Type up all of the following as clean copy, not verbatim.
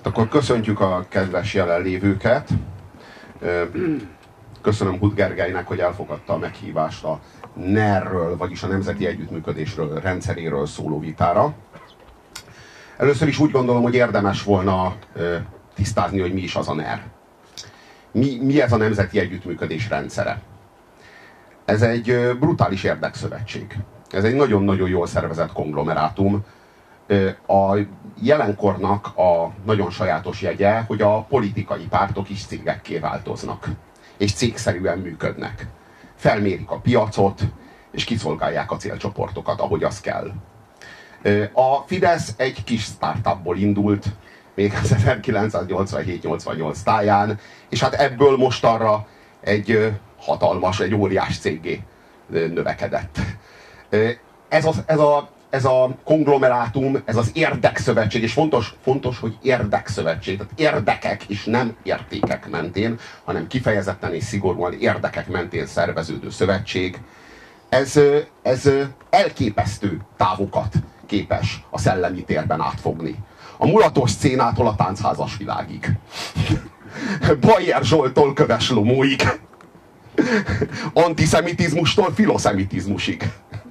Akkor köszöntjük a kedves jelenlévőket. Köszönöm Hut Gergelynek, hogy elfogadta a meghívást a NER-ről, vagyis a Nemzeti Együttműködésről, rendszeréről szóló vitára. Először is úgy gondolom, hogy érdemes volna tisztázni, hogy mi is az a NER. Mi ez a Nemzeti Együttműködés rendszere? Ez egy brutális érdekszövetség. Ez egy nagyon-nagyon jól szervezett konglomerátum. A jelenkornak a nagyon sajátos jegye, hogy a politikai pártok is cégekké változnak. És cégszerűen működnek. Felmérik a piacot, és kiszolgálják a célcsoportokat, ahogy az kell. A Fidesz egy kis startupból indult, még az 1987-88 táján, és hát ebből mostanra egy hatalmas, egy óriás céggé növekedett. Ez a konglomerátum, ez az érdekszövetség, és fontos, hogy érdekszövetség, tehát érdekek és nem értékek mentén, hanem kifejezetten és szigorúan érdekek mentén szerveződő szövetség, ez elképesztő távokat képes a szellemi térben átfogni. A mulatos szcénától a táncházas világig. Bajer Zsolttól Köves Lomóig. Antiszemitizmustól filoszemitizmusig.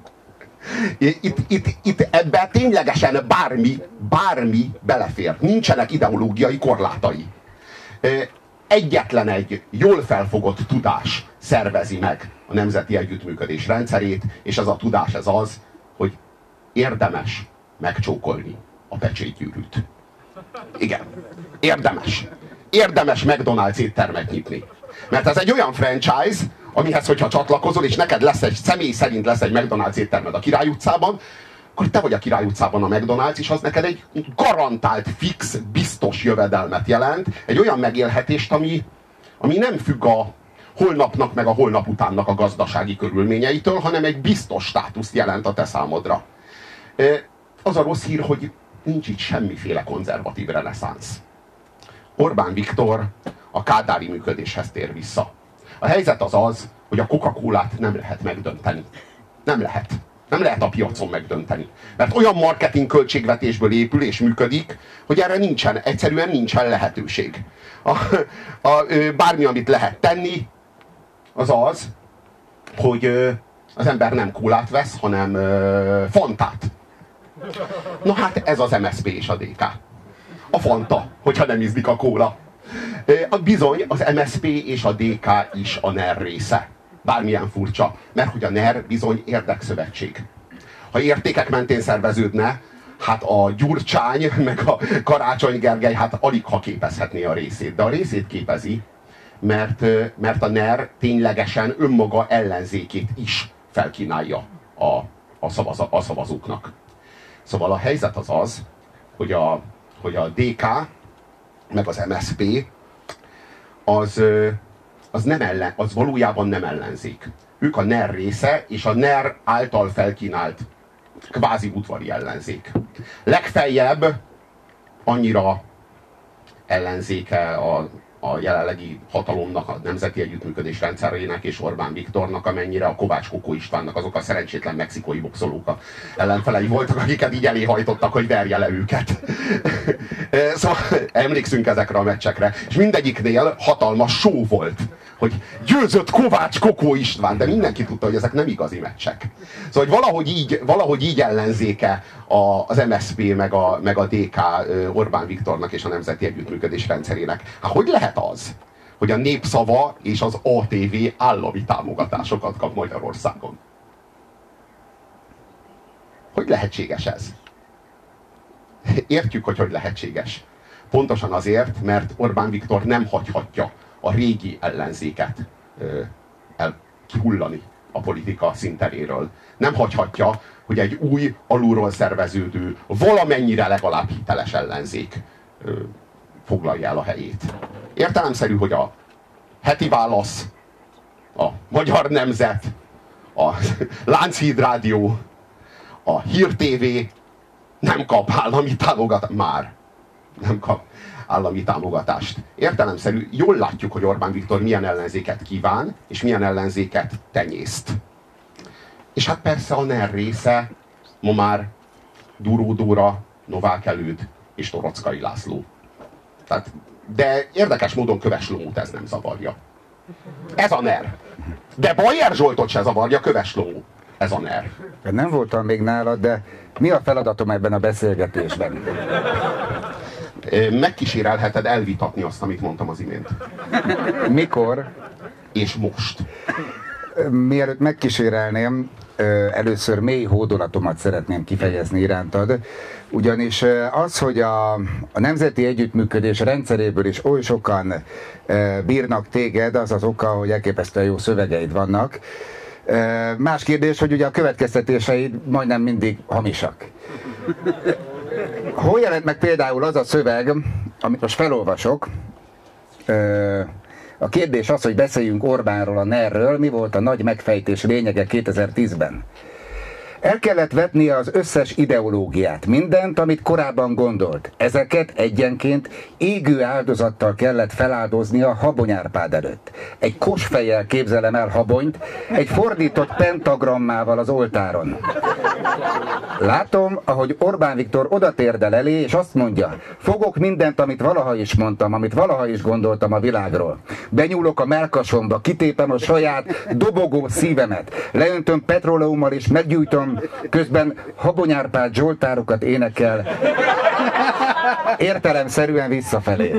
Itt ebben ténylegesen bármi belefér. Nincsenek ideológiai korlátai. Egyetlen egy jól felfogott tudás szervezi meg a Nemzeti Együttműködés rendszerét, és ez a tudás ez az, hogy érdemes megcsókolni a pecsétgyűrűt. Igen, érdemes. Érdemes McDonald's éttermet nyitni. Mert ez egy olyan franchise, amihez, hogyha csatlakozol, és neked lesz személy szerint lesz egy McDonald's éttermed a Király utcában, akkor te vagy a Király utcában a McDonald's, és az neked egy garantált, fix, biztos jövedelmet jelent, egy olyan megélhetést, ami nem függ a holnapnak, meg a holnap utánnak a gazdasági körülményeitől, hanem egy biztos státuszt jelent a te számodra. Az a rossz hír, hogy nincs itt semmiféle konzervatív reneszánsz. Orbán Viktor a kádári működéshez tér vissza. A helyzet az, hogy a Coca-Colát nem lehet megdönteni. Nem lehet. Nem lehet a piacon megdönteni. Mert olyan marketing költségvetésből épül és működik, hogy erre egyszerűen nincsen lehetőség. Bármi, amit lehet tenni, az, hogy az ember nem kólát vesz, hanem Fantát. Na hát ez az MSZP és a DK. A Fanta, hogyha nem ízlik a kóla. Bizony, az MSZP és a DK is a NER része. Bármilyen furcsa, mert hogy a NER bizony érdekszövetség. Ha értékek mentén szerveződne, hát a Gyurcsány meg a Karácsony Gergely hát aligha képezhetné a részét. De a részét képezi, mert a NER ténylegesen önmaga ellenzékét is felkínálja a szavazóknak. Szóval a helyzet az, hogy a DK meg az MSZP az valójában nem ellenzék. Ők a NER része, és a NER által felkínált kvázi udvari ellenzék. Legfeljebb annyira ellenzéke a jelenlegi hatalomnak, a Nemzeti Együttműködés rendszerének és Orbán Viktornak, amennyire a Kovács Kokó Istvánnak azok a szerencsétlen mexikói boxolók a ellenfelei voltak, akiket így eléhajtottak, hogy verje le őket. Szóval emlékszünk ezekre a meccsekre, és mindegyiknél hatalmas show volt, hogy győzött Kovács Kokó István, de mindenki tudta, hogy ezek nem igazi meccsek. Szóval hogy valahogy így ellenzéke az MSZP meg a DK Orbán Viktornak és a Nemzeti Együttműködés rendszerének. Hát hogy lehet az, hogy a Népszava és az ATV állami támogatásokat kap Magyarországon? Hogy lehetséges ez? Értjük, hogy lehetséges. Pontosan azért, mert Orbán Viktor nem hagyhatja a régi ellenzéket kihullani a politika színteréről. Nem hagyhatja, hogy egy új, alulról szerveződő, valamennyire legalább hiteles ellenzék foglalja el a helyét. Értelemszerű, hogy a Heti Válasz, a Magyar Nemzet, a Lánchíd Rádió, a Hír TV nem kap állami támogatást. Már nem kap állami támogatást. Értelemszerű, jól látjuk, hogy Orbán Viktor milyen ellenzéket kíván, és milyen ellenzéket tenyészt. És hát persze a NER része ma már Duró Dóra, Novák Előd és Torockai László. Tehát, de érdekes módon Köves Lomót ez nem zavarja. Ez a NER. De Bajer Zsoltot se zavarja Köves Lomó. Ez a NER. Nem voltam még nálad, de mi a feladatom ebben a beszélgetésben? Megkísérelheted elvitatni azt, amit mondtam az imént. Mikor? És most. Mielőtt megkísérelném, először mély hódolatomat szeretném kifejezni irántad, ugyanis az, hogy a nemzeti együttműködés rendszeréből is oly sokan bírnak téged, az az oka, hogy elképesztően jó szövegeid vannak. Más kérdés, hogy ugye a következtetéseid majdnem mindig hamisak. Hol jelent meg például az a szöveg, amit most felolvasok? A kérdés az, hogy beszéljünk Orbánról, a NER-ről, mi volt a nagy megfejtés lényege 2010-ben. El kellett vetnie az összes ideológiát, mindent, amit korábban gondolt. Ezeket egyenként égő áldozattal kellett feláldoznia Habony Árpád előtt. Egy kosfejjel képzelem el Habonyt, egy fordított pentagrammával az oltáron. Látom, ahogy Orbán Viktor odatérdel elé, és azt mondja, fogok mindent, amit valaha is mondtam, amit valaha is gondoltam a világról. Benyúlok a mellkasomba, kitépem a saját dobogó szívemet, leöntöm petróleummal és meggyújtom, közben Habony Árpád zsoltárokat énekel, értelemszerűen visszafelé.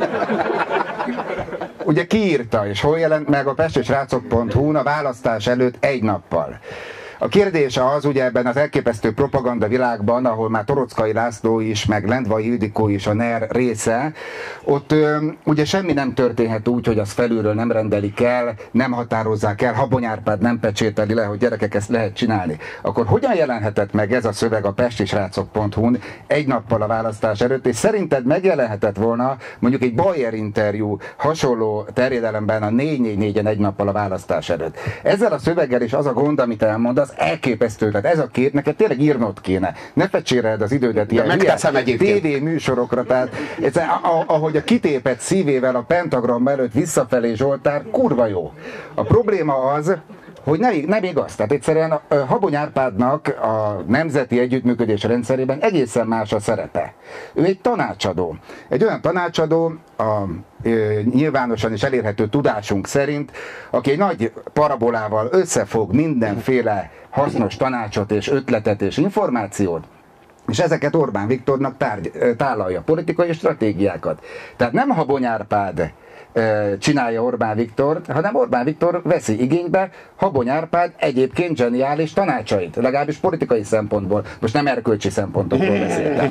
Ugye kiírta, és hol jelent meg a pestisrácok.hu-n a választás előtt egy nappal. A kérdés az, ugye ebben az elképesztő propaganda világban, ahol már Torockai László is, meg Lendvai Ildikó is a NER része, ott ugye semmi nem történhet úgy, hogy az felülről nem rendelik el, nem határozzák el, Habony Árpád nem pecsételi le, hogy gyerekek, ezt lehet csinálni. Akkor hogyan jelenhetett meg ez a szöveg a pestisrácok.hu-n egy nappal a választás előtt, és szerinted megjelenhetett volna mondjuk egy Bajer interjú hasonló terjedelemben a 444-en egy nappal a választás előtt? Ezzel a szöveggel is az a gond, amit elmondasz, elképesztő. Tehát ez a kép, neked tényleg írnod kéne. Ne fecséreld az idődet ilyen TV műsorokra. Tehát ahogy a kitépett szívével a pentagram előtt visszafelé Zsoltár, kurva jó. A probléma az, hogy nem igaz. Tehát egyszerűen Habony Árpádnak a nemzeti együttműködés rendszerében egészen más a szerepe. Ő egy tanácsadó. Egy olyan tanácsadó, a nyilvánosan is elérhető tudásunk szerint, aki egy nagy parabolával összefog mindenféle hasznos tanácsot és ötletet és információt, és ezeket Orbán Viktornak tálalja, politikai stratégiákat. Tehát nem Habony Árpád csinálja Orbán Viktort, hanem Orbán Viktor veszi igénybe Habony Árpád egyébként zseniális tanácsait, legalábbis politikai szempontból. Most nem erkölcsi szempontokból beszéltem.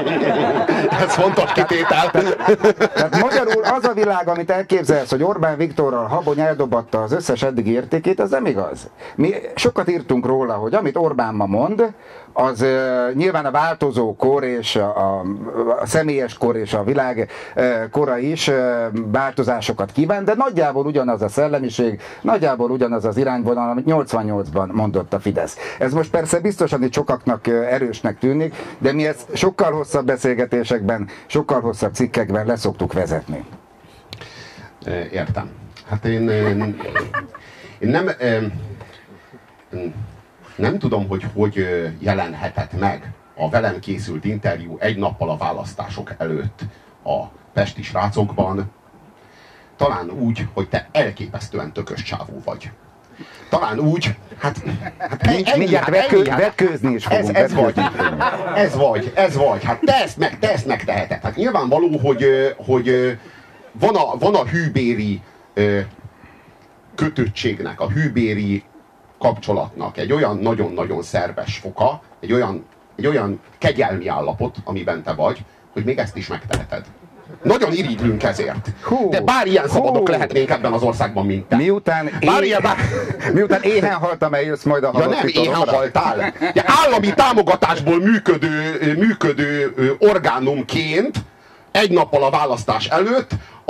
Ez fontos kitétel. Tehát magyarul az a világ, amit elképzelsz, hogy Orbán Viktorral Habony eldobatta az összes eddigi értékét, az nem igaz. Mi sokat írtunk róla, hogy amit Orbán ma mond, az nyilván a változó kor és a személyes kor és a világ kora is változásokat kíván, de nagyjából ugyanaz a szellemiség, nagyjából ugyanaz az irányvonal, amit 88-ban mondott a Fidesz. Ez most persze biztosan itt sokaknak erősnek tűnik, de mi ezt sokkal hosszabb beszélgetésekben, sokkal hosszabb cikkekben leszoktuk vezetni. Értem. Hát én nem tudom, hogy jelenhetett meg a velem készült interjú egy nappal a választások előtt a pesti srácokban. Talán úgy, hogy te elképesztően tökös csávó vagy. Talán úgy, hát mindjárt vetkőzni is fogunk. Ez vagy. Hát te ezt megteheted. Hát nyilvánvaló, hogy van a hűbéri kötöttségnek, a hűbéri kapcsolatnak egy olyan nagyon-nagyon szerves foka, egy olyan kegyelmi állapot, amiben te vagy, hogy még ezt is megteheted. Nagyon irigylünk ezért. De bár ilyen szabadok lehetnénk ebben az országban, mint te. Miután éhen haltam, eljössz majd a halott. Ja nem éhen haltál. Ja, állami támogatásból működő orgánumként egy nappal a választás előtt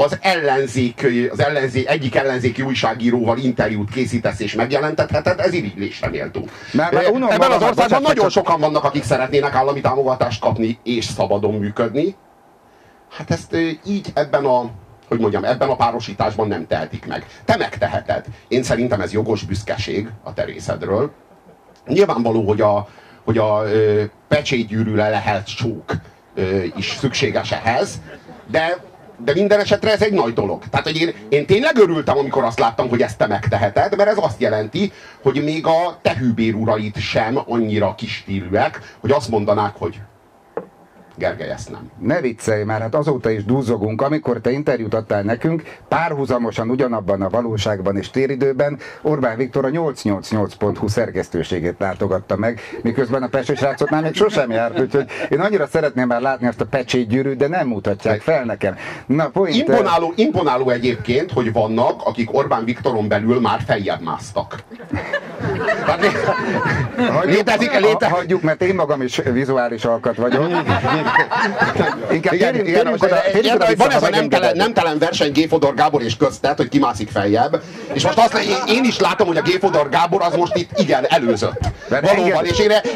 egyik ellenzéki újságíróval interjút készítesz és megjelentetheted, ez irigylésre méltó. Ebben az országban nagyon sokan vannak, akik szeretnének állami támogatást kapni és szabadon működni. Hát ezt így ebben a párosításban nem tehetik meg. Te megteheted. Én szerintem ez jogos büszkeség a te részedről. Nyilvánvaló, hogy a pecsétgyűrűre lehelt csók is szükséges ehhez, De minden esetre ez egy nagy dolog. Tehát, hogy én tényleg örültem, amikor azt láttam, hogy ezt te megteheted, mert ez azt jelenti, hogy még a te hűbérurait sem annyira kisstílűek, hogy azt mondanák, hogy Gergely, ezt nem. Ne viccelj már, hát azóta is duzzogunk. Amikor te interjút adtál nekünk, párhuzamosan ugyanabban a valóságban és téridőben Orbán Viktor a 888.hu szerkesztőségét látogatta meg, miközben a Pesti srácoknál még sosem járt, úgyhogy én annyira szeretném már látni azt a pecsétgyűrűt, de nem mutatják fel nekem. Na, imponáló egyébként, hogy vannak, akik Orbán Viktoron belül már feljebb másztak. Hagyjuk, mert én magam is vizuális alkat vagyok. Van ez a nemtelen verseny G-Fodor Gábor és köztet, hogy kimászik feljebb. És most én is látom, hogy a G-Fodor Gábor az most itt igen előzött. Valóban,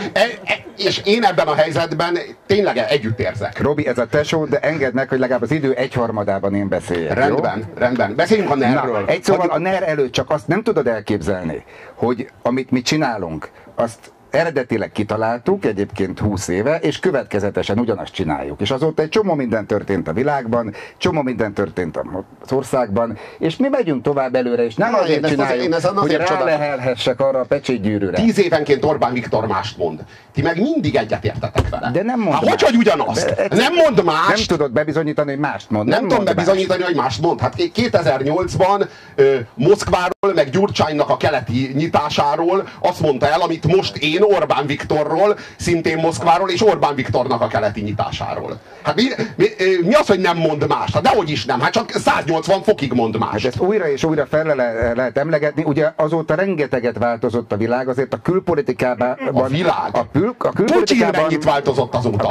és én ebben a helyzetben tényleg együtt érzek. Robi, ez a tesó, de engedd meg, hogy legalább az idő egyharmadában én beszéljek. Rendben. Beszéljünk a NER-ről. Egy szóval a NER előtt csak azt nem tudod elképzelni, hogy amit mi csinálunk, azt eredetileg kitaláltuk, egyébként 20 éve, és következetesen ugyanazt csináljuk. És azóta egy csomó minden történt a világban, csomó minden történt az országban, és mi megyünk tovább előre, és nem azért csináljuk, hogy rálehelhessek arra a pecsétgyűrűre. 10 évenként Orbán Viktor mást mond. Ti meg mindig egyetértetek vele. De nem mond hogy ugyanazt? Nem mond mást. Nem tudod bebizonyítani, hogy mást mond. Nem tudom bebizonyítani, hogy mást mond. Hát 2008-ban Moszkváról, meg Gyurcsánynak a keleti nyitásáról azt mondta el, amit most én Orbán Viktorról, szintén Moszkváról, és Orbán Viktornak a keleti nyitásáról. Hát mi az, hogy nem mond más? Hát dehogy is nem, hát csak 180 fokig mond más. Hát ezt újra és újra fel lehet emlegetni, ugye azóta rengeteget változott a világ, azért a külpolitikában... A világ? Putyin mennyit változott azóta? A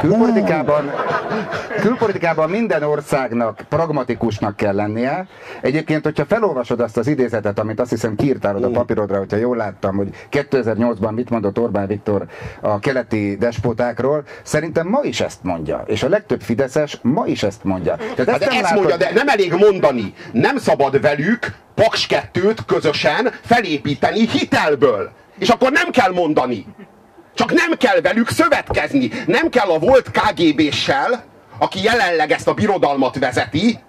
külpolitikában minden országnak pragmatikusnak kell lennie. Egyébként, hogyha felolvasod azt az idézetet, amit azt hiszem kiírtál a papírodra, hogyha jól láttam, hogy 2008-ban mit mondott Orbán Viktor a keleti despotákról, szerintem ma is ezt mondja. És a legtöbb fideszes ma is ezt mondja. Tehát ezt mondja, de nem elég mondani. Nem szabad velük Paks 2-t közösen felépíteni hitelből. És akkor nem kell mondani. Csak nem kell velük szövetkezni. Nem kell a volt KGB-ssel, aki jelenleg ezt a birodalmat vezeti,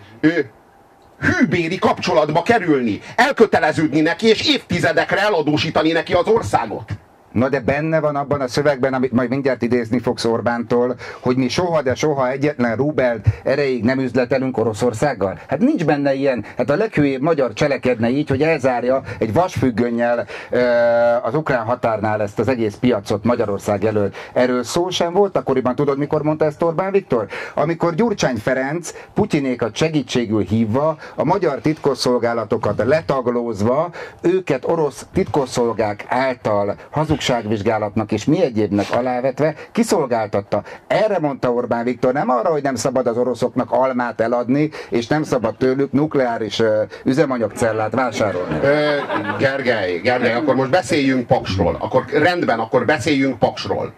hűbéri kapcsolatba kerülni, elköteleződni neki, és évtizedekre eladósítani neki az országot. Na de benne van abban a szövegben, amit majd mindjárt idézni fogsz Orbántól, hogy mi soha, de soha egyetlen rubelt erejéig nem üzletelünk Oroszországgal? Hát nincs benne ilyen. Hát a leghülyébb magyar cselekedne így, hogy elzárja egy vasfüggönnyel az ukrán határnál ezt az egész piacot Magyarország előtt. Erről szó sem volt akkoriban. Tudod, mikor mondta ezt Orbán Viktor? Amikor Gyurcsány Ferenc Putyinékat segítségül hívva, a magyar titkosszolgálatokat letaglózva, őket orosz titkosszolgák által hazugságvizsgálatnak és mi egyébnek alávetve kiszolgáltatta. Erre mondta Orbán Viktor, nem arra, hogy nem szabad az oroszoknak almát eladni, és nem szabad tőlük nukleáris üzemanyagcellát vásárolni. Gergely, akkor most beszéljünk Paksról. Akkor beszéljünk Paksról.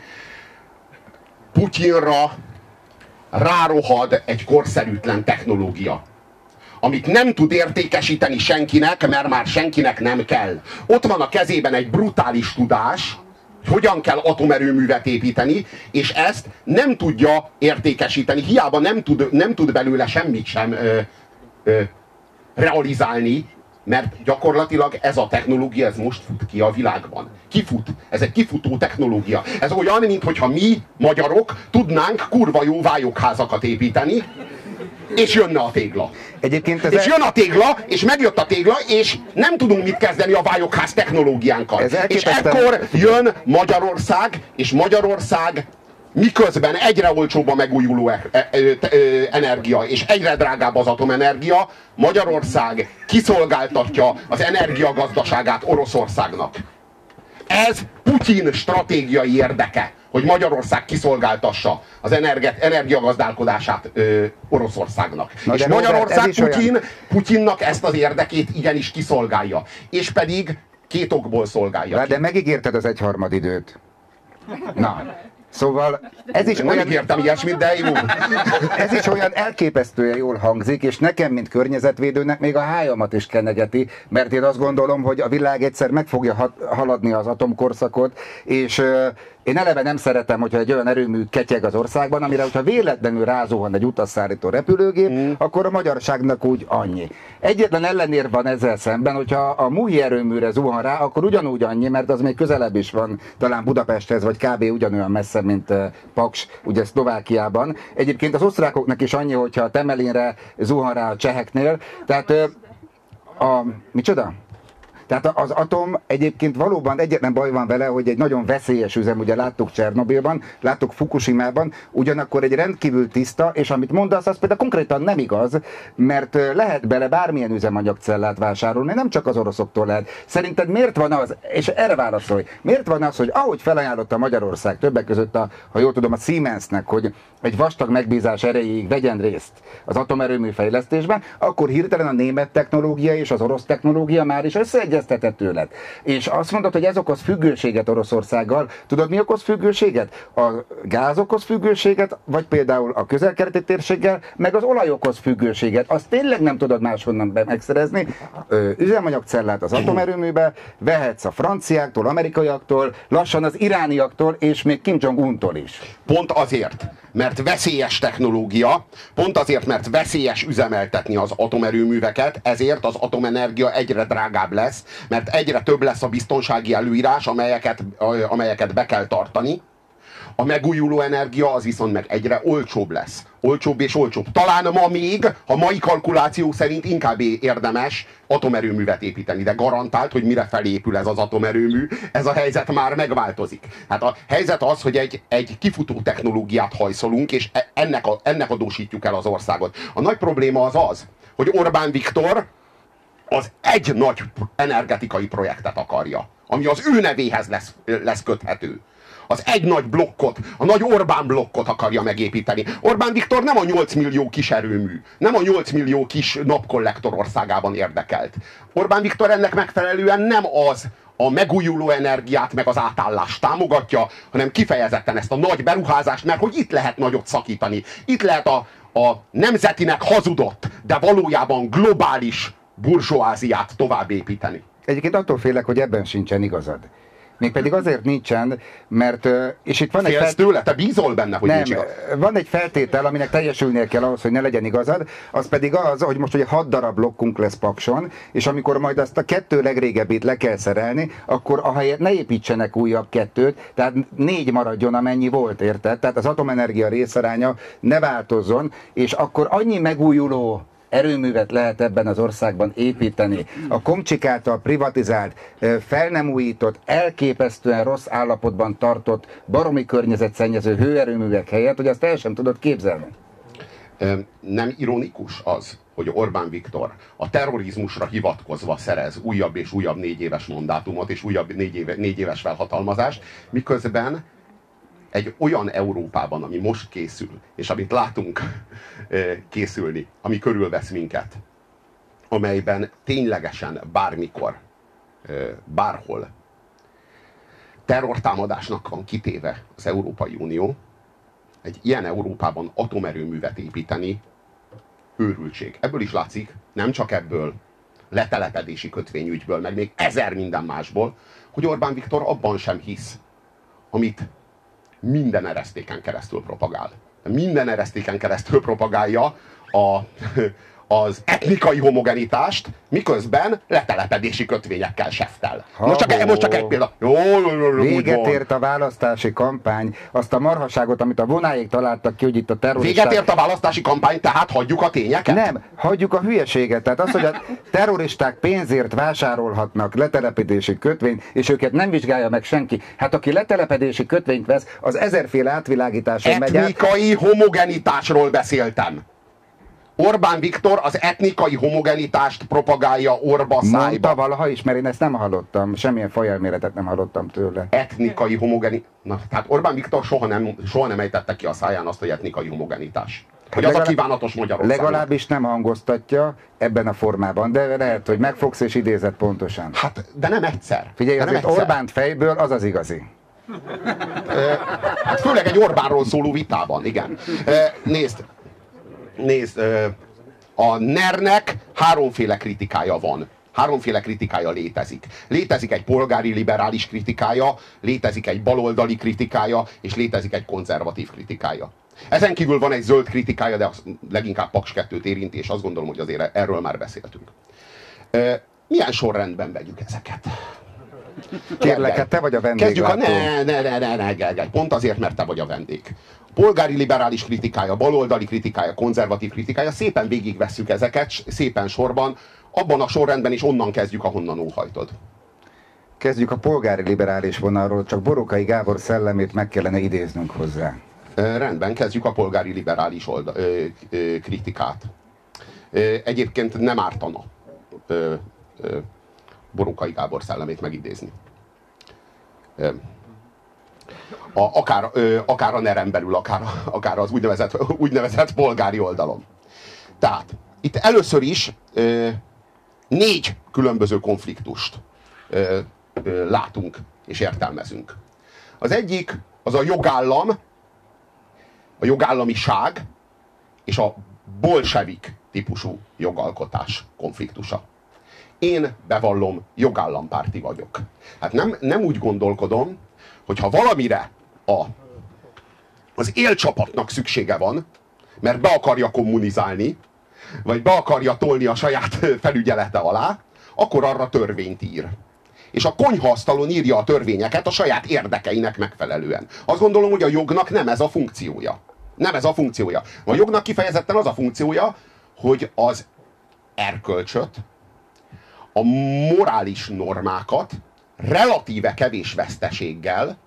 Putyinra rárohad egy korszerűtlen technológia, amit nem tud értékesíteni senkinek, mert már senkinek nem kell. Ott van a kezében egy brutális tudás, hogy hogyan kell atomerőművet építeni, és ezt nem tudja értékesíteni. Hiába nem tud belőle semmit sem realizálni, mert gyakorlatilag ez a technológia, ez most fut ki a világban. Kifut. Ez egy kifutó technológia. Ez olyan, mintha mi, magyarok, tudnánk kurva jó vályokházakat építeni, és jönne a tégla. És jön a tégla, és megjött a tégla, és nem tudunk mit kezdeni a vályokház technológiánkkal. És ekkor jön Magyarország, és Magyarország miközben egyre olcsóbb a megújuló energia, és egyre drágább az atomenergia, Magyarország kiszolgáltatja az energiagazdaságát Oroszországnak. Ez Putyin stratégiai érdeke, hogy Magyarország kiszolgáltassa az energiagazdálkodását Oroszországnak. És Magyarország Putyinnak ezt az érdekét igenis kiszolgálja. És pedig két okból szolgálja. De megígérted az 1/3 időt. Na, szóval ez is olyan... ígértem ilyesmit, de jó. Ez is olyan elképesztően jól hangzik, és nekem, mint környezetvédőnek még a hájamat is kenegeti, mert én azt gondolom, hogy a világ egyszer meg fogja haladni az atomkorszakot, és Én eleve nem szeretem, hogyha egy olyan erőmű ketyeg az országban, amire, hogyha véletlenül rázuhan egy utasszállító repülőgép, akkor a magyarságnak úgy annyi. Egyetlen ellenérv van ezzel szemben, hogyha a Muhi erőműre zuhan rá, akkor ugyanúgy annyi, mert az még közelebb is van talán Budapesthez, vagy kb. Ugyanolyan messze, mint Paks, ugye Szlovákiában. Egyébként az osztrákoknak is annyi, hogyha a Temelinre zuhan rá a cseheknél. Tehát micsoda? Tehát az atom egyébként valóban egyetlen baj van vele, hogy egy nagyon veszélyes üzem, ugye láttuk Csernobilban, láttuk Fukushimában, ugyanakkor egy rendkívül tiszta, és amit mondasz, az például konkrétan nem igaz, mert lehet bele bármilyen üzemanyagcellát vásárolni, nem csak az oroszoktól lehet. Szerinted miért van az, és erre válaszolj, miért van az, hogy ahogy felajánlotta Magyarország, többek között ha jól tudom, a Siemensnek, hogy egy vastag megbízás erejéig vegyen részt az atomerőmű fejlesztésben, akkor hirtelen a német technológia és az orosz technológia már is összeegyeztethető lett. És azt mondod, hogy ez okoz függőséget Oroszországgal. Tudod, mi okoz függőséget? A gáz okoz függőséget, vagy például a közel-keleti térséggel, meg az olaj okoz függőséget. Azt tényleg nem tudod máshonnan megszerezni. Üzemanyagcellát az atomerőműbe vehetsz a franciáktól, amerikaiaktól, lassan az irániaktól, és még Kim Jong-untól is. Pont azért, mert veszélyes technológia, pont azért, mert veszélyes üzemeltetni az atomerőműveket, ezért az atomenergia egyre drágább lesz, mert egyre több lesz a biztonsági előírás, amelyeket be kell tartani. A megújuló energia az viszont meg egyre olcsóbb lesz. Olcsóbb és olcsóbb. Talán ma még, ha mai kalkuláció szerint inkább érdemes atomerőművet építeni, de garantált, hogy mire felépül ez az atomerőmű, ez a helyzet már megváltozik. Hát a helyzet az, hogy egy kifutó technológiát hajszolunk, és ennek adósítjuk el az országot. A nagy probléma az, hogy Orbán Viktor az egy nagy energetikai projektet akarja, ami az ő nevéhez lesz köthető. Az egy nagy blokkot, a nagy Orbán blokkot akarja megépíteni. Orbán Viktor nem a 8 millió kis erőmű, nem a 8 millió kis napkollektor országában érdekelt. Orbán Viktor ennek megfelelően nem az a megújuló energiát meg az átállást támogatja, hanem kifejezetten ezt a nagy beruházást, mert hogy itt lehet nagyot szakítani. Itt lehet a nemzetinek hazudott, de valójában globális burzsóáziát tovább építeni. Egyébként attól félek, hogy ebben sincsen igazad. Mégpedig azért nincsen, mert... És itt van Félsz tőle? Te bízol benne, hogy nem, nincs igaz? Van egy feltétel, aminek teljesülnie kell ahhoz, hogy ne legyen igazad, az pedig az, hogy most ugye 6 darab blokkunk lesz Pakson, és amikor majd azt a 2 legrégebbit le kell szerelni, akkor ahelyett ne építsenek újabb 2-t, tehát 4 maradjon, amennyi volt, érted? Tehát az atomenergia részaránya ne változzon, és akkor annyi megújuló erőművet lehet ebben az országban építeni. A Komcsik által privatizált, fel nem újított, elképesztően rossz állapotban tartott, baromi környezetszennyező hőerőművek helyett, hogy azt el sem tudod képzelni. Nem ironikus az, hogy Orbán Viktor a terrorizmusra hivatkozva szerez újabb és újabb 4 éves mandátumot és újabb 4 éves felhatalmazást, miközben egy olyan Európában, ami most készül, és amit látunk készülni, ami körülvesz minket, amelyben ténylegesen bármikor, bárhol terrortámadásnak van kitéve az Európai Unió, egy ilyen Európában atomerőművet építeni őrültség. Ebből is látszik, nem csak ebből, letelepedési kötvényügyből, meg még 1000 minden másból, hogy Orbán Viktor abban sem hisz, amit minden eresztéken keresztül propagál. Minden eresztéken keresztül propagálja az etnikai homogenitást, miközben letelepedési kötvényekkel seftel. Most csak egy példa. Véget ért a választási kampány, azt a marhaságot, amit a vonáig találtak ki, hogy itt a terroristák... Véget ért a választási kampány, tehát hagyjuk a tényeket? Nem, hagyjuk a hülyeséget. Tehát az, hogy a terroristák pénzért vásárolhatnak letelepedési kötvényt, és őket nem vizsgálja meg senki. Hát aki letelepedési kötvényt vesz, az 1000-féle átvilágításon megy át. Etnikai homogenitásról beszéltem. Orbán Viktor az etnikai homogenitást propagálja orba szájba. Mondta valaha is, mert én ezt nem hallottam. Semmilyen fajelméletet nem hallottam tőle. Etnikai homogenitás. Na, tehát Orbán Viktor soha nem ejtette ki a száján azt, hogy etnikai homogenitás. Hogy az a kívánatos Magyarország. Legalábbis nem hangoztatja ebben a formában, de lehet, hogy megfogsz és idézed pontosan. Hát, de nem egyszer. Figyelj, de azért Orbánt fejből az az igazi. Hát főleg egy Orbánról szóló vitában, igen. Nézd, a NER-nek 3 féle kritikája van. Háromféle kritikája létezik. Létezik egy polgári liberális kritikája, létezik egy baloldali kritikája, és létezik egy konzervatív kritikája. Ezen kívül van egy zöld kritikája, de az leginkább Paks 2-t érinti, és azt gondolom, hogy azért erről már beszéltünk. Milyen sorrendben vegyük ezeket? Kérlek, hát te vagy a vendég. Kezdjük ne, Gergely, pont azért, mert te vagy a vendég. Polgári liberális kritikája, baloldali kritikája, konzervatív kritikája, szépen végigvesszük ezeket, szépen sorban, abban a sorrendben is onnan kezdjük, ahonnan óhajtod. Kezdjük a polgári liberális vonalról, csak Borókai Gábor szellemét meg kellene idéznünk hozzá. Rendben, kezdjük a polgári liberális kritikát. Egyébként nem ártana Borókai Gábor szellemét megidézni. Akár a NER-en belül, akár az úgynevezett polgári oldalon. Tehát itt először is 4 különböző konfliktust látunk és értelmezünk. Az egyik az a jogállam, a jogállamiság és a bolsevik típusú jogalkotás konfliktusa. Én bevallom, jogállampárti vagyok. Hát nem úgy gondolkodom, hogy ha valamire az élcsapatnak szüksége van, mert be akarja kommunizálni, vagy be akarja tolni a saját felügyelete alá, akkor arra törvényt ír. És a konyhaasztalon írja a törvényeket a saját érdekeinek megfelelően. Azt gondolom, hogy a jognak nem ez a funkciója. Nem ez a funkciója. A jognak kifejezetten az a funkciója, hogy az erkölcsöt, a morális normákat relatíve kevés veszteséggel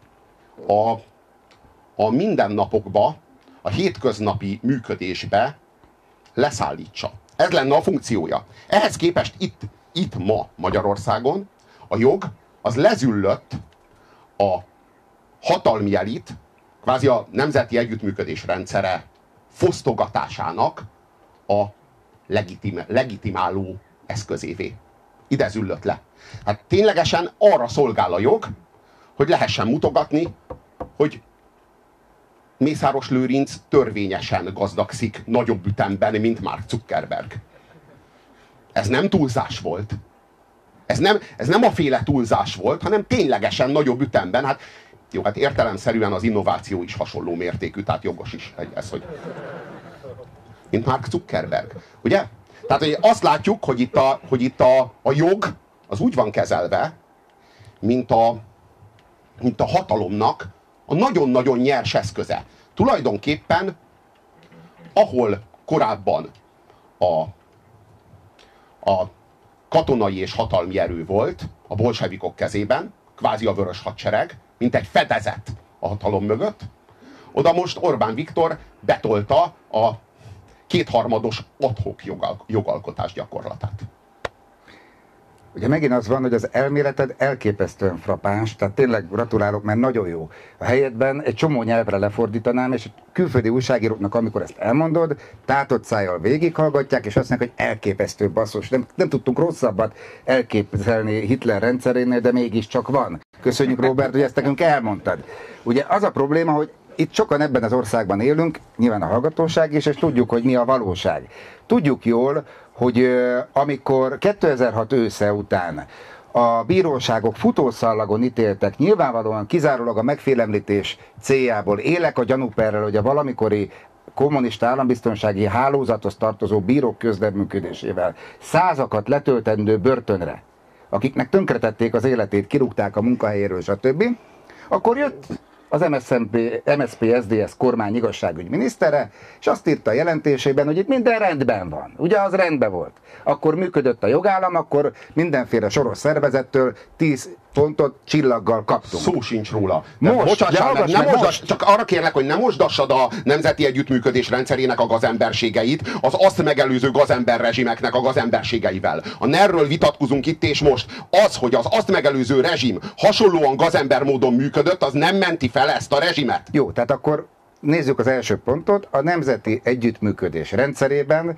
a mindennapokba, a hétköznapi működésbe leszállítsa. Ez lenne a funkciója. Ehhez képest itt ma Magyarországon a jog az lezüllött a hatalmi elit, kvázi a nemzeti együttműködés rendszere fosztogatásának a legitimáló eszközévé. Ide züllött le. Hát ténylegesen arra szolgál a jog, hogy lehessen mutogatni, hogy Mészáros Lőrinc törvényesen gazdagszik nagyobb ütemben, mint Mark Zuckerberg. Ez nem túlzás volt. Ez nem a féle túlzás volt, hanem ténylegesen nagyobb ütemben. Hát jó, hát értelemszerűen az innováció is hasonló mértékű, tehát jogos is ez, hogy mint Mark Zuckerberg. Ugye? Tehát hogy azt látjuk, hogy itt a jog az úgy van kezelve, mint a hatalomnak a nagyon-nagyon nyers eszköze. Tulajdonképpen, ahol korábban a katonai és hatalmi erő volt a bolsevikok kezében, kvázi a vörös hadsereg, mint egy fedezet a hatalom mögött, oda most Orbán Viktor betolta a kétharmados ad-hoc jogalkotás gyakorlatát. Ugye megint az van, hogy az elméleted elképesztően frappáns, tehát tényleg gratulálok, mert nagyon jó. A helyedben egy csomó nyelvre lefordítanám, és külföldi újságíróknak, amikor ezt elmondod, tátott szájjal végighallgatják, és azt mondják, hogy elképesztő basszus. Nem tudtunk rosszabbat elképzelni Hitler rendszerénél, de mégiscsak van. Köszönjük, Robert, hogy ezt nekünk elmondtad. Ugye az a probléma, hogy itt sokan ebben az országban élünk, nyilván a hallgatóság is, és tudjuk, hogy mi a valóság. Tudjuk jól, hogy amikor 2006 ősze után a bíróságok futószallagon ítéltek, nyilvánvalóan kizárólag a megfélemlítés céljából, élek a gyanúperrel, hogy a valamikori kommunista állambiztonsági hálózathoz tartozó bírók közreműködésével százakat letöltendő börtönre, akiknek tönkretették az életét, kirúgták a munkahelyéről, stb., akkor jött az MSZP-SZDSZ kormány igazságügyi minisztere, és azt írta a jelentésében, hogy itt minden rendben van. Ugye az rendben volt. Akkor működött a jogállam, akkor mindenféle soros szervezettől 10 pontot csillaggal kaptunk. Szó sincs róla. Csak arra kérlek, hogy ne mosdassad a nemzeti együttműködés rendszerének a gazemberségeit az azt megelőző gazember rezsimeknek a gazemberségeivel. A NER-ről vitatkozunk itt és most. Az, hogy az azt megelőző rezsim hasonlóan gazember módon működött, az nem menti fel ezt a rezsimet. Jó, tehát akkor nézzük az első pontot. A nemzeti együttműködés rendszerében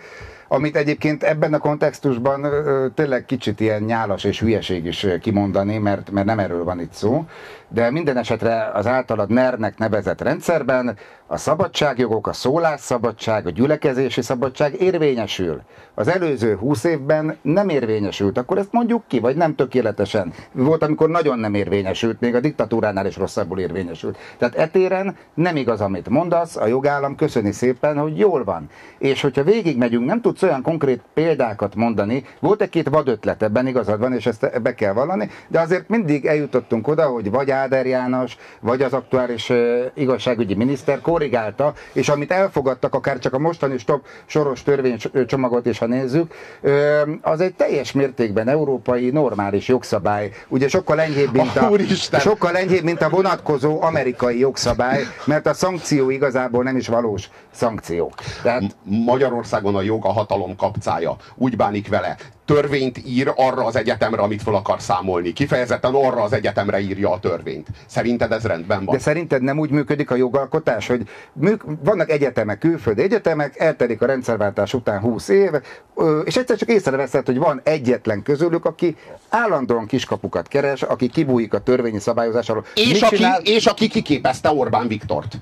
amit egyébként ebben a kontextusban tényleg kicsit ilyen nyálas és hülyeség is kimondani, mert nem erről van itt szó, de minden esetre az általad NER-nek nevezett rendszerben a szabadságjogok, a szólásszabadság, a gyülekezési szabadság érvényesül. Az előző 20 évben nem érvényesült, akkor ezt mondjuk ki, vagy nem tökéletesen. Volt, amikor nagyon nem érvényesült, még a diktatúránál is rosszabbul érvényesült. Tehát etéren nem igaz, amit mondasz, a jogállam köszöni szépen, hogy jól van. És hogyha végigmegyünk, nem tudsz olyan konkrét példákat mondani, volt egy-két vadötlet, ebben igazad van, és ezt be kell vallani, de azért mindig eljutottunk oda, hogy vagy Áder János, vagy az aktuális igazságügyi miniszter korrigálta, és amit elfogadtak, akár csak a mostani stop soros törvénycsomagot is, ha nézzük, az egy teljes mértékben európai normális jogszabály. Ugye sokkal enyhébb, mint a vonatkozó amerikai jogszabály, mert a szankció igazából nem is valós szankció. Tehát Magyarországon a jog a hatalom kapcája. Úgy bánik vele. Törvényt ír arra az egyetemre, amit fel akar számolni. Kifejezetten arra az egyetemre írja a törvényt. Szerinted ez rendben van? De szerinted nem úgy működik a jogalkotás, hogy vannak egyetemek, külföldi egyetemek, eltelik a rendszerváltás után 20 év, és egyszer csak észreveszed, hogy van egyetlen közülük, aki állandóan kiskapukat keres, aki kibújik a törvényi szabályozás alól. És aki kiképezte Orbán Viktort.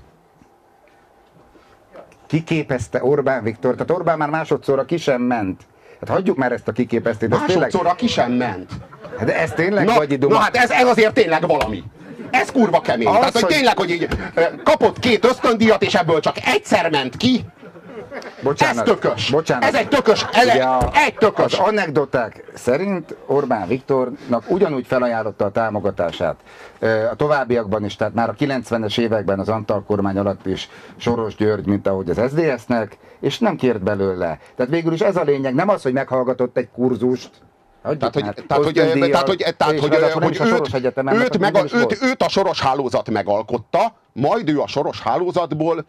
Kiképezte Orbán Viktort? Tehát Orbán már másodszorra ki sem ment. Hát hagyjuk már ezt a kiképeztét. Másodszorra ki sem ment. De ez tényleg Na hát ez azért tényleg valami. Ez kurva kemény. Az, tehát, hogy tényleg, hogy így kapott 2 ösztöndíjat, és ebből csak egyszer ment ki. Bocsánat, ez tökös. Bocsánat. Ez egy tökös. Egy tökös. Az anekdoták szerint Orbán Viktornak ugyanúgy felajánlotta a támogatását a továbbiakban is, tehát már a 90-es években az Antal kormány alatt is Soros György, mint ahogy az SZDSZ-nek, és nem kért belőle. Tehát végül is ez a lényeg, nem az, hogy meghallgatott egy kurzust, őt a Soros hálózat megalkotta, majd ő a Soros hálózatból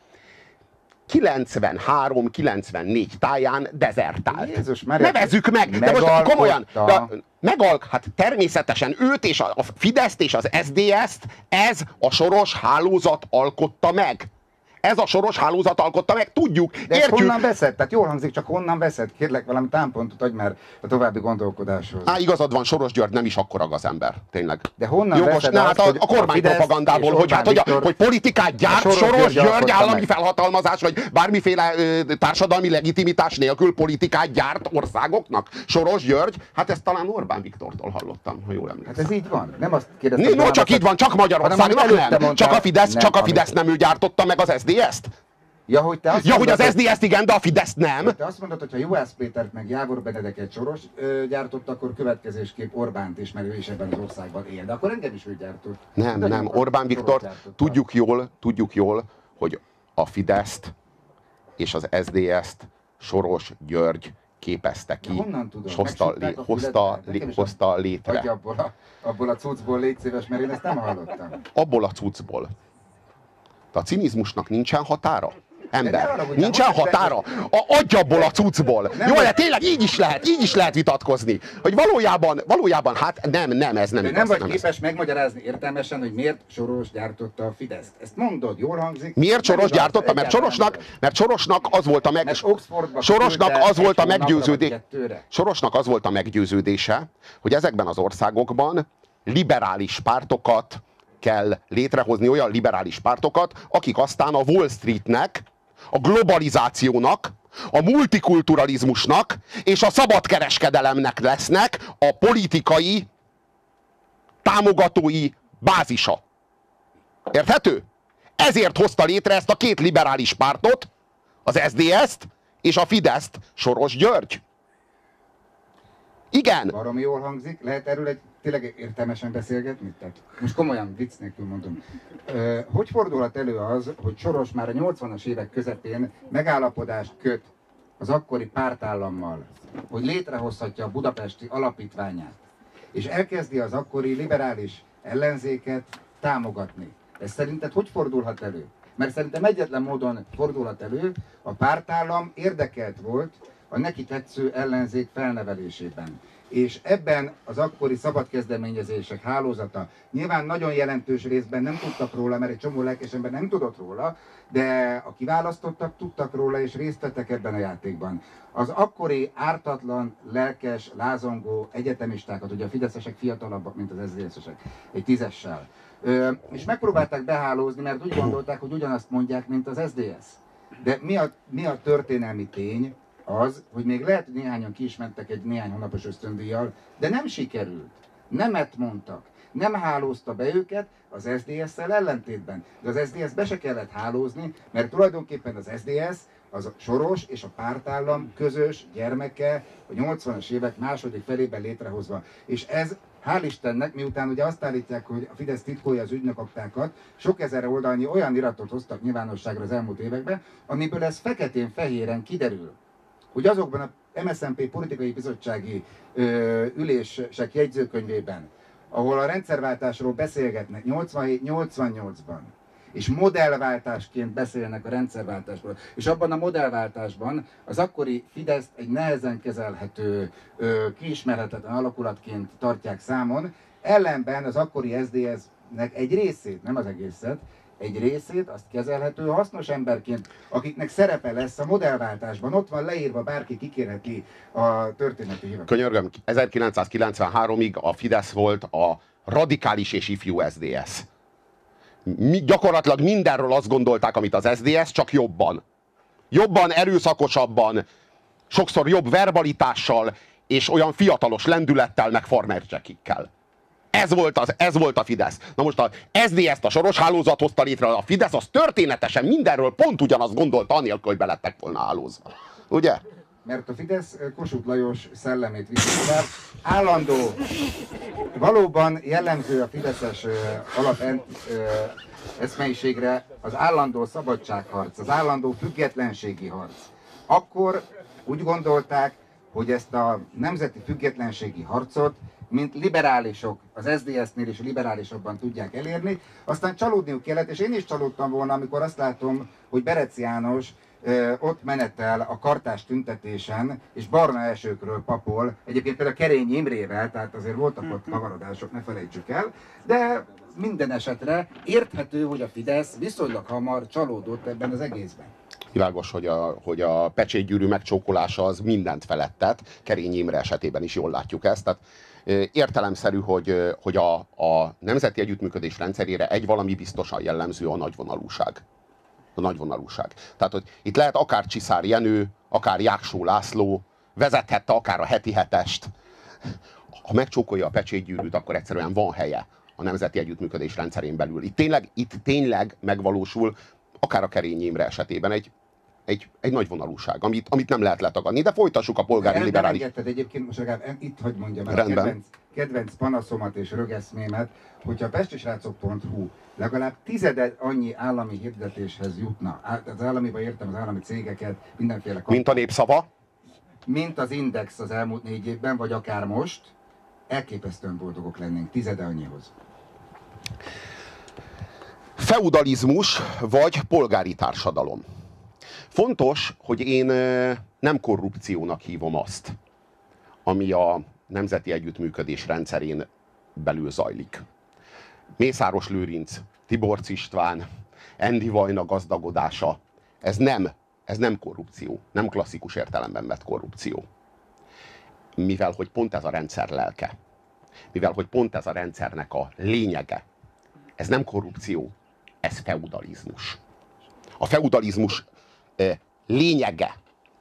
93-94 táján dezertált. Jézus Mária, nevezzük meg! De most komolyan! Hát természetesen őt és a Fideszt és az SZDSZ-t ez a Soros hálózat alkotta meg. Ez a Soros hálózat alkotta meg, tudjuk, de értjük. Honnan veszed? Tehát jól hangzik, csak honnan veszed? Kérlek, valami támpontot adj már a további gondolkodáshoz. Igazad van, Soros György nem is akkora gazember, tényleg. De honnan veszed azt, a kormány propagandából, hogy politikát gyárt Soros György állami felhatalmazás, vagy bármiféle társadalmi legitimitás nélkül politikát gyárt országoknak. Soros György, hát ezt talán Orbán Viktortól hallottam, ha jól emlékszem. Hát ez így van. Nem azt kérdeztem. Csak így van, csak Magyarországnak nem. Csak a Fidesz nem ő gyártotta meg az SZDSZ-t? Ja, hogy te azt mondod, hogy az SZDSZ-t igen, de a Fidesz nem. Te azt mondod, hogy ha Juhász Pétert meg Jávor Benedeket Soros gyártott, akkor következésképp Orbánt is, mert ő is ebben az országban él. De akkor engem is ő gyártott. Nem. Orbán Viktor, tudjuk jól, hogy a Fideszt és az SZDSZ-t Soros György képezte ki. Honnan tudom? Hozta létre. Vagy abból a cuccból légy szíves, mert én ezt nem hallottam. Abból a cuccból. De a cinizmusnak nincsen határa? Ember, nincsen határa? Adj abból a cuccból! Jó, de tényleg így is lehet vitatkozni. Hogy valójában hát nem, ez nem igaz. Nem vagy képes megmagyarázni értelmesen, hogy miért Soros gyártotta a Fideszt. Ezt mondod, jól hangzik? Miért Soros gyártotta? Mert Sorosnak az volt a meggyőződése, hogy ezekben az országokban liberális pártokat kell létrehozni, olyan liberális pártokat, akik aztán a Wall Streetnek, a globalizációnak, a multikulturalizmusnak és a szabadkereskedelemnek lesznek a politikai támogatói bázisa. Érthető? Ezért hozta létre ezt a 2 liberális pártot, az SZDSZ-t és a Fideszt Soros György. Igen. Baromi jól hangzik. Lehet erről tényleg értelmesen beszélgetni? Tehát most komolyan, vicc nélkül mondom. Hogy fordulhat elő az, hogy Soros már a 80-as évek közepén megállapodást köt az akkori pártállammal, hogy létrehozhatja a budapesti alapítványát, és elkezdi az akkori liberális ellenzéket támogatni? Ez szerinted hogy fordulhat elő? Mert szerintem egyetlen módon fordulhat elő, a pártállam érdekelt volt a neki tetsző ellenzék felnevelésében. És ebben az akkori szabad kezdeményezések hálózata nyilván nagyon jelentős részben nem tudtak róla, mert egy csomó lelkes ember nem tudott róla, de a kiválasztottak tudtak róla, és részt vettek ebben a játékban. Az akkori ártatlan, lelkes, lázongó egyetemistákat, ugye a fideszesek fiatalabbak, mint az SZDSZ-esek, egy 10-essel, és megpróbálták behálózni, mert úgy gondolták, hogy ugyanazt mondják, mint az SZDSZ. De mi a történelmi tény? Az, hogy még lehet, hogy néhányan ki is mentek egy néhány hónapos ösztöndíjjal, de nem sikerült. Nemet mondtak. Nem hálózta be őket az SZDSZ-szel ellentétben. De az SZDSZ be se kellett hálózni, mert tulajdonképpen az SZDSZ az a Soros és a pártállam közös gyermeke a 80-as évek második felében létrehozva. És ez, hál' Istennek, miután ugye azt állítják, hogy a Fidesz titkolja az ügynökaktákat, sok ezer oldalnyi olyan iratot hoztak nyilvánosságra az elmúlt években, amiből ez feketén-fehéren kiderül, hogy azokban a MSZNP politikai bizottsági ülések jegyzőkönyvében, ahol a rendszerváltásról beszélgetnek 87-88-ban, és modellváltásként beszélnek a rendszerváltásról, és abban a modellváltásban az akkori Fideszt egy nehezen kezelhető, kiismerhetetlen alakulatként tartják számon, ellenben az akkori SZDSZ-nek egy részét, nem az egészet, egy részét azt kezelhető hasznos emberként, akiknek szerepe lesz a modellváltásban. Ott van leírva, bárki kikérheti a történeti hivatal. Könyörgöm, 1993-ig a Fidesz volt a radikális és ifjú SZDSZ. Gyakorlatilag mindenről azt gondolták, amit az SZDSZ, csak jobban. Jobban, erőszakosabban, sokszor jobb verbalitással, és olyan fiatalos lendülettel, meg farmercsekikkel. Ez volt a Fidesz. Na most az SZDSZ-t a Soros hálózat hozta létre, a Fidesz az történetesen mindenről pont ugyanazt gondolta, anélkül, hogy belettek volna hálózva. Ugye? Mert a Fidesz Kossuth Lajos szellemét viszi tovább. Állandó, valóban jellemző a fideszes eszmeiségre az állandó szabadságharc, az állandó függetlenségi harc. Akkor úgy gondolták, hogy ezt a nemzeti függetlenségi harcot, mint liberálisok, az SZDSZ-nél is liberálisabban tudják elérni, aztán csalódniuk kellett, és én is csalódtam volna, amikor azt látom, hogy Berec János ott menetel a kartás tüntetésen, és barna esőkről papol, egyébként például Kerényi Imrével, tehát azért voltak ott kavarodások, ne felejtsük el, de minden esetre érthető, hogy a Fidesz viszonylag hamar csalódott ebben az egészben. Világos, hogy a pecsétgyűrű megcsókolása az mindent felettet, Kerényi Imre esetében is jól látjuk ezt, tehát értelemszerű, hogy a nemzeti együttműködés rendszerére egy valami biztosan jellemző: a nagyvonalúság. A nagyvonalúság. Tehát, hogy itt lehet akár Csiszár Jenő, akár Jáksó László, vezethette akár a Heti Hetest. Ha megcsókolja a pecsétgyűrűt, akkor egyszerűen van helye a nemzeti együttműködés rendszerén belül. Itt tényleg megvalósul, akár a Kerényi Imre esetében egy nagyvonalúság, amit nem lehet letagadni, de folytassuk a polgári liberális... Egyébként most legalább itt hagy mondjam el kedvenc panaszomat és rögeszmémet, hogyha a pestisrácok.hu legalább tizede annyi állami hirdetéshez jutna, az államiba értem az állami cégeket, mindenféle... Mint a Népszava? Mint az Index az elmúlt 4 évben, vagy akár most, elképesztően boldogok lennénk, tizede annyihoz. Feudalizmus vagy polgári társadalom. Fontos, hogy én nem korrupciónak hívom azt, ami a nemzeti együttműködés rendszerén belül zajlik. Mészáros Lőrinc, Tiborcs István, Endi Vajna gazdagodása, ez nem korrupció, nem klasszikus értelemben vett korrupció. Mivel hogy pont ez a rendszer lelke, mivel hogy pont ez a rendszernek a lényege, ez nem korrupció, ez feudalizmus. A feudalizmus lényege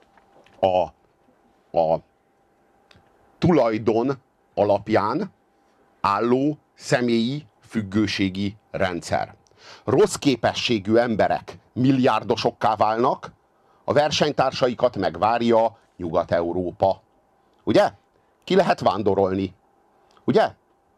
a tulajdon alapján álló személyi függőségi rendszer. Rossz képességű emberek milliárdosokká válnak, a versenytársaikat megvárja Nyugat-Európa. Ugye? Ki lehet vándorolni. Ugye?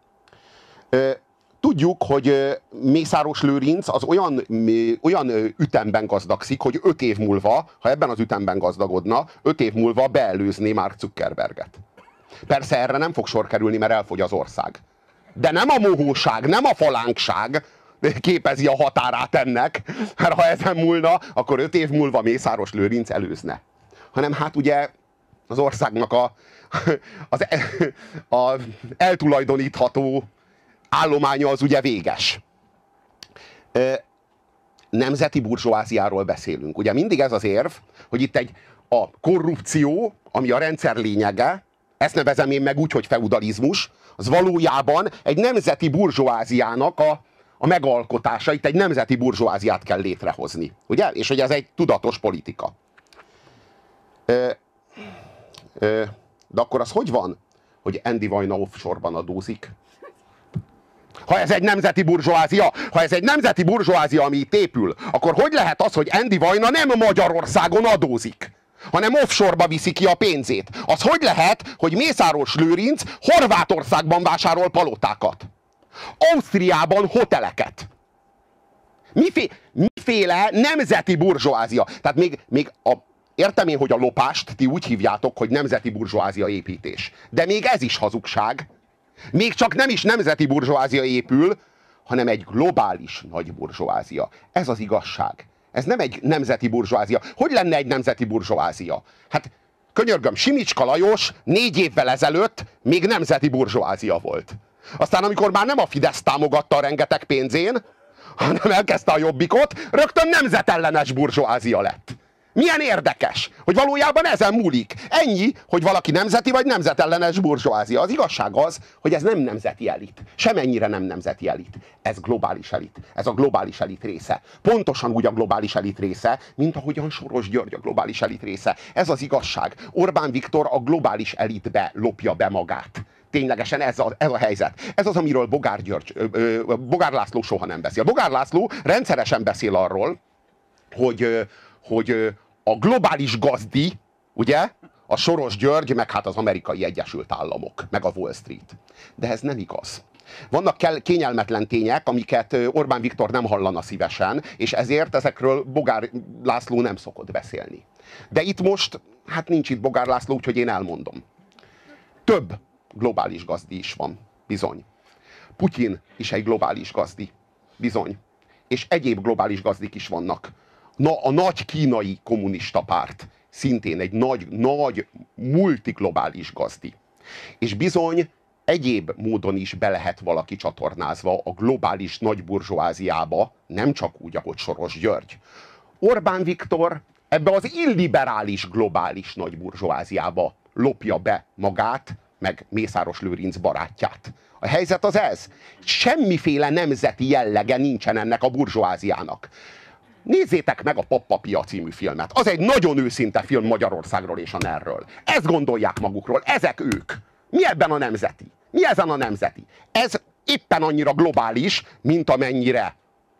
Tudjuk, hogy Mészáros Lőrinc az olyan ütemben gazdagszik, hogy 5 év múlva, ha ebben az ütemben gazdagodna, 5 év múlva beelőzné Mark Zuckerberget. Persze erre nem fog sor kerülni, mert elfogy az ország. De nem a mohóság, nem a falánkság képezi a határát ennek, mert ha ezen múlna, akkor 5 év múlva Mészáros Lőrinc előzne. Hanem hát ugye az országnak a eltulajdonítható állománya az ugye véges. Nemzeti burzsóáziáról beszélünk. Ugye mindig ez az érv, hogy itt a korrupció, ami a rendszer lényege, ezt nevezem én meg úgy, hogy feudalizmus, az valójában egy nemzeti burzsóáziának a megalkotása. Itt egy nemzeti burzsóáziát kell létrehozni. Ugye? És hogy ez egy tudatos politika. De akkor az hogy van, hogy Andy Vajna offshore-ban adózik? Ha ez egy nemzeti burzsóázia, ami itt épül, akkor hogy lehet az, hogy Andy Vajna nem Magyarországon adózik, hanem offshore-ba viszi ki a pénzét? Az hogy lehet, hogy Mészáros Lőrinc Horvátországban vásárol palotákat? Ausztriában hoteleket? Miféle nemzeti burzsóázia? Tehát értem én, hogy a lopást ti úgy hívjátok, hogy nemzeti burzsóázia építés. De még ez is hazugság. Még csak nem is nemzeti burzsóázia épül, hanem egy globális nagy burzsóázia. Ez az igazság. Ez nem egy nemzeti burzsóázia. Hogy lenne egy nemzeti burzsóázia? Hát könyörgöm, Simicska Lajos 4 évvel ezelőtt még nemzeti burzsóázia volt. Aztán amikor már nem a Fidesz támogatta a rengeteg pénzén, hanem elkezdte a Jobbikot, rögtön nemzetellenes burzsóázia lett. Milyen érdekes, hogy valójában ezen múlik. Ennyi, hogy valaki nemzeti vagy nemzetellenes burzsóázia. Az igazság az, hogy ez nem nemzeti elit. Semennyire nem nemzeti elit. Ez globális elit. Ez a globális elit része. Pontosan úgy a globális elit része, mint ahogyan Soros György a globális elit része. Ez az igazság. Orbán Viktor a globális elitbe lopja be magát. Ténylegesen ez a helyzet. Ez az, amiről Bogár László soha nem beszél. Bogár László rendszeresen beszél arról, hogy a globális gazdi, ugye, a Soros György, meg hát az Amerikai Egyesült Államok, meg a Wall Street. De ez nem igaz. Vannak kényelmetlen tények, amiket Orbán Viktor nem hallana szívesen, és ezért ezekről Bogár László nem szokott beszélni. De itt most, hát nincs itt Bogár László, úgyhogy én elmondom. Több globális gazdi is van, bizony. Putyin is egy globális gazdi, bizony. És egyéb globális gazdik is vannak. A nagy kínai kommunista párt szintén egy nagy multiglobális gazdi. És bizony egyéb módon is be lehet valaki csatornázva a globális nagy burzsóáziába, nem csak úgy, ahogy Soros György. Orbán Viktor ebbe az illiberális globális nagy burzsóáziába lopja be magát, meg Mészáros Lőrinc barátját. A helyzet az ez. Semmiféle nemzeti jellege nincsen ennek a burzsóáziának. Nézzétek meg a Pappapia című filmet. Az egy nagyon őszinte film Magyarországról és a NER-ről. Ezt gondolják magukról, ezek ők. Mi ebben a nemzeti? Mi ezen a nemzeti? Ez éppen annyira globális, mint amennyire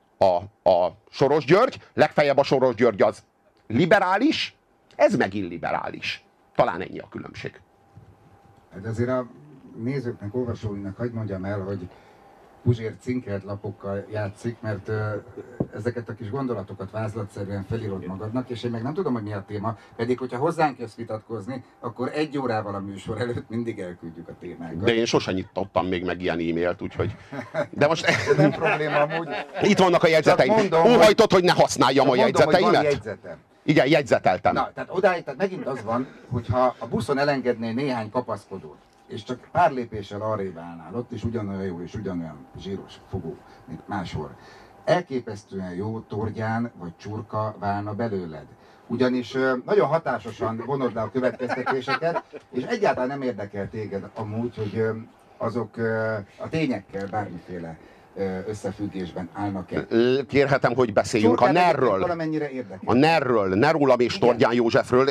a Soros György. Legfeljebb a Soros György az liberális, ez meg illiberális. Talán ennyi a különbség. Hát azért a nézőknek, olvasóinak hagyd mondjam el, hogy Puzsér cinkelt lapokkal játszik, mert ezeket a kis gondolatokat vázlatszerűen felírod magadnak, és én meg nem tudom, hogy mi a téma, pedig hogyha hozzánk jössz vitatkozni, akkor 1 órával a műsor előtt mindig elküldjük a témákat. De én sosem nyitottam még meg ilyen e-mailt, úgyhogy... De most... nem probléma amúgy. Itt vannak a jegyzeteim. Óhajtod, hogy ne használjam a jegyzeteimet? Jegyzetem. Igen, jegyzeteltem. Na, tehát odáig, tehát megint az van, hogyha a buszon elengednél néhány kapaszkodót, és csak pár lépéssel arrébb állnál, ott is ugyanolyan jó és ugyanolyan zsíros fogó, mint máshol. Elképesztően jó torgyán vagy csurka válna belőled. Ugyanis nagyon hatásosan vonod le a következtetéseket, és egyáltalán nem érdekel téged amúgy, hogy azok a tényekkel bármiféle összefüggésben állnak-e. Kérhetem, hogy beszéljünk a NER-ről. Valamennyire érdekel. A NER-ről, ne rólam és Tordján Józsefről.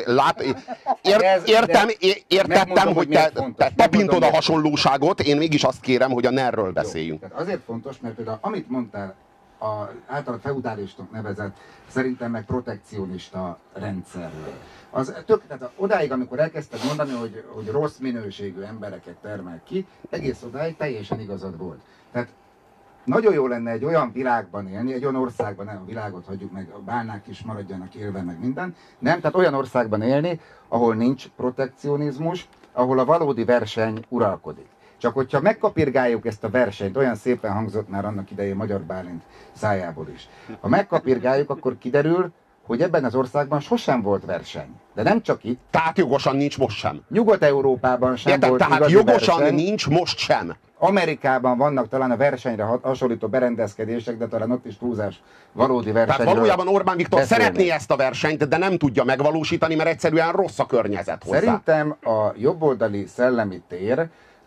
Értettem, hogy te tapintod a hasonlóságot, én mégis azt kérem, hogy a NER-ről beszéljünk. Tehát azért fontos, mert például amit mondtál, általában feudálisnak nevezett, szerintem meg protekcionista rendszerről. Tehát odáig, amikor elkezdted mondani, hogy rossz minőségű embereket termel ki, egész odáig teljesen igazad volt. Tehát nagyon jó lenne egy olyan világban élni, egy olyan országban, nem a világot hagyjuk meg, a bálnák is maradjanak élve, meg minden. Nem, tehát olyan országban élni, ahol nincs protekcionizmus, ahol a valódi verseny uralkodik. Csak hogyha megkapirgáljuk ezt a versenyt, olyan szépen hangzott már annak idején Magyar Bálint szájából is. Ha megkapirgáljuk, akkor kiderül, hogy ebben az országban sosem volt verseny. De nem csak itt. Tehát jogosan nincs most sem. Nyugat-Európában sem volt tehát igazi jogosan verseny. nincs most sem. Amerikában vannak talán a versenyre hasonlító berendezkedések, de talán ott is túlzás valódi versenyről. Tehát valójában Orbán Viktor beszélni. szeretné ezt a versenyt, de nem tudja megvalósítani, mert egyszerűen rossz a környezet hozzá. Szerintem a jobboldali szellemi tér,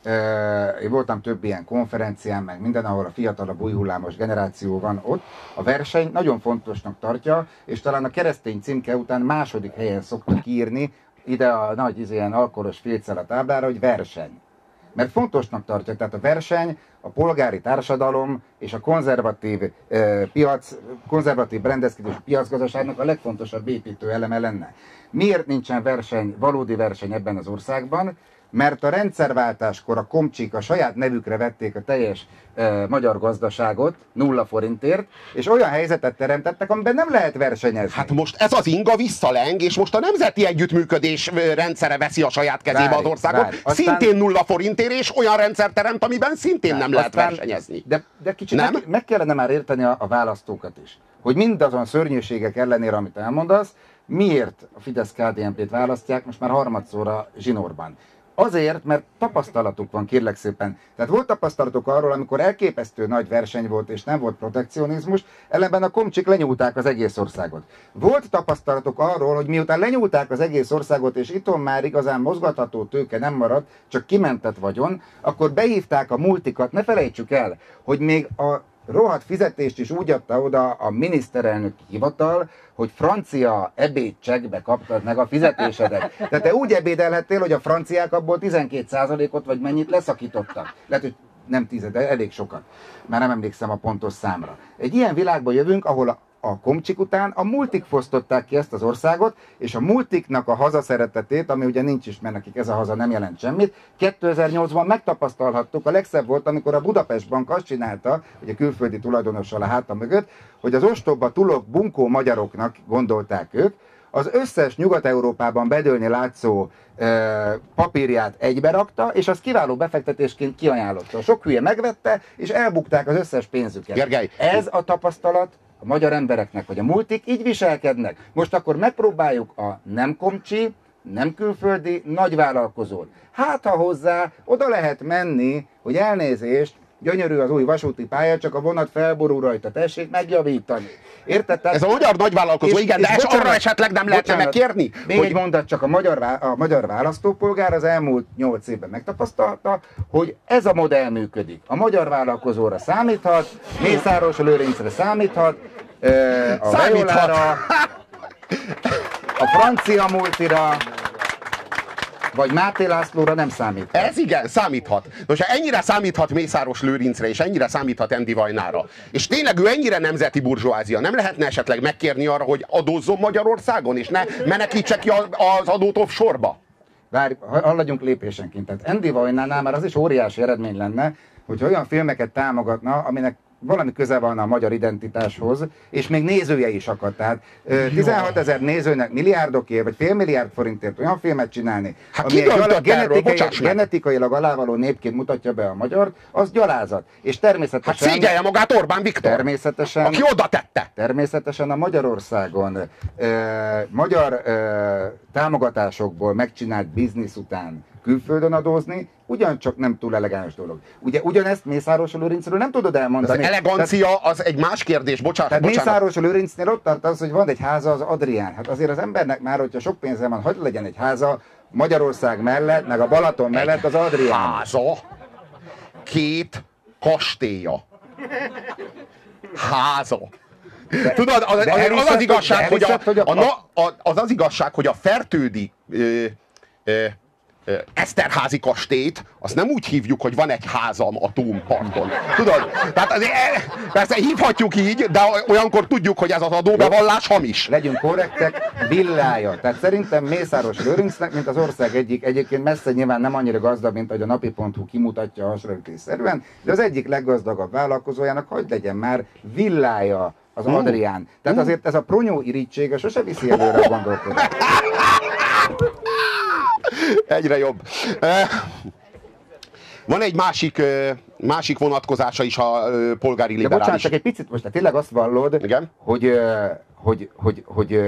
én voltam több ilyen konferencián, meg minden, ahol a fiatalabb újhullámos generáció van ott, a verseny nagyon fontosnak tartja, és talán a keresztény címke után második helyen szoktak írni ide a nagy ilyen alkoholos félccel a táblára, hogy verseny. Mert fontosnak tartja, tehát a verseny, a polgári társadalom és a konzervatív konzervatív berendezkedésű piacgazdaságnak a legfontosabb építő eleme lenne. Miért nincsen verseny, valódi verseny ebben az országban? Mert a rendszerváltáskor a komcsik a saját nevükre vették a teljes magyar gazdaságot 0 forintért, és olyan helyzetet teremtettek, amiben nem lehet versenyezni. Hát most ez az inga visszaleng, és most a nemzeti együttműködés rendszere veszi a saját kezébe az országot, szintén 0 forintért, és olyan rendszer teremt, amiben szintén nem lehet versenyezni. De kicsit meg kellene már érteni a választókat is, hogy mindazon szörnyűségek ellenére, amit elmondasz, miért a Fidesz-KDNP-t választják most már harmadszorra zsinórban. Azért, mert tapasztalatuk van, kérlek szépen. Tehát volt tapasztalatuk arról, amikor elképesztő nagy verseny volt, és nem volt protekcionizmus, ellenben a komcsik lenyúlták az egész országot. Volt tapasztalatuk arról, hogy miután lenyúlták az egész országot, és itthon már igazán mozgatható tőke nem maradt, csak kimentett vagyon, akkor behívták a multikat. Ne felejtsük el, hogy még a rohadt fizetést is úgy adta oda a miniszterelnöki hivatal, hogy francia ebédcsekkbe kaptad meg a fizetésedet. Tehát te úgy ebédelhettél, hogy a franciák abból 12%-ot vagy mennyit leszakítottak. Lehet, hogy nem 10, de elég sokat. Már nem emlékszem a pontos számra. Egy ilyen világba jövünk, ahol a komcsik után a multik fosztották ki ezt az országot, és a multiknak a hazaszeretetét, ami ugye nincs is, mert nekik ez a haza nem jelent semmit, 2008-ban megtapasztalhattuk. A legszebb volt, amikor a Budapest Bank azt csinálta, hogy a külföldi tulajdonossal a háta mögött, hogy az ostoba tulok bunkó magyaroknak gondolták ők, az összes Nyugat-Európában bedőlni látszó papírját egybe rakta, és az kiváló befektetésként kiajánlotta. Sok hülye megvette, és elbukták az összes pénzüket. Gergely, ez a tapasztalat a magyar embereknek, hogy a multik így viselkednek. Most akkor megpróbáljuk a nem komcsi, nem külföldi nagyvállalkozót. Hát ha hozzá oda lehet menni, hogy elnézést, gyönyörű az új vasúti pálya, csak a vonat felborul rajta, tessék megjavítani. Érted? Ez a magyar nagyvállalkozó, igen, de és arra esetleg nem lehetne megkérni? Még egy mondat, csak a magyar választópolgár az elmúlt 8 évben megtapasztalta, hogy ez a modell működik. A magyar vállalkozóra számíthat, Mészáros Lőrincre számíthat, a Vejolára, a francia multira, vagy Máté Lászlóra nem számíthat. Ez igen, számíthat. Most ha ennyire számíthat Mészáros Lőrincre, és ennyire számíthat Endi Vajnára, és tényleg ő ennyire nemzeti burzsóázia, nem lehetne esetleg megkérni arra, hogy adózzon Magyarországon, és ne menekítse ki az adót offshore-ba? Várj, haladjunk lépésenként. Tehát Endi Vajnánál már az is óriási eredmény lenne, hogy olyan filmeket támogatna, aminek valami köze van a magyar identitáshoz, és még nézője is akad. Tehát 16 000 nézőnek milliárdokért, vagy fél milliárd forintért olyan filmet csinálni, hát ami genetikailag alávaló népként mutatja be a magyart, az gyalázat. És természetesen... Hát szégyelje magát Orbán Viktor, természetesen, aki oda tette. Természetesen a Magyarországon magyar támogatásokból megcsinált biznisz után külföldön adózni, ugyancsak nem túl elegáns dolog. Ugye ugyanezt Mészáros Lőrincről nem tudod elmondani. Az elegancia az egy más kérdés, bocsánat. Mészáros Lőrincnél ott tart az, hogy van egy háza az Adrián. Hát azért az embernek már, hogyha sok pénze van, hogy legyen egy háza Magyarország mellett, meg a Balaton mellett az Adrián. Háza, 2 kastélya. Háza. Tudod, az az igazság, hogy a fertődi Eszterházi kastélyt, azt nem úgy hívjuk, hogy van egy házam a tómparton. Tudod? Tehát persze hívhatjuk így, de olyankor tudjuk, hogy ez az adóbevallás hamis. Legyünk korrektek, villája. Tehát szerintem Mészáros Lőrincnek, mint az ország egyébként messze nyilván nem annyira gazdag, mint ahogy a napi.hu kimutatja hasonlítésszerűen, de az egyik leggazdagabb vállalkozójának, hogy legyen már villája az Adrián. Tehát azért ez a pronyó irítsége sose viszi előre a gondolkodást. Egyre jobb. Van egy másik másik vonatkozása is a polgári De liberális. bocsánat, csak egy picit most, tényleg azt vallod, Igen? hogy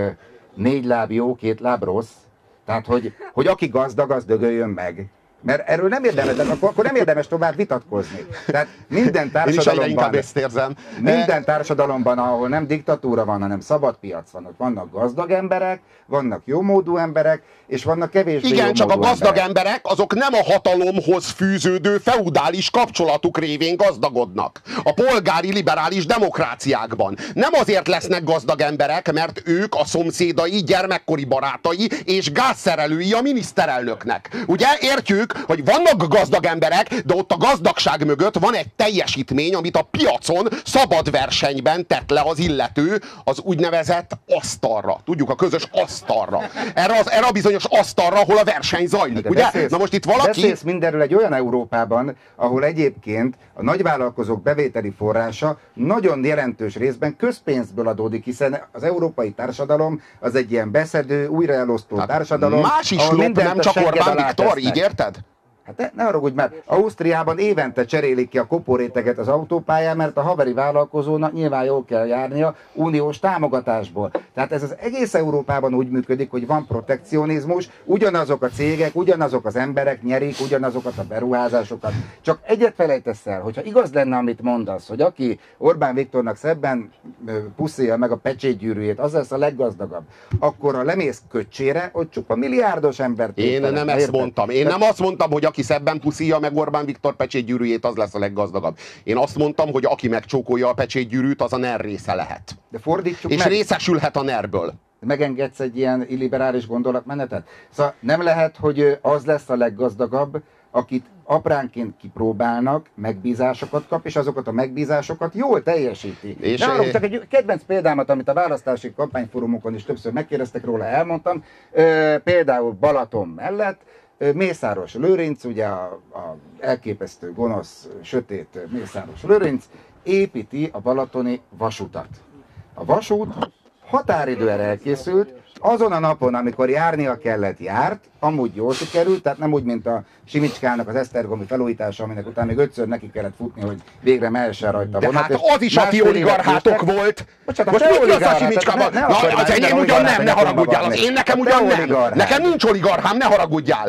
4 láb jó, 2 láb rossz. Tehát, hogy aki gazdag, az dögöljön meg. Mert erről nem érdemes, akkor nem érdemes tovább vitatkozni. Tehát minden Én is egyre inkább társadalomban, ezt érzem. minden társadalomban, ahol nem diktatúra van, hanem szabad piac van, ott vannak gazdag emberek, vannak jómódú emberek, és vannak kevésbé Igen, csak a jómódú gazdag emberek. emberek azok nem a hatalomhoz fűződő feudális kapcsolatuk révén gazdagodnak. A polgári liberális demokráciákban. Nem azért lesznek gazdag emberek, mert ők a szomszédai, gyermekkori barátai és gázszerelői a miniszterelnöknek. Ugye értjük, hogy vannak gazdag emberek, de ott a gazdagság mögött van egy teljesítmény, amit a piacon szabad versenyben tett le az illető az úgynevezett asztalra. Tudjuk, a közös asztalra. Erre a bizonyos asztalra, ahol a verseny zajlik. Ugye? Na most itt valaki... Beszélsz mindenről egy olyan Európában, ahol egyébként a nagyvállalkozók bevételi forrása nagyon jelentős részben közpénzből adódik, hiszen az európai társadalom az egy ilyen beszedő, újraelosztó társadalom. Más is ahol lop, mindent nem a csak segged Orbán alá Viktor, tesznek. így érted? Hát ne haragudj már, Ausztriában évente cserélik ki a kopóréteget az autópályán, mert a haveri vállalkozónak nyilván jól kell járnia uniós támogatásból. Tehát ez az egész Európában úgy működik, hogy van protekcionizmus, ugyanazok a cégek, ugyanazok az emberek nyerik ugyanazokat a beruházásokat. Csak egyet felejtesz el, hogyha igaz lenne, amit mondasz, hogy aki Orbán Viktornak szebben puszilja meg a pecsétgyűrűjét, az lesz a leggazdagabb, akkor ha lemész Köcsére, ott csupa milliárdos embert. Én nem érted? ezt mondtam. Én nem azt mondtam, hogy aki szebben puszilja meg Orbán Viktor pecsétgyűrűjét, az lesz a leggazdagabb. Én azt mondtam, hogy aki megcsókolja a pecsétgyűrűt, az a NER része lehet. De fordítsuk És meg. részesülhet a NER-ből. Megengedsz egy ilyen illiberális gondolatmenetet? Szóval nem lehet, hogy az lesz a leggazdagabb, akit apránként kipróbálnak, megbízásokat kap, és azokat a megbízásokat jól teljesíti. És De arra csak egy kedvenc példámat, amit a választási kampányfórumokon is többször megkérdeztek róla, elmondtam. Például Balaton mellett Mészáros Lőrinc, ugye a elképesztő, gonosz, sötét Mészáros Lőrinc építi a balatoni vasutat. A vasút határidőre elkészült, azon a napon, amikor járnia kellett, járt, amúgy jól sikerült, tehát nem úgy, mint a Simicskának az esztergomi felújítása, aminek után még 5-ször neki kellett futni, hogy végre mehessen rajta a De vonat. hát és az is, aki másfél évet oligarchátok késtek. volt. Bocsánat, Most te mit jössz a oligarchát, Simicskában? ne akarj Az már enyém minden ugyan nem, ne oligarchát haragudjál. Az magadni. én nekem Te ugyan nem. oligarchát. Nekem nincs oligarchám, ne haragudjál.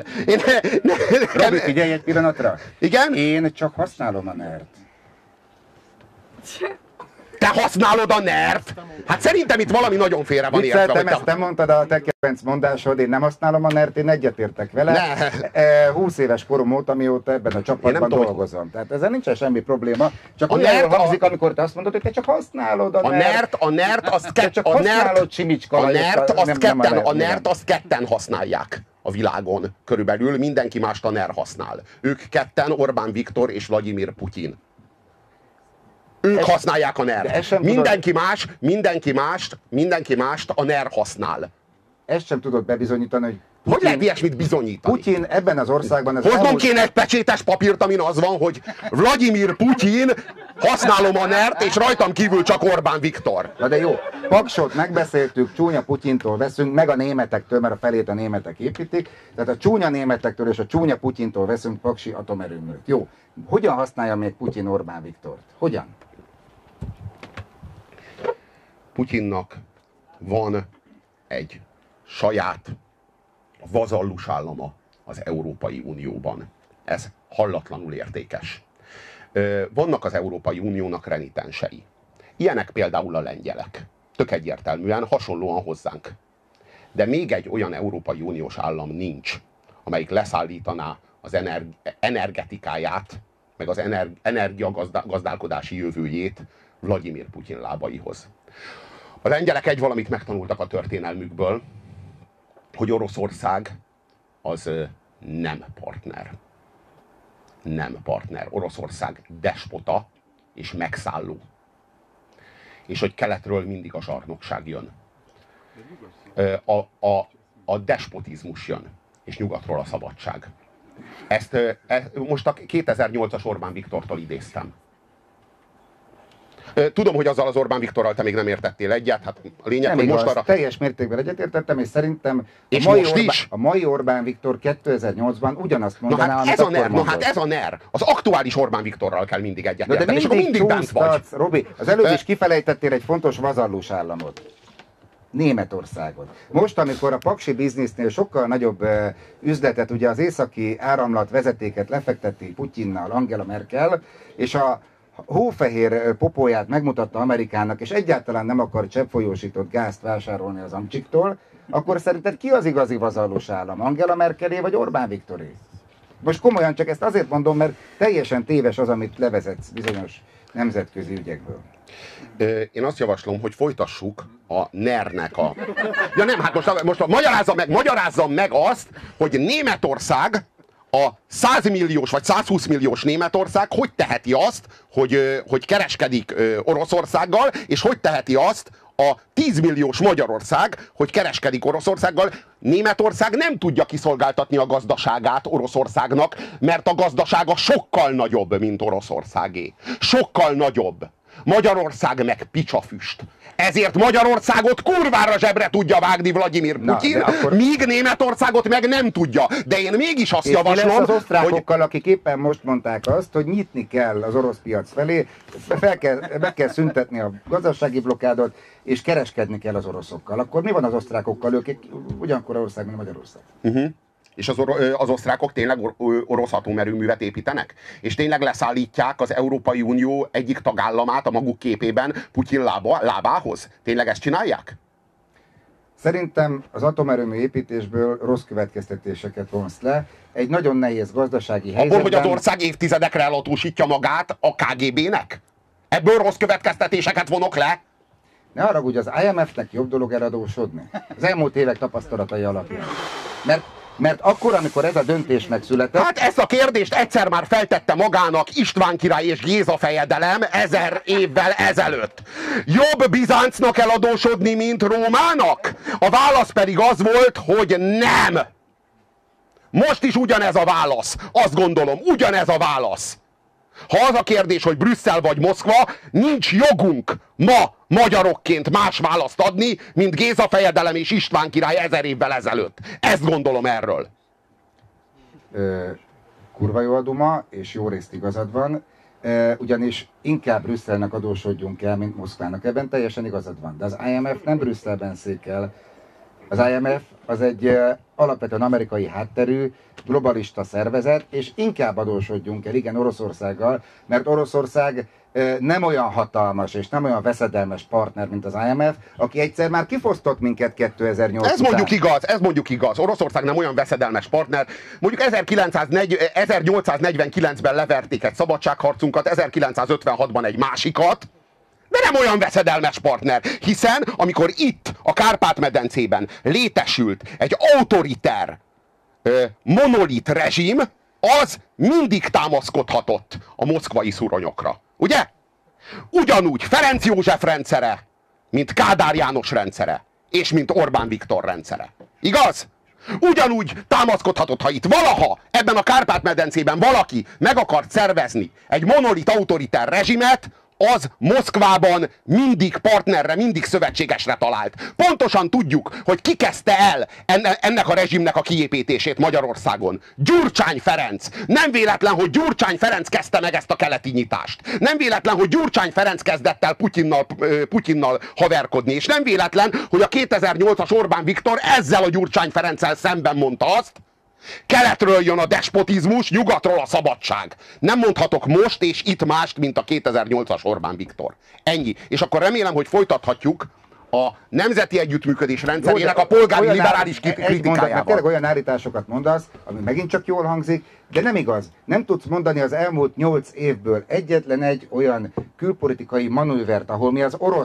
Robi, figyelj egy pillanatra. Igen? Én csak használom a NER-t. Te használod a NER-t? Hát szerintem itt valami nagyon félre van értve. Vicceltem, hogy ezt te mondtad a te kedvenc mondásod, én nem használom a NER-t, én egyetértek vele. Ne. 20 éves korom óta, mióta ebben a csapatban tudom, dolgozom. Tehát ezzel nincsen semmi probléma. Csak A olyan NER-t jól hangzik, amikor te azt mondod, hogy te csak használod a NER-t. A NER-t azt Te csak használod Simicska Lajos, a NER-t azt ketten használják a világon körülbelül. Mindenki mást a NER használ. Ők ketten, Orbán Viktor és Vladimir Putyin. Ők használják a NER-t. Mindenki mást a NER használ. Ezt sem tudod bebizonyítani, hogy Hogy lehet ilyesmit bizonyítani? Putyin ebben az országban... Hoznom kéne egy pecsétes papírt, amin az van, hogy Vladimir Putyin, használom a NER-t, és rajtam kívül csak Orbán Viktor. Na de jó, Paksot megbeszéltük, csúnya Putyintól veszünk, meg a németektől, mert a felét a németek építik, tehát a csúnya németektől és a csúnya Putyintól veszünk paksi atomerőműt. Jó, hogyan használja még Putyin Orbán Viktort? Hogyan? Putyinnak van egy saját vazallus állama az Európai Unióban. Ez hallatlanul értékes. Vannak az Európai Uniónak renitensei. Ilyenek például a lengyelek. Tök egyértelműen, hasonlóan hozzánk. De még egy olyan Európai Uniós állam nincs, amelyik leszállítaná az energetikáját, meg az energiagazdálkodási jövőjét Vladimir Putyin lábaihoz. A lengyelek egy valamit megtanultak a történelmükből, hogy Oroszország az nem partner. Nem partner. Oroszország despota és megszálló. És hogy keletről mindig a zsarnokság jön. A despotizmus jön, és nyugatról a szabadság. Ezt most a 2008-as Orbán Viktortól idéztem. Tudom, hogy azzal az Orbán Viktorral te még nem értettél egyet, hát a lényeg, nem hogy igaz, most arra... teljes mértékben egyetértettem, és szerintem És a mai Orbán Viktor 2008-ban ugyanazt mondaná, amit akkor mondott. Na hát ez a NER. Az aktuális Orbán Viktorral kell mindig egyetérteni, és akkor mindig bent vagy. Robi, az előbb is kifejtettél egy fontos vazallós államot. Németországot. Most, amikor a paksi biznisznél sokkal nagyobb üzletet, ugye az északi áramlat vezetéket lefekteti Putyinnal Angela Merkel, és a hófehér popóját megmutatta Amerikának, és egyáltalán nem akar cseppfolyósított gázt vásárolni az amcsiktól, akkor szerinted ki az igazi vazallós állam? Angela Merkelé vagy Orbán Viktoré? Most komolyan csak ezt azért mondom, mert teljesen téves az, amit levezetsz bizonyos nemzetközi ügyekből. Én azt javaslom, hogy folytassuk a NER-nek a... Ja nem, hát most magyarázzam meg azt, hogy Németország, a 100 milliós vagy 120 milliós Németország hogy teheti azt, hogy kereskedik Oroszországgal, és hogy teheti azt a 10 milliós Magyarország, hogy kereskedik Oroszországgal. Németország nem tudja kiszolgáltatni a gazdaságát Oroszországnak, mert a gazdasága sokkal nagyobb, mint Oroszországé. Sokkal nagyobb. Magyarország meg picsafüst. Ezért Magyarországot kurvára zsebre tudja vágni Vladimir Putyin, míg Németországot meg nem tudja. De én mégis azt javaslom, az osztrákokkal, akik éppen most mondták azt, hogy nyitni kell az orosz piac felé, meg kell szüntetni a gazdasági blokkádot, és kereskedni kell az oroszokkal. Akkor mi van az osztrákokkal? Ők ugyanakkor ország, mint Magyarország. És az osztrákok tényleg orosz atomerőművet építenek? És tényleg leszállítják az Európai Unió egyik tagállamát a maguk képében Putyin lábához? Tényleg ezt csinálják? Szerintem az atomerőmű építésből rossz következtetéseket vonsz le. Egy nagyon nehéz gazdasági helyzetben... Abból, hogy az ország évtizedekre eladósítja magát a KGB-nek? Ebből rossz következtetéseket vonok le? Ne haragudj, az IMF-nek jobb dolog eladósodni. Az elmúlt évek tapasztalatai alapján. Mert akkor, amikor ez a döntés megszületett... Hát ezt a kérdést egyszer már feltette magának István király és Géza fejedelem 1000 évvel ezelőtt. Jobb Bizáncnak eladósodni, mint Rómának? A válasz pedig az volt, hogy nem. Most is ugyanez a válasz. Azt gondolom, ugyanez a válasz. Ha az a kérdés, hogy Brüsszel vagy Moszkva, nincs jogunk ma magyarokként más választ adni, mint Géza fejedelem és István király 1000 évvel ezelőtt. Ezt gondolom erről. Kurva jó a duma, és jó részt igazad van, ugyanis inkább Brüsszelnek adósodjunk el, mint Moszkvának. Ebben teljesen igazad van. De az IMF nem Brüsszelben székel. Az IMF az egy alapvetően amerikai hátterű, globalista szervezet, és inkább adósodjunk el, igen, Oroszországgal, mert Oroszország nem olyan hatalmas és nem olyan veszedelmes partner, mint az IMF, aki egyszer már kifosztott minket 2008 Ez mondjuk igaz. Oroszország nem olyan veszedelmes partner. Mondjuk 1849-ben leverték egy szabadságharcunkat, 1956-ban egy másikat, de nem olyan veszedelmes partner, hiszen amikor itt, a Kárpát-medencében létesült egy autoriter, monolit rezsim, az mindig támaszkodhatott a moszkvai szuronyokra. Ugye? Ugyanúgy Ferenc József rendszere, mint Kádár János rendszere, és mint Orbán Viktor rendszere. Igaz? Ugyanúgy támaszkodhatott, ha itt valaha ebben a Kárpát-medencében valaki meg akart szervezni egy monolit autoriter rezsimet, az Moszkvában mindig partnerre, mindig szövetségesre talált. Pontosan tudjuk, hogy ki kezdte el ennek a rezsimnek a kiépítését Magyarországon. Gyurcsány Ferenc. Nem véletlen, hogy Gyurcsány Ferenc kezdte meg ezt a keleti nyitást. Nem véletlen, hogy Gyurcsány Ferenc kezdett el Putyinnal haverkodni. És nem véletlen, hogy a 2008-as Orbán Viktor ezzel a Gyurcsány Ferenccel szemben mondta azt, keletről jön a despotizmus, nyugatról a szabadság. Nem mondhatok most és itt mást, mint a 2008-as Orbán Viktor. Ennyi. És akkor remélem, hogy folytathatjuk a nemzeti együttműködés rendszerének a polgári liberális kritikájával. Tényleg olyan állításokat mondasz, ami megint csak jól hangzik, de nem igaz. Nem tudsz mondani az elmúlt 8 évből egyetlen egy olyan külpolitikai manővert, ahol mi az orosz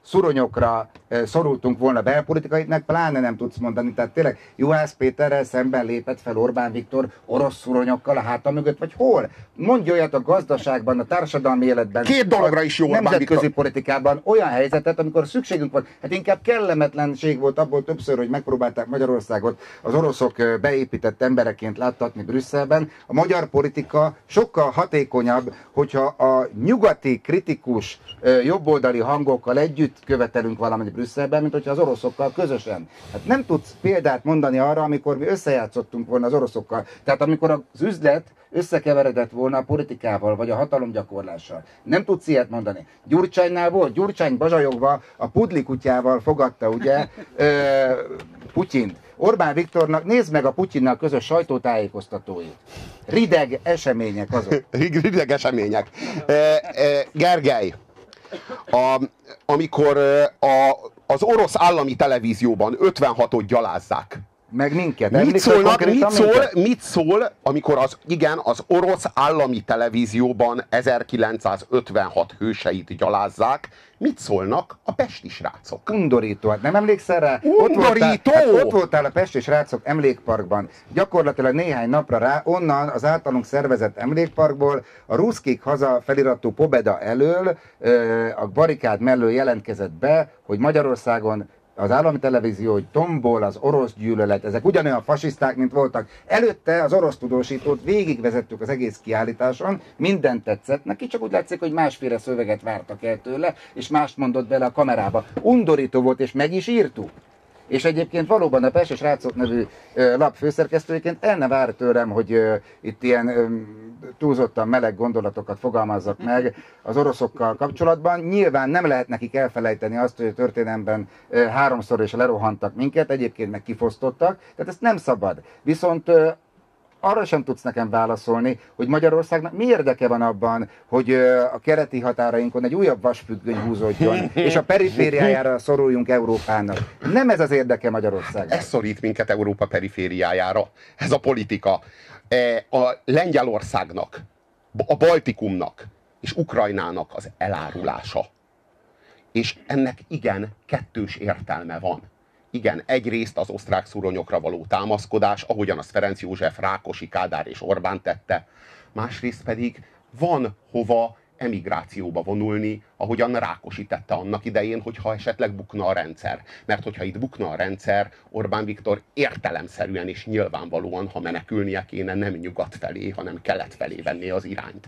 szuronyokra szorultunk volna belpolitikaiknek, pláne nem tudsz mondani. Tehát tényleg Juhász Péterrel szemben lépett fel Orbán Viktor orosz szuronyokkal a háta mögött, vagy hol? Mondj olyat a gazdaságban, a társadalmi életben. Két dologra is jó Orbán nemzetközi Viktor. politikában olyan helyzetet, amikor szükségünk volt. Hát inkább kellemetlenség volt abból többször, hogy megpróbálták Magyarországot az oroszok beépített embereként láttatni Brüsszelben. A magyar politika sokkal hatékonyabb, hogyha a nyugati kritikus jobboldali hangokkal együtt követelünk valamit Brüsszelben, mint hogyha az oroszokkal közösen. Hát nem tudsz példát mondani arra, amikor mi összejátszottunk volna az oroszokkal. Tehát amikor az üzlet összekeveredett volna a politikával, vagy a hatalomgyakorlással. Nem tudsz ilyet mondani. Gyurcsánynál volt, Gyurcsány bazsajogva a pudlikutyával fogadta, ugye, Putyint. Orbán Viktornak, nézd meg a Putyinnal közös sajtótájékoztatóit. Rideg események azok. Rideg események. Gergely, amikor az orosz állami televízióban 56-ot gyalázzák, meg minket. Mit szól, amikor az orosz állami televízióban 1956 hőseit gyalázzák, mit szólnak a pesti srácok? Undorító, hát nem emlékszel rá? Undorító! Ott voltál a Pesti Srácok emlékparkban. Gyakorlatilag néhány napra rá, onnan az általunk szervezett emlékparkból a Ruszkik haza feliratú Pobeda elől a barikád mellől jelentkezett be, hogy Magyarországon az állami televízió, hogy tombol az orosz gyűlölet, ezek ugyanolyan fasiszták, mint voltak. Előtte az orosz tudósítót végigvezettük az egész kiállításon, mindent tetszett neki, csak úgy látszik, hogy másféle szöveget vártak el tőle, és mást mondott bele a kamerába. Undorító volt, és meg is írtuk. És egyébként valóban a Pesti Srácok nevű lap főszerkesztőjeként el ne vár tőlem, hogy itt ilyen túlzottan meleg gondolatokat fogalmazzak meg az oroszokkal kapcsolatban. Nyilván nem lehet nekik elfelejteni azt, hogy a történelemben háromszor is lerohantak minket, egyébként meg kifosztottak, tehát ezt nem szabad. Viszont arra sem tudsz nekem válaszolni, hogy Magyarországnak mi érdeke van abban, hogy a keleti határainkon egy újabb vasfüggöny húzódjon, és a perifériájára szoruljunk Európának. Nem ez az érdeke Magyarországnak. Ez szorít minket Európa perifériájára. Ez a politika. A Lengyelországnak, a Baltikumnak és Ukrajnának az elárulása. És ennek igen kettős értelme van. Igen, egyrészt az osztrák szuronyokra való támaszkodás, ahogyan az Ferenc József, Rákosi, Kádár és Orbán tette. Másrészt pedig van hova emigrációba vonulni, ahogyan Rákosi tette annak idején, hogyha esetleg bukna a rendszer. Mert hogyha itt bukna a rendszer, Orbán Viktor értelemszerűen és nyilvánvalóan, ha menekülnie kéne, nem nyugat felé, hanem kelet felé venné az irányt.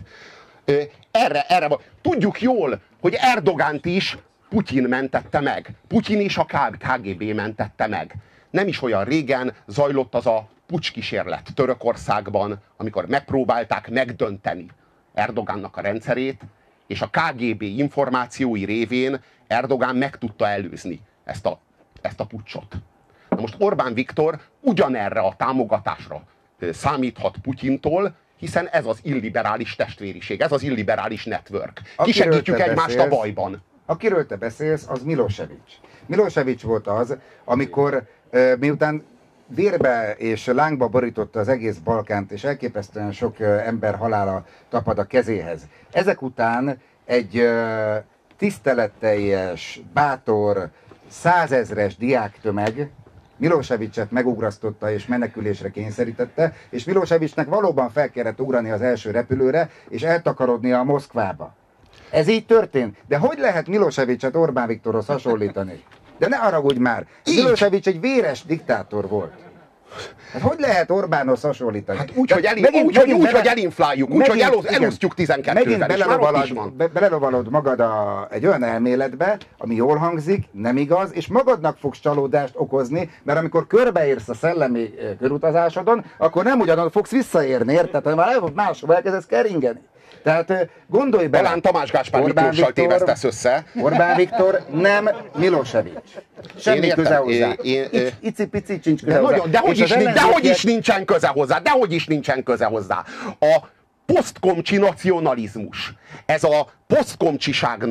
Erre tudjuk jól, hogy Erdogánt is Putyin mentette meg. Putyin is a KGB mentette meg. Nem is olyan régen zajlott az a pucskísérlet Törökországban, amikor megpróbálták megdönteni Erdogánnak a rendszerét, és a KGB információi révén Erdogán meg tudta előzni ezt a puccsot. Na most Orbán Viktor ugyanerre a támogatásra számíthat Putyintól, hiszen ez az illiberális testvériség, ez az illiberális network. Kisegítjük egymást a bajban. Akiről te beszélsz, az Milosevic. Milosevic volt az, amikor miután vérbe és lángba borította az egész Balkánt, és elképesztően sok ember halála tapad a kezéhez. Ezek után egy tiszteletteljes, bátor, 100 000-es diáktömeg Milosevicet megugrasztotta és menekülésre kényszerítette, és Milosevicnek valóban fel kellett ugrani az első repülőre, és eltakarodnia a Moszkvába. Ez így történt. De hogy lehet Milosevicet Orbán Viktorhoz hasonlítani? De ne haragudj már! Milosevic egy véres diktátor volt. Hát hogy lehet Orbánhoz hasonlítani? Hát úgy, hogy elinfláljuk, úgy, hogy elosztjuk 12-vel, és már ott is van. Belelovalod magad egy olyan elméletbe, ami jól hangzik, nem igaz, és magadnak fogsz csalódást okozni, mert amikor körbeérsz a szellemi körutazásodon, akkor nem ugyanaz fogsz visszaérni, érted? Hanem már máshova elkezdesz keringeni. Tehát gondolj bele. Talán Tamás Gáspár Miklóssal tévesztesz össze. Orbán Viktor nem Milosevic. Semmi köze hozzá. Icipici sincs köze hozzá. Dehogy is nincsen köze hozzá. Dehogy is nincsen köze hozzá. A posztkomcsi nacionalizmus, ez a posztkomcsiságnak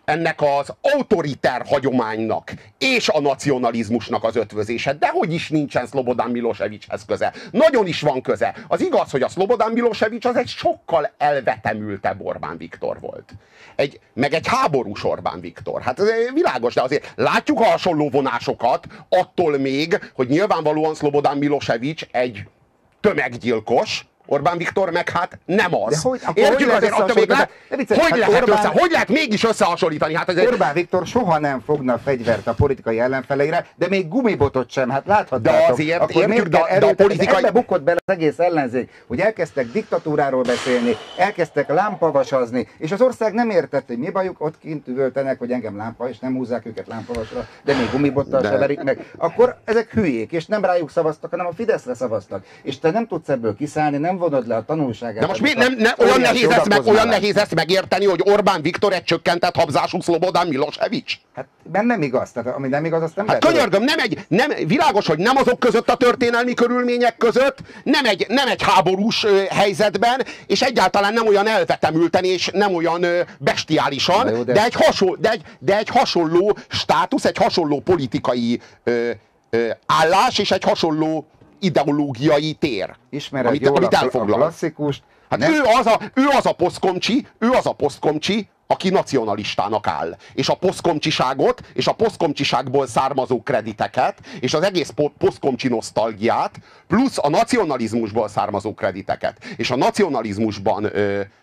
ennek az autoriter hagyománynak és a nacionalizmusnak az ötvözése. Dehogy is nincsen Szlobodan Milosevicshez köze. Nagyon is van köze. Az igaz, hogy a Szlobodan Milosevics az egy sokkal elvetemültebb Orbán Viktor volt. Meg egy háborús Orbán Viktor. Hát ez világos, de azért látjuk a hasonló vonásokat attól még, hogy nyilvánvalóan Szlobodan Milosevics egy tömeggyilkos, Orbán Viktor meg hát nem az. Értjük azért, attól még hogy lehet mégis összehasonlítani? Hát Orbán Viktor soha nem fogna fegyvert a politikai ellenfeleire, de még gumibotot sem, hát láthatjátok. De azért értjük, de a politikai... Ebbe bukott bele az egész ellenzék, hogy elkezdtek diktatúráról beszélni, elkezdtek lámpavasazni, és az ország nem értett, hogy mi bajuk, ott kint üvöltenek, hogy engem lámpa, és nem húzzák őket lámpavasra, de még gumibottal se verik meg. Akkor ezek hülyék, és nem rájuk szavaztak, hanem a Fideszre szavaztak. És te nem tudsz ebből kiszállni, nem vonod le a tanulságát. De most olyan nehéz ezt megérteni, hogy Orbán Viktor egy csökkentett habzású Szlobodan Milosevics? Hát nem igaz. Tehát ami nem igaz, azt nem lehet. Könyörgöm, világos, hogy nem azok között a történelmi körülmények között, nem egy háborús helyzetben, és egyáltalán nem olyan elvetemülten és nem olyan bestiálisan, de egy hasonló státusz, egy hasonló politikai állás és egy hasonló ideológiai tér, amit elfoglal. A klasszikust. Hát ő az a posztkomcsi, aki nacionalistának áll. És a posztkomcsiságot, és a posztkomcsiságból származó krediteket, és az egész posztkomcsi nosztalgiát, plusz a nacionalizmusból származó krediteket, és a nacionalizmusban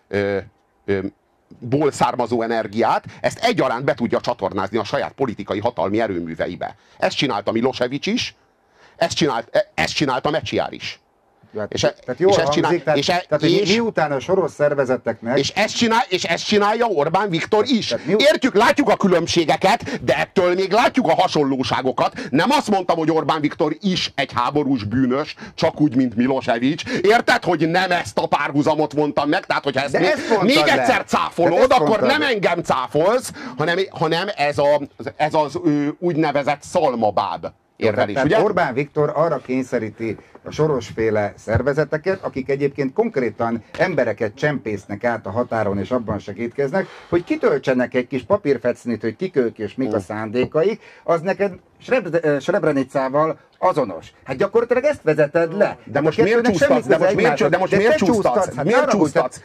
ból származó energiát, ezt egyaránt be tudja csatornázni a saját politikai hatalmi erőműveibe. Ezt csinálta Milosevic is, ezt csinálta Mečiar is. Miután a soros szervezeteknek... És ezt csinálja Orbán Viktor is. Értjük, látjuk a különbségeket, de ettől még látjuk a hasonlóságokat. Nem azt mondtam, hogy Orbán Viktor is egy háborús bűnös, csak úgy, mint Milosevic. Érted, hogy nem ezt a párhuzamot mondtam meg? Tehát, hogyha ezt még egyszer cáfolod, akkor nem engem cáfolsz, hanem ez az úgynevezett szalmabáb érvelés, ugye? Orbán Viktor arra kényszeríti a sorosféle szervezeteket, akik egyébként konkrétan embereket csempésznek át a határon és abban segítkeznek, hogy kitöltsenek egy kis papírfecnit, hogy kik ők és mik a szándékaik, az neked Srebrenicával azonos. Hát gyakorlatilag ezt vezeted le. De most miért csúsztatsz? Miért csúsztatsz?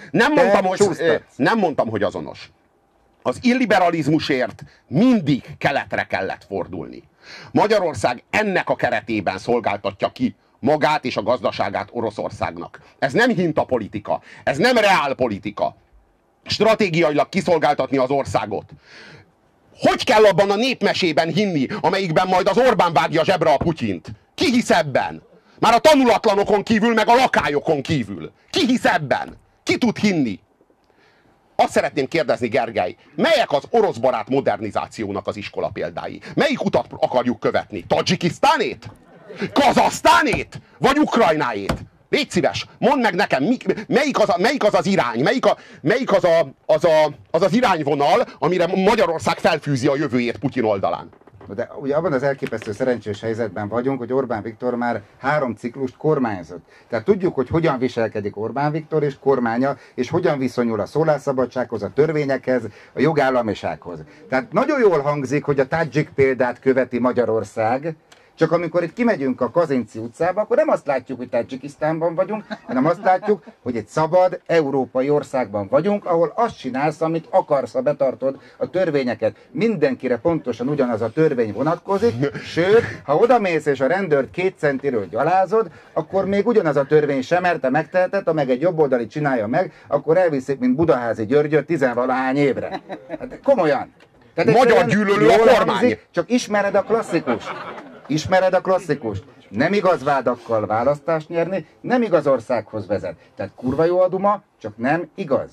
Nem mondtam, hogy azonos. Az illiberalizmusért mindig keletre kellett fordulni. Magyarország ennek a keretében szolgáltatja ki magát és a gazdaságát Oroszországnak. Ez nem hintapolitika, ez nem reálpolitika. Stratégiailag kiszolgáltatni az országot. Hogy kell abban a népmesében hinni, amelyikben majd az Orbán vágja zsebre a Putyint? Ki hisz ebben? Már a tanulatlanokon kívül, meg a lakályokon kívül. Ki hisz ebben? Ki tud hinni? Azt szeretném kérdezni, Gergely, melyek az oroszbarát modernizációnak az iskola példái? Melyik utat akarjuk követni? Tadzsikisztánét? Kazahsztánét? Vagy Ukrajnáét? Légy szíves, mondd meg nekem, melyik az az irány, melyik az az irányvonal, amire Magyarország felfűzi a jövőjét Putyin oldalán? De ugye abban az elképesztő szerencsés helyzetben vagyunk, hogy Orbán Viktor már 3 ciklust kormányzott. Tehát tudjuk, hogy hogyan viselkedik Orbán Viktor és kormánya, és hogyan viszonyul a szólásszabadsághoz, a törvényekhez, a jogállamisághoz. Tehát nagyon jól hangzik, hogy a tadzsik példát követi Magyarország, csak amikor itt kimegyünk a Kazinci utcába, akkor nem azt látjuk, hogy Tadzsikisztánban vagyunk, hanem azt látjuk, hogy egy szabad európai országban vagyunk, ahol azt csinálsz, amit akarsz, ha betartod a törvényeket. Mindenkire pontosan ugyanaz a törvény vonatkozik, sőt, ha odamész és a rendőrt 2 centiről gyalázod, akkor még ugyanaz a törvény sem, mert te megteheted, ha meg egy jobboldali csinálja meg, akkor elviszik, mint Budaházi Györgyöt 10-valahány évre. Hát komolyan. Magyar gyűlölő a kormány. Csak ismered a klasszikust. Ismered a klasszikust? Nem igaz vádakkal választást nyerni, nem igaz országhoz vezet. Tehát kurva jó a duma, csak nem igaz.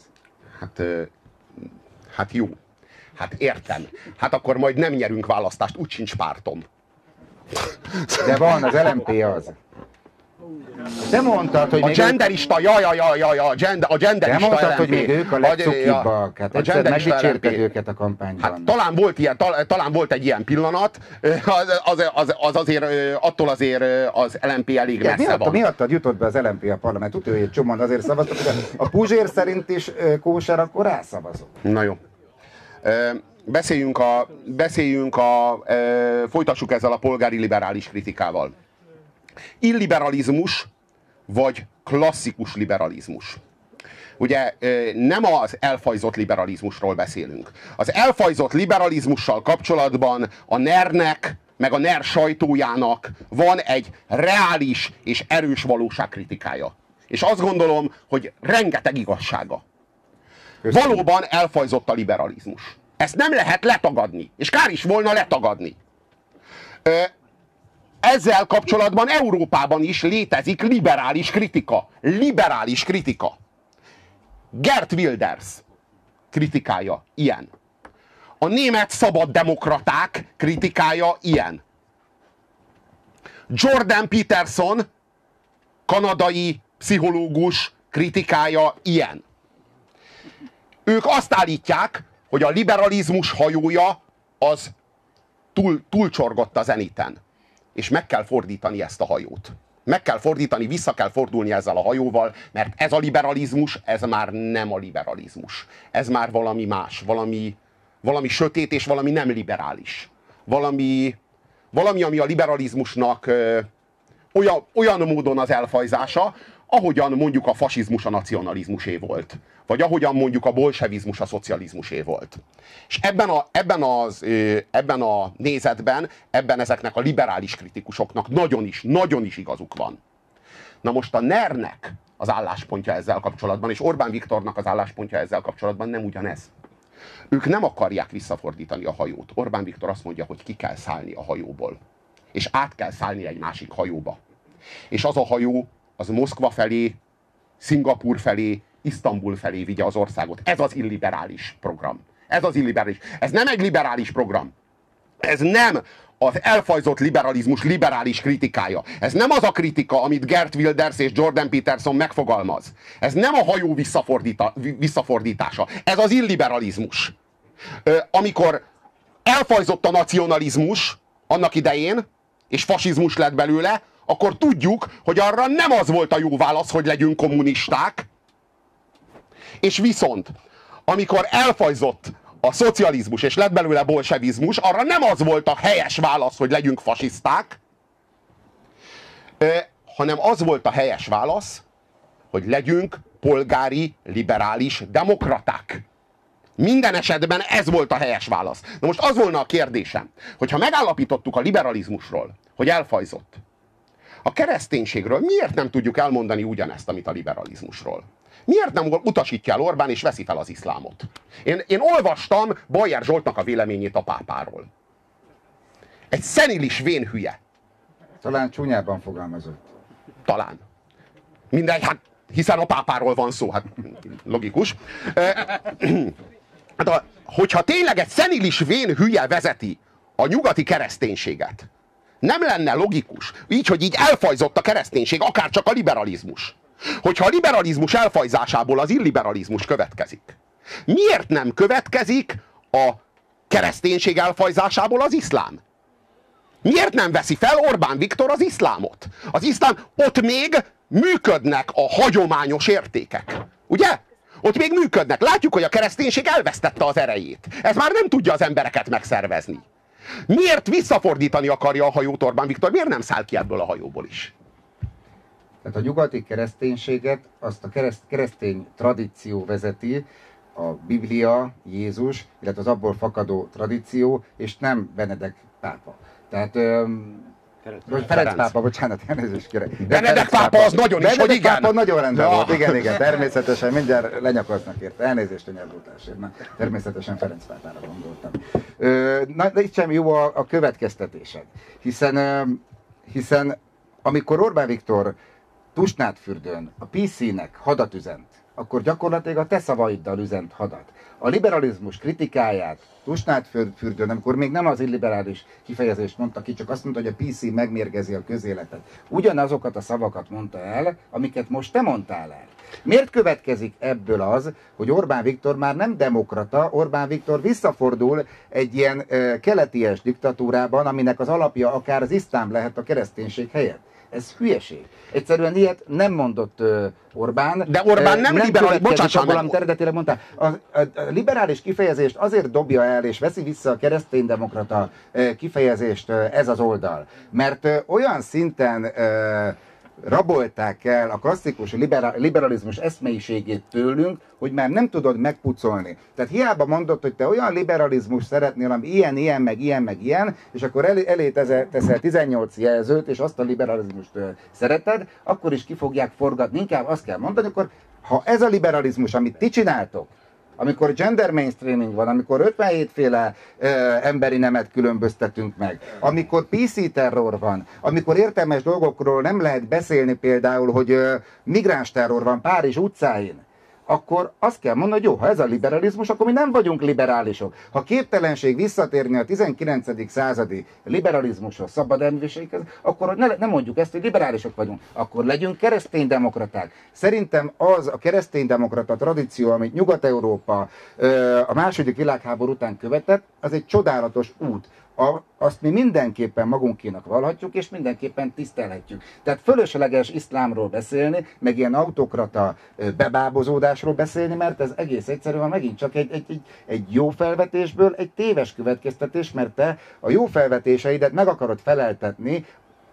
Hát jó. Hát értem. Hát akkor majd nem nyerünk választást, úgy sincs pártom. De van, az LMP az. Te mondtad, hogy a genderista, a genderista te mondtad, hogy még ők a legcukibbak. Hát egyszer megdicsérted őket a kampányban. Hát talán volt egy ilyen pillanat, az azért, attól azért az LMP elég messze van. Miattad jutott be az LMP a parlament, hogy egy csomóan azért szavaztak, hogy a Puzsér szerint is kóser, akkor rászavazok. Na jó. folytassuk ezzel a polgári liberális kritikával. Illiberalizmus vagy klasszikus liberalizmus. Ugye nem az elfajzott liberalizmusról beszélünk. Az elfajzott liberalizmussal kapcsolatban a NER-nek, meg a NER sajtójának van egy reális és erős valóságkritikája. És azt gondolom, hogy rengeteg igazsága. Köszönöm. Valóban elfajzott a liberalizmus. Ezt nem lehet letagadni. És kár is volna letagadni. Ezzel kapcsolatban Európában is létezik liberális kritika. Liberális kritika. Geert Wilders kritikája ilyen. A német szabaddemokraták kritikája ilyen. Jordan Peterson, kanadai pszichológus kritikája ilyen. Ők azt állítják, hogy a liberalizmus hajója az túlcsorgott a zeniten. És meg kell fordítani ezt a hajót. Meg kell fordítani, vissza kell fordulni ezzel a hajóval, mert ez a liberalizmus, ez már nem a liberalizmus. Ez már valami más, valami sötét és valami nem liberális. Valami ami a liberalizmusnak olyan módon az elfajzása, ahogyan mondjuk a fasizmus a nacionalizmusé volt. Vagy ahogyan mondjuk a bolsevizmus a szocializmusé volt. És ebben a nézetben, ebben ezeknek a liberális kritikusoknak nagyon is igazuk van. Na most a NER-nek az álláspontja ezzel kapcsolatban, és Orbán Viktornak az álláspontja ezzel kapcsolatban nem ugyanez. Ők nem akarják visszafordítani a hajót. Orbán Viktor azt mondja, hogy ki kell szállni a hajóból. És át kell szállni egy másik hajóba. És az a hajó, az Moszkva felé, Szingapúr felé, Isztambul felé vigye az országot. Ez az illiberális program. Ez az illiberális. Ez nem egy liberális program. Ez nem az elfajzott liberalizmus liberális kritikája. Ez nem az a kritika, amit Geert Wilders és Jordan Peterson megfogalmaz. Ez nem a hajó visszafordítása. Ez az illiberalizmus. Amikor elfajzott a nacionalizmus annak idején, és fasizmus lett belőle, akkor tudjuk, hogy arra nem az volt a jó válasz, hogy legyünk kommunisták, és viszont, amikor elfajzott a szocializmus, és lett belőle bolsevizmus, arra nem az volt a helyes válasz, hogy legyünk fasiszták, hanem az volt a helyes válasz, hogy legyünk polgári, liberális demokraták. Minden esetben ez volt a helyes válasz. Na most az volna a kérdésem, hogyha megállapítottuk a liberalizmusról, hogy elfajzott, a kereszténységről miért nem tudjuk elmondani ugyanezt, amit a liberalizmusról? Miért nem utasítja el Orbán és veszi fel az iszlámot? Én olvastam Bajer Zsoltnak a véleményét a pápáról. Egy szenilis vénhülye. Talán csúnyában fogalmazott. Talán. Mindegy, hát hiszen a pápáról van szó, hát logikus. Hogyha tényleg egy szenilis vénhülye vezeti a nyugati kereszténységet, nem lenne logikus, így, hogy így elfajzott a kereszténység, akár csak a liberalizmus. Hogyha a liberalizmus elfajzásából az illiberalizmus következik, miért nem következik a kereszténység elfajzásából az iszlám? Miért nem veszi fel Orbán Viktor az iszlámot? Az iszlám, ott még működnek a hagyományos értékek. Ugye? Ott még működnek. Látjuk, hogy a kereszténység elvesztette az erejét. Ez már nem tudja az embereket megszervezni. Miért visszafordítani akarja a hajót Orbán Viktor? Miért nem száll ki ebből a hajóból is? Tehát a nyugati kereszténységet, azt a keresztény tradíció vezeti, a Biblia, Jézus, illetve az abból fakadó tradíció, és nem Benedek pápa. Tehát Ferenc pápa, bocsánat, elnézést kérek. Benedek pápa az nagyon is, hogy igen. Pápa nagyon rendben volt, igen, természetesen, mindjárt lenyakoznak érte. Elnézést a nyelvútásért, természetesen Ferenc pápára gondoltam. De itt sem jó a következtetésed, hiszen amikor Orbán Viktor Tusnádfürdőn a PC-nek hadat üzent, akkor gyakorlatilag a te szavaiddal üzent hadat. A liberalizmus kritikáját Tusnádfürdőn, amikor még nem az illiberális kifejezést mondta ki, csak azt mondta, hogy a PC megmérgezi a közéletet. Ugyanazokat a szavakat mondta el, amiket most te mondtál el. Miért következik ebből az, hogy Orbán Viktor már nem demokrata, Orbán Viktor visszafordul egy ilyen keleties diktatúrában, aminek az alapja akár az iszlám lehet a kereszténység helyett? Ez hülyeség. Egyszerűen ilyet nem mondott Orbán. De Orbán nem liberális, bocsássam meg. Amit eredetileg mondta. A liberális kifejezést azért dobja el, és veszi vissza a kereszténydemokrata kifejezést ez az oldal. Mert olyan szinten rabolták el a klasszikus liberalizmus eszmeiségét tőlünk, hogy már nem tudod megpucolni. Tehát hiába mondod, hogy te olyan liberalizmus szeretnél, ami ilyen, meg ilyen, és akkor elé teszel 18 jelzőt, és azt a liberalizmust szereted, akkor is ki fogják forgatni. Inkább azt kell mondani, akkor ha ez a liberalizmus, amit ti csináltok, amikor gender mainstreaming van, amikor 57 féle emberi nemet különböztetünk meg, amikor PC terror van, amikor értelmes dolgokról nem lehet beszélni, például, hogy migráns terror van Párizs utcáin, akkor azt kell mondani, hogy jó, ha ez a liberalizmus, akkor mi nem vagyunk liberálisok. Ha képtelenség visszatérni a 19. századi liberalizmushoz, szabad elművéséghez, akkor ne mondjuk ezt, hogy liberálisok vagyunk, akkor legyünk kereszténydemokraták. Szerintem az a kereszténydemokrata tradíció, amit Nyugat-Európa a második világháború után követett, az egy csodálatos út. Azt mi mindenképpen magunkénak vallhatjuk, és mindenképpen tisztelhetjük. Tehát fölösleges iszlámról beszélni, meg ilyen autokrata bebábozódásról beszélni, mert ez egész egyszerűen megint csak egy jó felvetésből egy téves következtetés, mert te a jó felvetéseidet meg akarod feleltetni,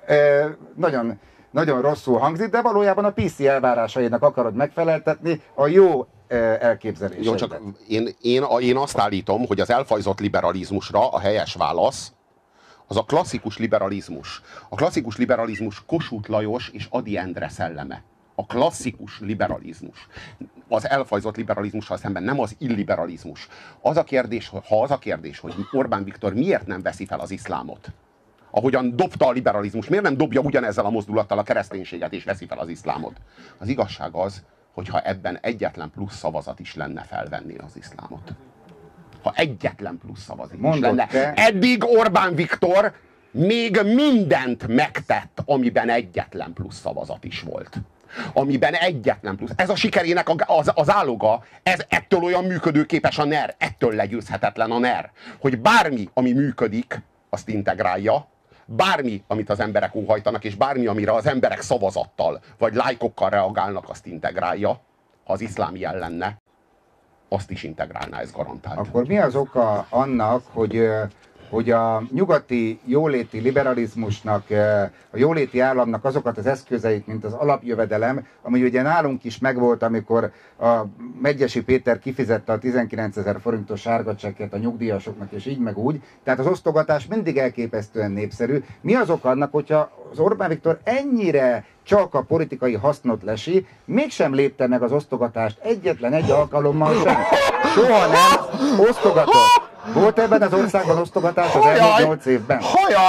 nagyon, nagyon rosszul hangzik, de valójában a PC elvárásainak akarod megfeleltetni a jó elképzeléseidet. Jó, csak én azt állítom, hogy az elfajzott liberalizmusra a helyes válasz az a klasszikus liberalizmus. A klasszikus liberalizmus Kossuth Lajos és Ady Endre szelleme. A klasszikus liberalizmus. Az elfajzott liberalizmussal szemben nem az illiberalizmus. Az a kérdés, hogy Orbán Viktor miért nem veszi fel az iszlámot, ahogyan dobta a liberalizmus, miért nem dobja ugyanezzel a mozdulattal a kereszténységet és veszi fel az iszlámot? Az igazság az, hogyha ebben egyetlen plusz szavazat is lenne, felvenni az iszlámot. Ha egyetlen plusz szavazat is lenne. Eddig Orbán Viktor még mindent megtett, amiben egyetlen plusz szavazat is volt. Amiben egyetlen plusz. Ez a sikerének az áloga, ettől olyan működőképes a NER, ettől legyőzhetetlen a NER. Hogy bármi, ami működik, azt integrálja, bármi, amit az emberek óhajtanak, és bármi, amire az emberek szavazattal, vagy lájkokkal reagálnak, azt integrálja. Ha az iszlám ilyen lenne, azt is integrálná, ez garantált. Akkor mi az oka annak, hogy a nyugati jóléti liberalizmusnak, a jóléti államnak azokat az eszközeit, mint az alapjövedelem, ami ugye nálunk is megvolt, amikor a Medgyessy Péter kifizette a 19 000 forintos sárga csekket a nyugdíjasoknak, és így meg úgy. Tehát az osztogatás mindig elképesztően népszerű. Mi az oka annak, hogyha az Orbán Viktor ennyire csak a politikai hasznot lesi, mégsem lépte meg az osztogatást egyetlen egy alkalommal sem. Soha nem osztogatott. Volt ebben az országban osztogatás az elmúlt 8 évben?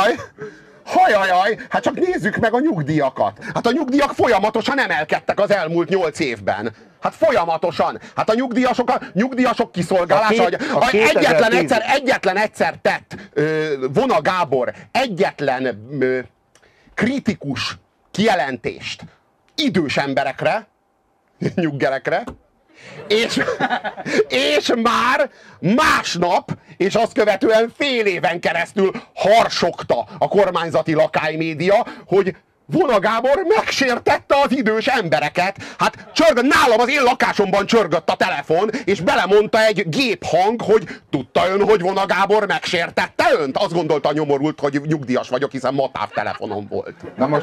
Hajajaj, hát csak nézzük meg a nyugdíjakat. Hát a nyugdíjak folyamatosan emelkedtek az elmúlt 8 évben. Hát folyamatosan. Hát a nyugdíjasok kiszolgálása, hogy egyetlen egyszer tett Vona Gábor egyetlen kritikus kijelentést idős emberekre, nyuggerekre, és már másnap, és azt követően fél éven keresztül harsogta a kormányzati lakálymédia, hogy Vona Gábor megsértette az idős embereket. Hát nálam az én lakásomban csörgött a telefon, és belemondta egy géphang, hogy tudta ön, hogy Vona Gábor megsértette önt? Azt gondolta a nyomorult, hogy nyugdíjas vagyok, hiszen matáv telefonom volt. Na most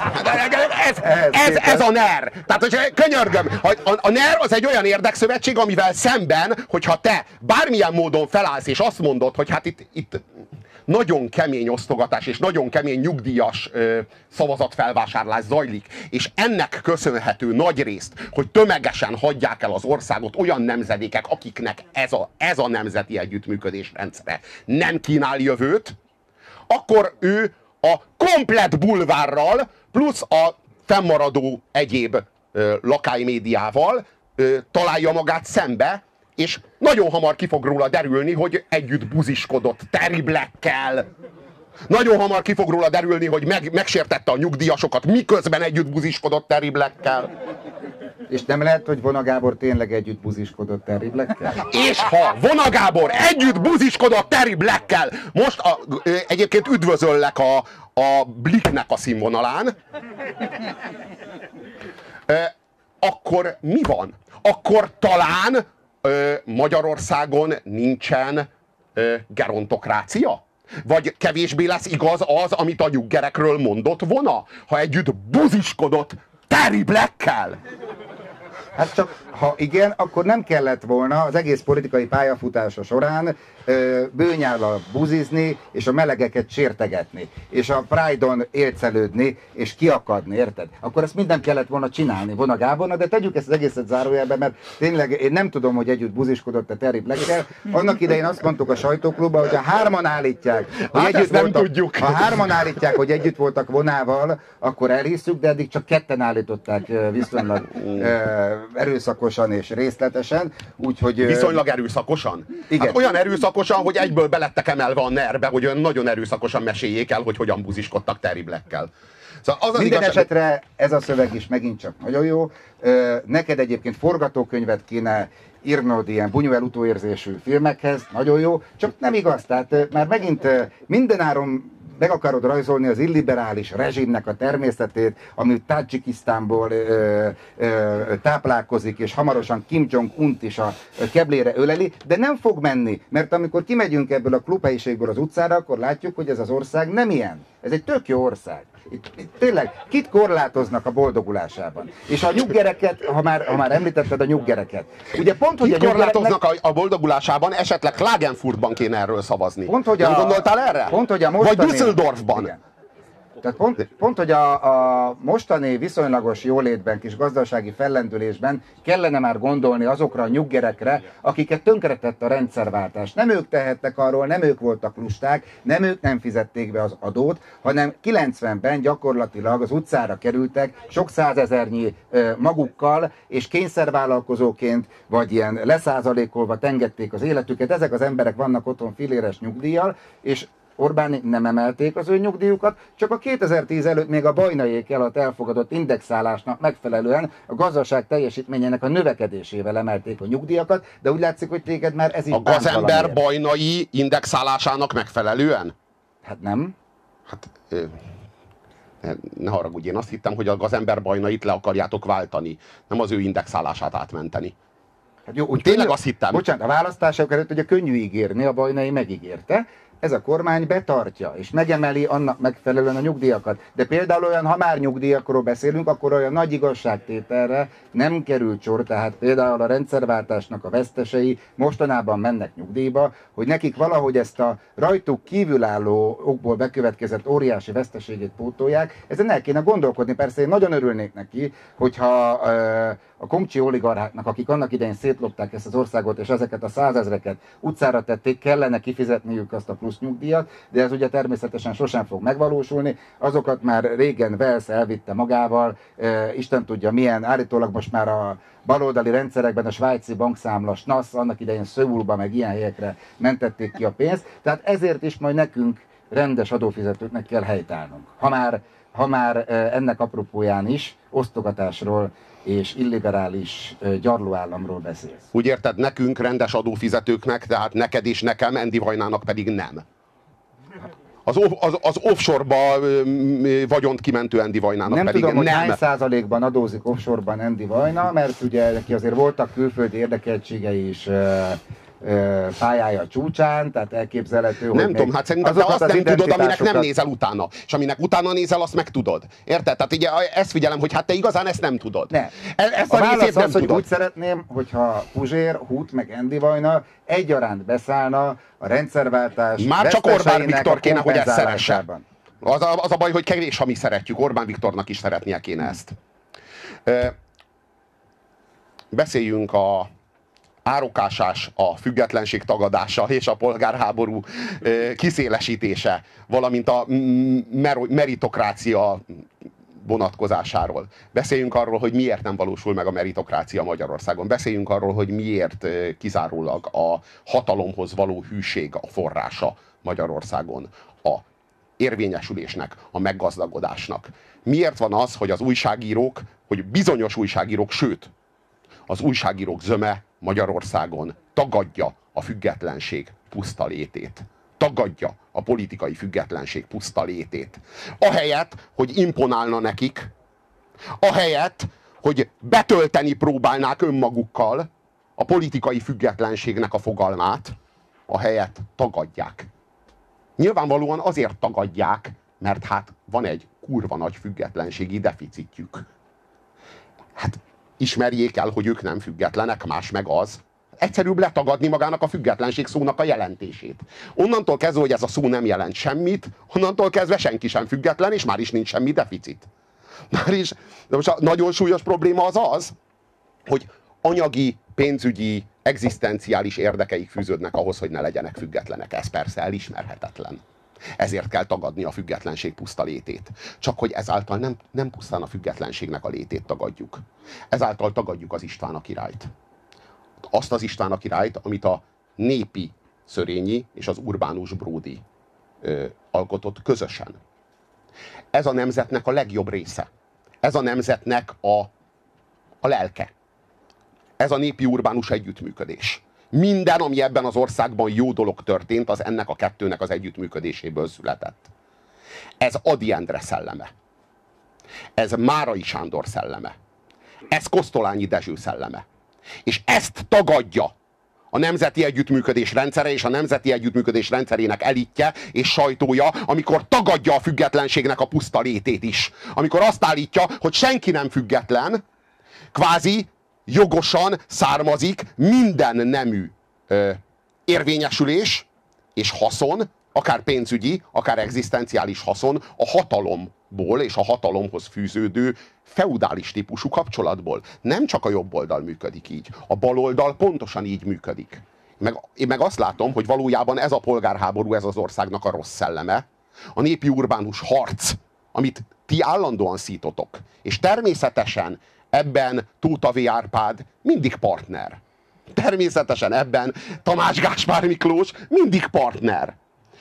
ez a NER. Tehát, hogy könyörgöm, a NER az egy olyan érdekszövetség, amivel szemben, hogyha te bármilyen módon felállsz, és azt mondod, hogy hát itt nagyon kemény osztogatás és nagyon kemény nyugdíjas szavazatfelvásárlás zajlik, és ennek köszönhető nagyrészt, hogy tömegesen hagyják el az országot olyan nemzedékek, akiknek ez a nemzeti együttműködés rendszere nem kínál jövőt, akkor ő a komplett bulvárral plusz a fennmaradó egyéb lakálymédiával találja magát szembe, és nagyon hamar ki fog róla derülni, hogy együtt buziskodott Terry Blackkel. Nagyon hamar ki fog róla derülni, hogy megsértette a nyugdíjasokat, miközben együtt buziskodott Terry Blackkel. És nem lehet, hogy Vona Gábor tényleg együtt buziskodott Terry Blackkel? És ha Vona Gábor együtt buziskodott Terry Blackkel, most egyébként üdvözöllek a Blicknek a színvonalán, akkor mi van? Akkor talán Magyarországon nincsen gerontokrácia? Vagy kevésbé lesz igaz az, amit a nyuggerekről mondott volna, ha együtt buziskodott Terry Blackkel? Hát csak, ha igen, akkor nem kellett volna az egész politikai pályafutása során bőnyállal buzizni, és a melegeket sértegetni, és a Pride-on élcelődni, és kiakadni, érted? Akkor ezt minden kellett volna csinálni, Vona Gábornak, de tegyük ezt az egészet zárójelbe, mert tényleg én nem tudom, hogy együtt buziskodott a Terry Blackkel. Annak idején azt mondtuk a sajtóklubban, hogy ha hárman állítják, hogy együtt nem voltak, tudjuk. Ha hárman állítják, hogy együtt voltak Vonával, akkor elhisszük, de eddig csak ketten állították viszonylag erőszakosan és részletesen, úgyhogy... Viszonylag erőszakosan? Igen. Hát olyan erőszakosan, hogy egyből belettek emelve a nerbe, hogy olyan nagyon erőszakosan meséljék el, hogy hogyan buziskodtak Terry Blackkel. Szóval az Minden esetre ez a szöveg is megint csak nagyon jó. Neked egyébként forgatókönyvet kéne írnod ilyen Buñuel utóérzésű filmekhez, nagyon jó, csak nem igaz, tehát már megint mindenáron meg akarod rajzolni az illiberális rezsimnek a természetét, ami Tadzsikisztánból táplálkozik, és hamarosan Kim Jong-unt is a keblére öleli, de nem fog menni, mert amikor kimegyünk ebből a klubhelyiségből az utcára, akkor látjuk, hogy ez az ország nem ilyen. Ez egy tök jó ország. Itt tényleg, kit korlátoznak a boldogulásában? És a nyuggereket, ha már említetted a nyuggereket. Ugye pont, hogy kit korlátoznak a boldogulásában, esetleg Klagenfurtban kéne erről szavazni. Pont, hogy nem gondoltál erre? Pont, hogy a mostani, vagy Düsseldorfban. Igen. Tehát pont, hogy a mostani viszonylagos jólétben, kis gazdasági fellendülésben kellene már gondolni azokra a nyuggerekre, akiket tönkretett a rendszerváltás. Nem ők tehettek arról, nem ők voltak lusták, nem ők nem fizették be az adót, hanem 90-ben gyakorlatilag az utcára kerültek sok százezernyi magukkal, és kényszervállalkozóként, vagy ilyen leszázalékolva engedték az életüket. Ezek az emberek vannak otthon filéres nyugdíjjal, és Orbán nem emelték az ő nyugdíjukat, csak a 2010 előtt még a Bajnaiék alatt elfogadott indexálásnak megfelelően a gazdaság teljesítményének a növekedésével emelték a nyugdíjakat, de úgy látszik, hogy téged már ez is a gazember Bajnai indexálásának megfelelően? Hát nem. Hát ne haragudj, én azt hittem, hogy a gazember Bajnait le akarjátok váltani, nem az ő indexálását átmenteni. Hát jó, úgy tényleg könnyű, azt hittem. Bocsánat, a választások előtt ugye könnyű ígérni, a Bajnai megígérte. Ez a kormány betartja, és megemeli annak megfelelően a nyugdíjakat. De például olyan, ha már nyugdíjakról beszélünk, akkor olyan nagy igazságtételre nem került sor, tehát például a rendszerváltásnak a vesztesei mostanában mennek nyugdíjba, hogy nekik valahogy ezt a rajtuk kívülálló okból bekövetkezett óriási veszteségét pótolják. Ezen el kéne gondolkodni, persze én nagyon örülnék neki, hogyha a komcsi oligarcháknak, akik annak idején szétlopták ezt az országot, és ezeket a százezreket utcára tették, kellene kifizetniük azt a plusz nyugdíjat, de ez ugye természetesen sosem fog megvalósulni. Azokat már régen Wales elvitte magával, Isten tudja milyen, állítólag most már a baloldali rendszerekben a svájci bankszámla SNASZ, annak idején Szöulba, meg ilyen helyekre mentették ki a pénzt, tehát ezért is majd nekünk, rendes adófizetőknek kell helytállnunk. Ha már ennek apropóján is osztogatásról és illiberális gyarlóállamról beszélsz. Úgy érted, nekünk, rendes adófizetőknek, tehát neked és nekem, Andy Vajnának pedig nem. Az offshore-ba vagyont kimentő Andy Vajnának nem pedig tudom, nem. Hogy hány százalékban adózik offshore-ban Andy Vajna, mert ugye neki azért voltak külföldi érdekeltségei is pályája a csúcsán, tehát elképzelhető, hogy nem tudom, hát szerintem te azt nem tudod, aminek nem nézel utána. És aminek utána nézel, azt meg tudod. Érted? Tehát ugye ezt figyelem, hogy hát te igazán ezt nem tudod. Ne. Ezt a válasz az, hogy tudod. úgy szeretném, hogyha Puzsér, Hut meg Andy Vajna egyaránt beszállna a rendszerváltás már csak Orbán Viktor kéne, hogy ezt szeresse. Az a baj, hogy kevés, ha mi szeretjük. Orbán Viktornak is szeretnie kéne ezt. Beszéljünk a árokásás, a függetlenség tagadása és a polgárháború kiszélesítése, valamint a meritokrácia vonatkozásáról. Beszéljünk arról, hogy miért nem valósul meg a meritokrácia Magyarországon. Beszéljünk arról, hogy miért kizárólag a hatalomhoz való hűség a forrása Magyarországon, a érvényesülésnek, a meggazdagodásnak. Miért van az, hogy az újságírók, hogy bizonyos újságírók, sőt, az újságírók zöme Magyarországon tagadja a függetlenség puszta létét. tagadja a politikai függetlenség puszta létét. Ahelyett, hogy imponálna nekik, ahelyett, hogy betölteni próbálnák önmagukkal a politikai függetlenségnek a fogalmát, ahelyett tagadják. Nyilvánvalóan azért tagadják, mert hát van egy kurva nagy függetlenségi deficitjük. Hát ismerjék el, hogy ők nem függetlenek, más meg az. Egyszerűbb letagadni magának a függetlenség szónak a jelentését. Onnantól kezdve, hogy ez a szó nem jelent semmit, onnantól kezdve senki sem független, és már is nincs semmi deficit. De most a nagyon súlyos probléma az az, hogy anyagi, pénzügyi, egzisztenciális érdekeik fűződnek ahhoz, hogy ne legyenek függetlenek. Ez persze elismerhetetlen. Ezért kell tagadni a függetlenség puszta létét. Csak hogy ezáltal nem pusztán a függetlenségnek a létét tagadjuk. Ezáltal tagadjuk az István a királyt. Azt az István a királyt, amit a népi Szörényi és az Urbánus Bródy alkotott közösen. Ez a nemzetnek a legjobb része. Ez a nemzetnek a lelke. Ez a népi urbánus együttműködés. Minden, ami ebben az országban jó dolog történt, az ennek a kettőnek az együttműködéséből született. Ez Ady Endre szelleme. Ez Márai Sándor szelleme. Ez Kosztolányi Dezső szelleme. És ezt tagadja a nemzeti együttműködés rendszere és a nemzeti együttműködés rendszerének elitje és sajtója, amikor tagadja a függetlenségnek a puszta létét is. Amikor azt állítja, hogy senki nem független, kvázi jogosan származik minden nemű érvényesülés és haszon, akár pénzügyi, akár egzisztenciális haszon a hatalomból és a hatalomhoz fűződő feudális típusú kapcsolatból. Nem csak a jobb oldal működik így. A bal oldal pontosan így működik. Én meg azt látom, hogy valójában ez a polgárháború, ez az országnak a rossz szelleme. A népi urbánus harc, amit ti állandóan szítotok. És természetesen ebben Tóth V. Árpád mindig partner. Természetesen ebben Tamás Gáspár Miklós mindig partner.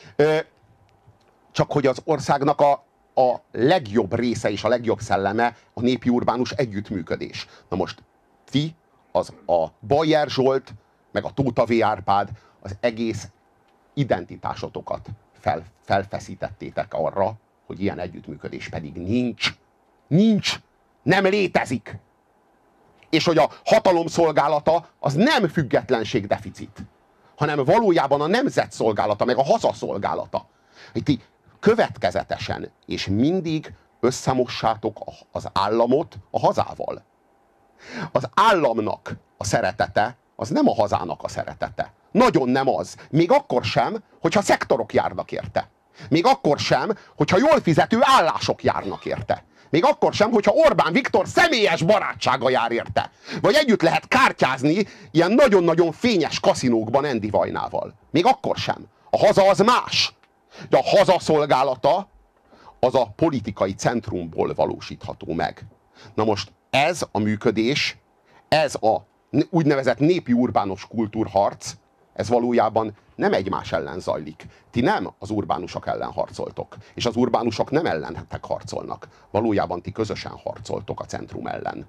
Csak hogy az országnak a legjobb része és a legjobb szelleme a népi urbánus együttműködés. Na most ti, a Bajer Zsolt, meg a Tóth V. Árpád az egész identitásotokat felfeszítettétek arra, hogy ilyen együttműködés pedig nincs. Nincs. Nem létezik. És hogy a hatalom szolgálata az nem függetlenség deficit, hanem valójában a nemzet szolgálata, meg a haza szolgálata. Hogy ti következetesen és mindig összemossátok az államot a hazával. Az államnak a szeretete az nem a hazának a szeretete. Nagyon nem az. Még akkor sem, hogyha szektorok járnak érte. Még akkor sem, hogyha jól fizető állások járnak érte. Még akkor sem, hogyha Orbán Viktor személyes barátsága jár érte. Vagy együtt lehet kártyázni ilyen nagyon-nagyon fényes kaszinókban Endi Vajnával. Még akkor sem. A haza az más. De a haza szolgálata az a politikai centrumból valósítható meg. Na most ez a működés, ez a úgynevezett népi urbánus kultúrharc, ez valójában nem egymás ellen zajlik. Ti nem az urbánusok ellen harcoltok, és az urbánusok nem ellenetek harcolnak. Valójában ti közösen harcoltok a centrum ellen.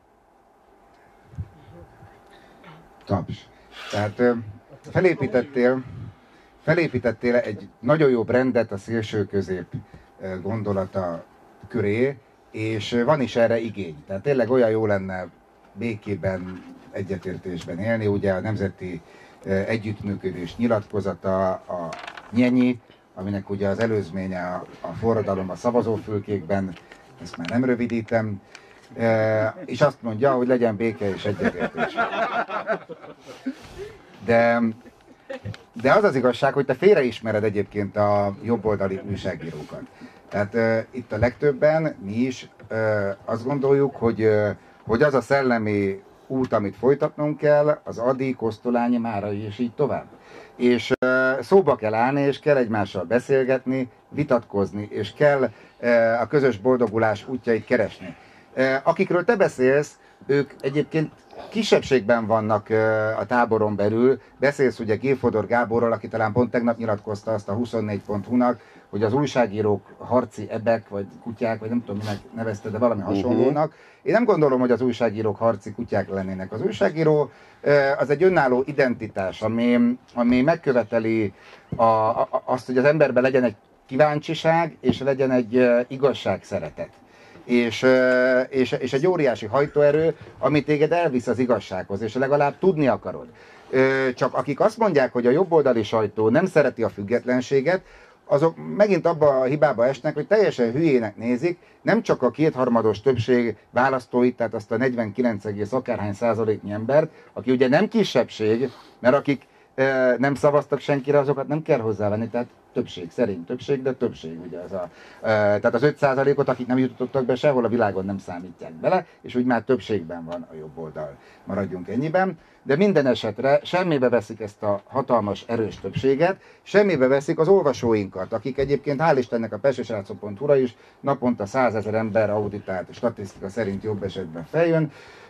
Taps. Tehát felépítettél egy nagyon jó brendet a szélső-közép gondolata köré, és van is erre igény. Tehát tényleg olyan jó lenne békében, egyetértésben élni. Ugye a Nemzeti Együttműködés nyilatkozata, a Nyenyi, aminek ugye az előzménye a forradalom a szavazófülkékben, ezt már nem rövidítem, és azt mondja, hogy legyen béke és egyetértés. De az az igazság, hogy te félreismered egyébként a jobboldali újságírókat. Tehát itt a legtöbben mi is azt gondoljuk, hogy az a szellemi út, amit folytatnunk kell, az Ady, Kosztolányi, Márai és így tovább. És szóba kell állni, és kell egymással beszélgetni, vitatkozni, és kell a közös boldogulás útjait keresni. Akikről te beszélsz, ők egyébként kisebbségben vannak a táboron belül. Beszélsz ugye G. Fodor Gáborról, aki talán pont tegnap nyilatkozta azt a 24.hu-nak, hogy az újságírók harci ebek, vagy kutyák, vagy nem tudom, minek nevezte, de valami hasonlónak. Én nem gondolom, hogy az újságírók harci kutyák lennének. Az újságíró az egy önálló identitás, ami megköveteli azt, hogy az emberben legyen egy kíváncsiság, és legyen egy igazságszeretet. És egy óriási hajtóerő, ami téged elvisz az igazsághoz, és legalább tudni akarod. Csak akik azt mondják, hogy a jobboldali sajtó nem szereti a függetlenséget, azok megint abba a hibába esnek, hogy teljesen hülyének nézik, nem csak a kétharmados többség választóit, tehát azt a 49, akárhány százaléknyi embert, aki ugye nem kisebbség, mert akik nem szavaztak senkire, azokat nem kell hozzávenni, tehát többség, szerint többség, de többség, ugye az tehát az 5%-ot, akik nem jutottak be sehol a világon, nem számítják bele, és úgy már többségben van a jobb oldal. Maradjunk ennyiben. De minden esetre semmibe veszik ezt a hatalmas, erős többséget, semmibe veszik az olvasóinkat, akik egyébként hál' Istennek a pestisrácok.hu-ra is naponta 100 000 ember auditált statisztika szerint jobb esetben feljön.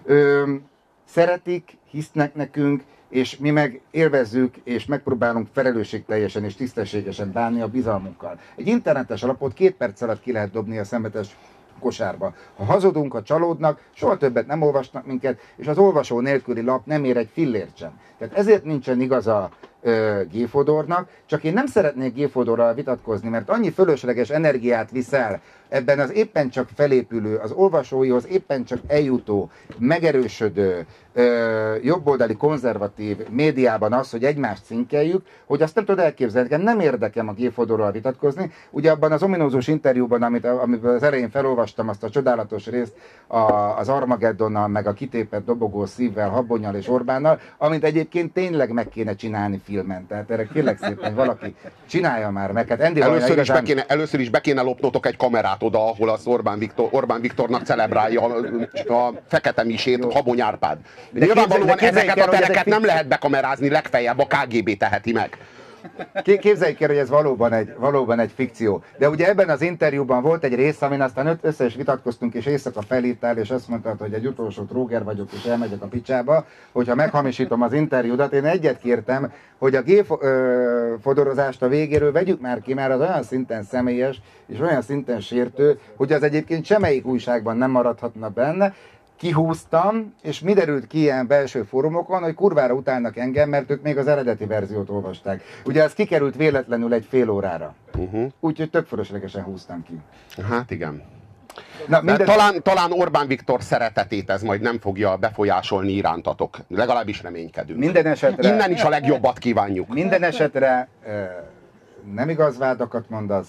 Szeretik, hisznek nekünk, és mi meg élvezzük, és megpróbálunk felelősségteljesen és tisztességesen bánni a bizalmunkkal. Egy internetes alapot 2 perc alatt ki lehet dobni a szemetes kosárba. Ha hazudunk, ha csalódnak, soha többet nem olvasnak minket, és az olvasó nélküli lap nem ér egy fillért sem. Tehát ezért nincsen igaza G. Fodornak, csak én nem szeretnék G. Fodorral vitatkozni, mert annyi fölösleges energiát viszel ebben az éppen csak felépülő, az olvasóihoz éppen csak eljutó, megerősödő, jobboldali konzervatív médiában az, hogy egymást cinkeljük, hogy azt nem tudod elképzelni, nem érdekem a G. Fodorral vitatkozni. Ugye abban az ominózus interjúban, amiből az elején felolvastam azt a csodálatos részt az Armageddonnal, meg a kitépett dobogó szívvel, Habonnyal és Orbánnal, amit egyébként tényleg meg kéne csinálni filmen. Tehát erre kérlek szépen, hogy valaki csinálja már meg. Hát először is be kéne lopnotok egy kamerát oda, ahol az Orbán Viktornak celebrálja a fekete misét Habony Árpád. Nyilvánvalóan ezeket a tereket nem lehet bekamerázni, legfeljebb a KGB teheti meg. Képzeljük el, hogy ez valóban egy fikció. De ugye ebben az interjúban volt egy rész, amin aztán össze is vitatkoztunk, és éjszaka felírtál, és azt mondtad, hogy egy utolsó tróger vagyok, és elmegyek a picsába, hogyha meghamisítom az interjúdat. Én egyet kértem, hogy a G-fodorozást a végéről vegyük már ki, mert az olyan szinten személyes, és olyan szinten sértő, hogy az egyébként semmelyik újságban nem maradhatna benne. Kihúztam, és mi derült ki ilyen belső fórumokon, hogy kurvára utálnak engem, mert ők még az eredeti verziót olvasták. Ugye ez kikerült véletlenül egy fél órára. Úgyhogy tök fölöslegesen húztam ki. Hát igen. Na, talán Orbán Viktor szeretetét ez majd nem fogja befolyásolni irántatok. Legalábbis reménykedünk. Minden esetre, innen is a legjobbat kívánjuk. Minden esetre nem igaz vádakat mondasz.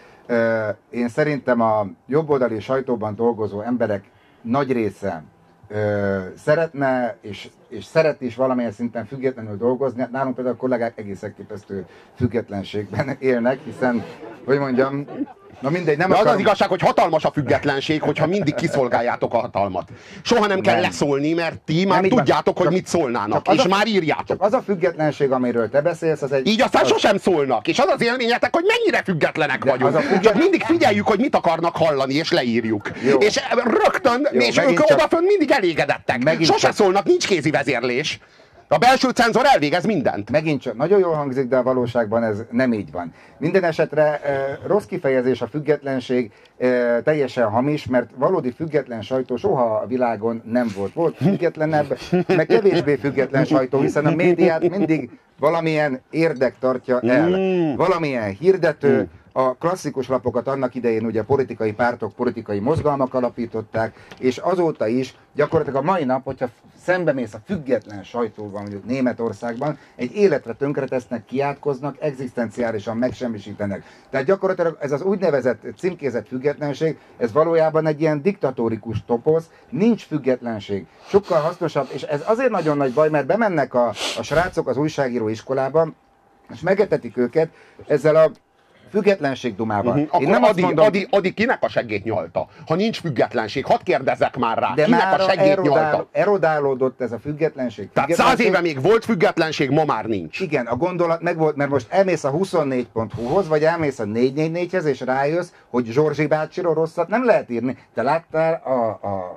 Én szerintem a jobboldali sajtóban dolgozó emberek nagy része szeretne, és szeret is valamilyen szinten függetlenül dolgozni. Nálunk például a kollégák egész elképesztő függetlenségben élnek, hiszen, hogy mondjam, na mindegy, nem akarom... Az igazság, hogy hatalmas a függetlenség, hogyha mindig kiszolgáljátok a hatalmat. Soha nem kell leszólni, mert ti már tudjátok, hogy mit szólnának, és már írjátok. Csak az a függetlenség, amiről te beszélsz, az egy... Így aztán sosem szólnak, és az az élményetek, hogy mennyire függetlenek vagyunk. Csak mindig figyeljük, hogy mit akarnak hallani, és leírjuk. Jó. És rögtön, és ők odafönn mindig elégedettek. Sose szólnak, nincs kézi vezérlés. A belső cenzor elvégez mindent. Megint csak nagyon jól hangzik, de a valóságban ez nem így van. Minden esetre rossz kifejezés a függetlenség, teljesen hamis, mert valódi független sajtó soha a világon nem volt. Volt függetlenebb, meg kevésbé független sajtó, hiszen a médiát mindig valamilyen érdek tartja el. Valamilyen hirdető. A klasszikus lapokat annak idején ugye politikai pártok, politikai mozgalmak alapították, és azóta is gyakorlatilag a mai nap, hogyha szembemész a független sajtóval, mondjuk Németországban, egy életre tönkretesznek, kiátkoznak, egzisztenciálisan megsemmisítenek. Tehát gyakorlatilag ez az úgynevezett címkézett függetlenség, ez valójában egy ilyen diktatórikus toposz, nincs függetlenség. Sokkal hasznosabb, és ez azért nagyon nagy baj, mert bemennek a srácok az újságíró iskolába, és megetetik őket ezzel a Függetlenség dumával. Akkor Én nem azt mondom, addig kinek a seggét nyalta? Ha nincs függetlenség, hadd kérdezzek már rá, de kinek már a seggét nyalta? erodálódott ez a függetlenség. Tehát 100 éve még volt függetlenség, ma már nincs. Igen, a gondolat megvolt, mert most elmész a 24.hu-hoz, vagy elmész a 444-hez, és rájössz, hogy Zsorzsi bácsiról rosszat nem lehet írni. Te láttál a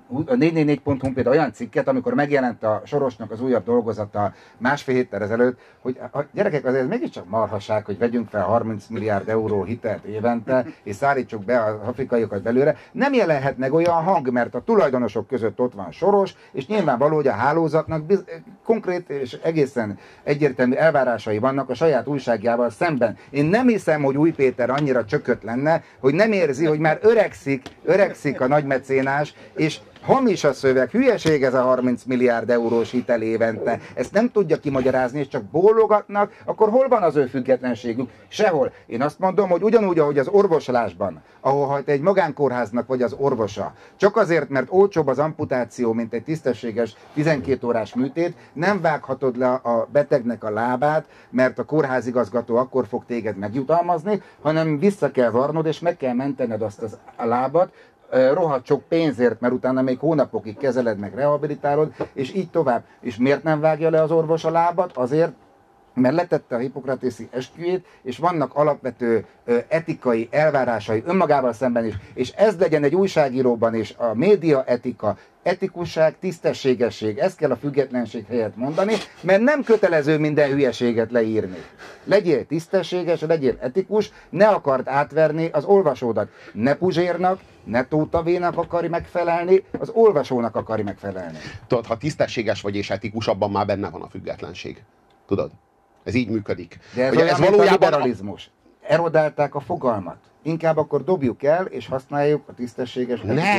444.hu például olyan cikket, amikor megjelent a Sorosnak az újabb dolgozata másfél héttel ezelőtt, hogy a gyerekek azért mégiscsak marhaság, hogy vegyünk fel 30 milliárd euró hitelt évente, és szállítsuk be az afrikaiakat belőle. Nem jelenhet meg olyan hang, mert a tulajdonosok között ott van Soros, és nyilvánvaló, hogy a hálózatnak konkrét és egészen egyértelmű elvárásai vannak a saját újságjával szemben. Én nem hiszem, hogy Új Péter annyira csökött lenne, hogy nem érzi, hogy már öregszik a nagymecénás, és hamis a szöveg, hülyeség ez a 30 milliárd eurós hitel évente. Ezt nem tudja kimagyarázni, és csak bólogatnak, akkor hol van az ő függetlenségük? Sehol. Én azt mondom, hogy ugyanúgy, ahogy az orvoslásban, ahol ha egy magánkórháznak vagy az orvosa, csak azért, mert olcsóbb az amputáció, mint egy tisztességes 12 órás műtét, nem vághatod le a betegnek a lábát, mert a kórházigazgató akkor fog téged megjutalmazni, hanem vissza kell varnod, és meg kell mentened azt a lábat, rohadt sok pénzért, mert utána még hónapokig kezeled, meg rehabilitálod, és így tovább. És miért nem vágja le az orvos a lábat? Azért, mert letette a hippokratészi esküjét, és vannak alapvető etikai elvárásai önmagával szemben is. És ez legyen egy újságíróban is a média etika, etikusság, tisztességesség, ezt kell a függetlenség helyett mondani, mert nem kötelező minden hülyeséget leírni. Legyél tisztességes, legyél etikus, ne akard átverni az olvasódat. Ne Puzsérnak, ne Tóth Tavénak akarj megfelelni, az olvasónak akarj megfelelni. Tudod, ha tisztességes vagy és etikus, abban már benne van a függetlenség. Tudod? Ez így működik. De ez, olyan, ez valójában a liberalizmus. Erodálták a fogalmat. Inkább akkor dobjuk el, és használjuk a tisztességes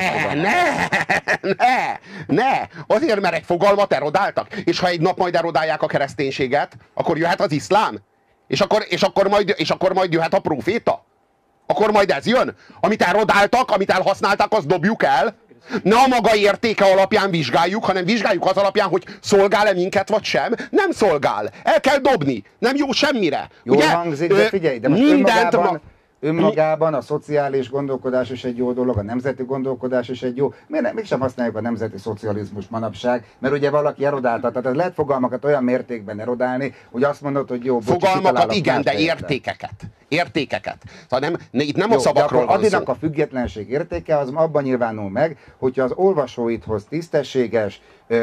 Ne! Azért, mert egy fogalmat erodáltak. És ha egy nap majd erodálják a kereszténységet, akkor jöhet az iszlám. És akkor majd jöhet a próféta. Akkor majd ez jön. Amit erodáltak, amit elhasználtak, azt dobjuk el. Ne a maga értéke alapján vizsgáljuk, hanem vizsgáljuk az alapján, hogy szolgál-e minket, vagy sem. Nem szolgál. El kell dobni. Nem jó semmire. Jól hangzik, de figyelj, de most önmagában a szociális gondolkodás is egy jó dolog, a nemzeti gondolkodás is egy jó. Miért mégsem használjuk a nemzeti szocializmus manapság? Mert ugye valaki erodálta, tehát lehet fogalmakat olyan mértékben erodálni, hogy azt mondod, hogy jó, bocsi, fogalmakat igen, de értékeket. Szóval itt nem jó, a szavakról van szó. A függetlenség értéke az abban nyilvánul meg, hogyha az olvasóidhoz tisztességes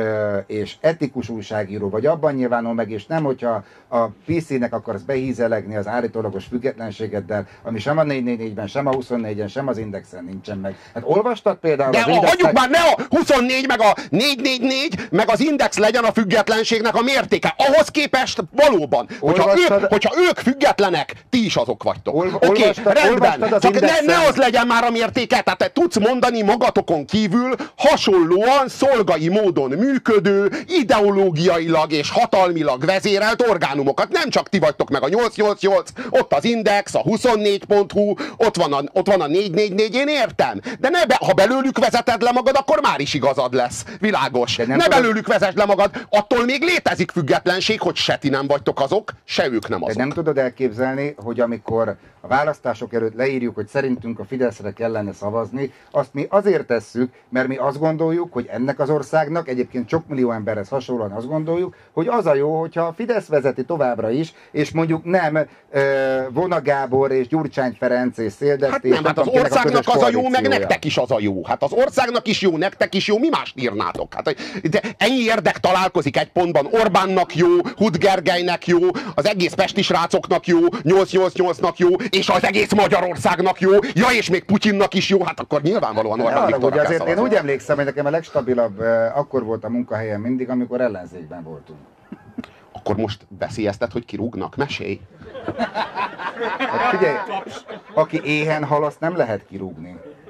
és etikus újságíró, vagy abban nyilvánul meg, és nem, hogyha a PC-nek akarsz behízelegni az állítólagos függetlenségeddel, ami sem a 444-ben, sem a 24-en, sem az Indexen nincsen meg. Hát olvastad például de az Indexnek... hagyjuk már, ne a 24, meg a 444, meg az Index legyen a függetlenségnek a mértéke. Ahhoz képest valóban, hogyha ők függetlenek, ti is azok vagytok. Oké, rendben, csak ne az legyen már a mértéke, tehát te tudsz mondani magatokon kívül hasonlóan szolgai módon működő, ideológiailag és hatalmilag vezérelt orgánumokat. Nem csak ti vagytok meg a 888, ott az Index, a 24.hu, ott van a 444, én értem. De ha belőlük vezeted le magad, akkor már is igazad lesz. Világos. Ne belőlük vezesd le magad, attól még létezik függetlenség, hogy se ti nem vagytok azok, se ők nem azok. De nem tudod elképzelni, hogy amikor a választások előtt leírjuk, hogy szerintünk a Fideszre kellene szavazni, azt mi azért tesszük, mert mi azt gondoljuk, hogy ennek az országnak, egyébként sok millió emberhez hasonlóan azt gondoljuk, hogy az a jó, hogyha a Fidesz vezeti továbbra is, és mondjuk nem Vona Gábor és Gyurcsány Ferenc és Széldeszti. Hát nem, hát az országnak az a jó, meg nektek is az a jó. Hát az országnak is jó, nektek is jó, mi mást írnátok? Hát de ennyi érdek találkozik egy pontban. Orbánnak jó, Hud Gergelynek jó, az egész pesti srácoknak jó, 888-nak jó, és az egész Magyarországnak jó, ja, és még Putyinnak is jó, hát akkor nyilvánvalóan Orbán Viktorra kell azért én úgy emlékszem, hogy nekem a legstabilabb akkor volt a munkahelyem mindig, amikor ellenzékben voltunk. Akkor most veszélyeztet, hogy kirúgnak? Mesélj! Hát figyelj, aki éhen hal, azt nem lehet kirúgni.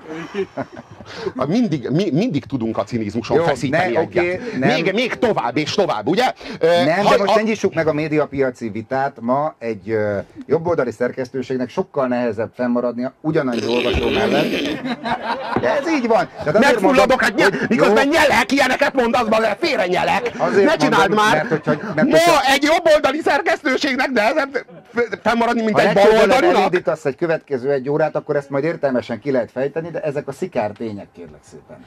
Mindig tudunk a cinizmuson feszíteni egyet. Még tovább és tovább, ugye? Nem, de most ne nyissuk meg a médiapiaci vitát. Ma egy jobboldali szerkesztőségnek sokkal nehezebb fennmaradnia ugyanannyi olvasó mellett. De ez így van. Megfulladok, miközben nyelek, ilyeneket mondasz, mert félre nyelek. Ne csináld már! Ma egy jobboldali szerkesztőségnek nehezebb fennmaradni, mint egy baloldalinak. Ha elindítasz egy következő 1 órát, akkor ezt majd értelmesen ki lehet fejteni, de ezek a szikár tények, kérlek szépen.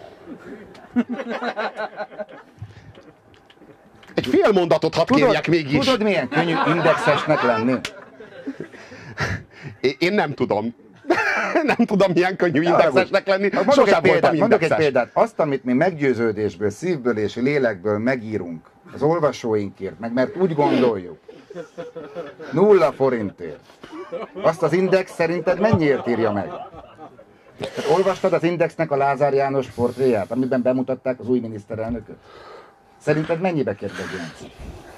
Egy fél mondatot hadd kérjek mégis. Tudod, milyen könnyű indexesnek lenni? Én nem tudom. Nem tudom, milyen könnyű indexesnek lenni. Sosem voltam indexes. Mondok egy példát. Azt, amit mi meggyőződésből, szívből és lélekből megírunk az olvasóinkért, meg mert úgy gondoljuk, 0 forintért. Azt az Index szerinted mennyiért írja meg? Tehát olvastad az Indexnek a Lázár János portréját, amiben bemutatták az új miniszterelnököt? Szerinted mennyibe kerül egy ilyen cikk?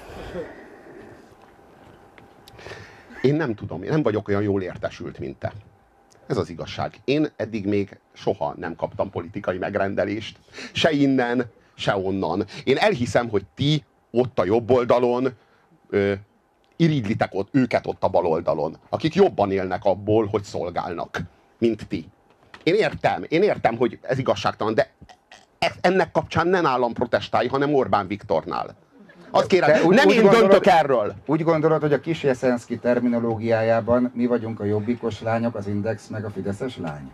Én nem tudom, én nem vagyok olyan jól értesült, mint te. Ez az igazság. Én eddig még soha nem kaptam politikai megrendelést. Se innen, se onnan. Én elhiszem, hogy ti ott a jobb oldalon irigylitek őket ott a bal oldalon, akik jobban élnek abból, hogy szolgálnak, mint ti. Én értem, hogy ez igazságtalan, de ennek kapcsán nem állam protestálj, hanem Orbán Viktornál. Azt kérem, nem én döntök erről. Úgy gondolod, hogy a Kis Jeszenszky terminológiájában mi vagyunk a jobbikos lányok, az Index meg a fideszes lány?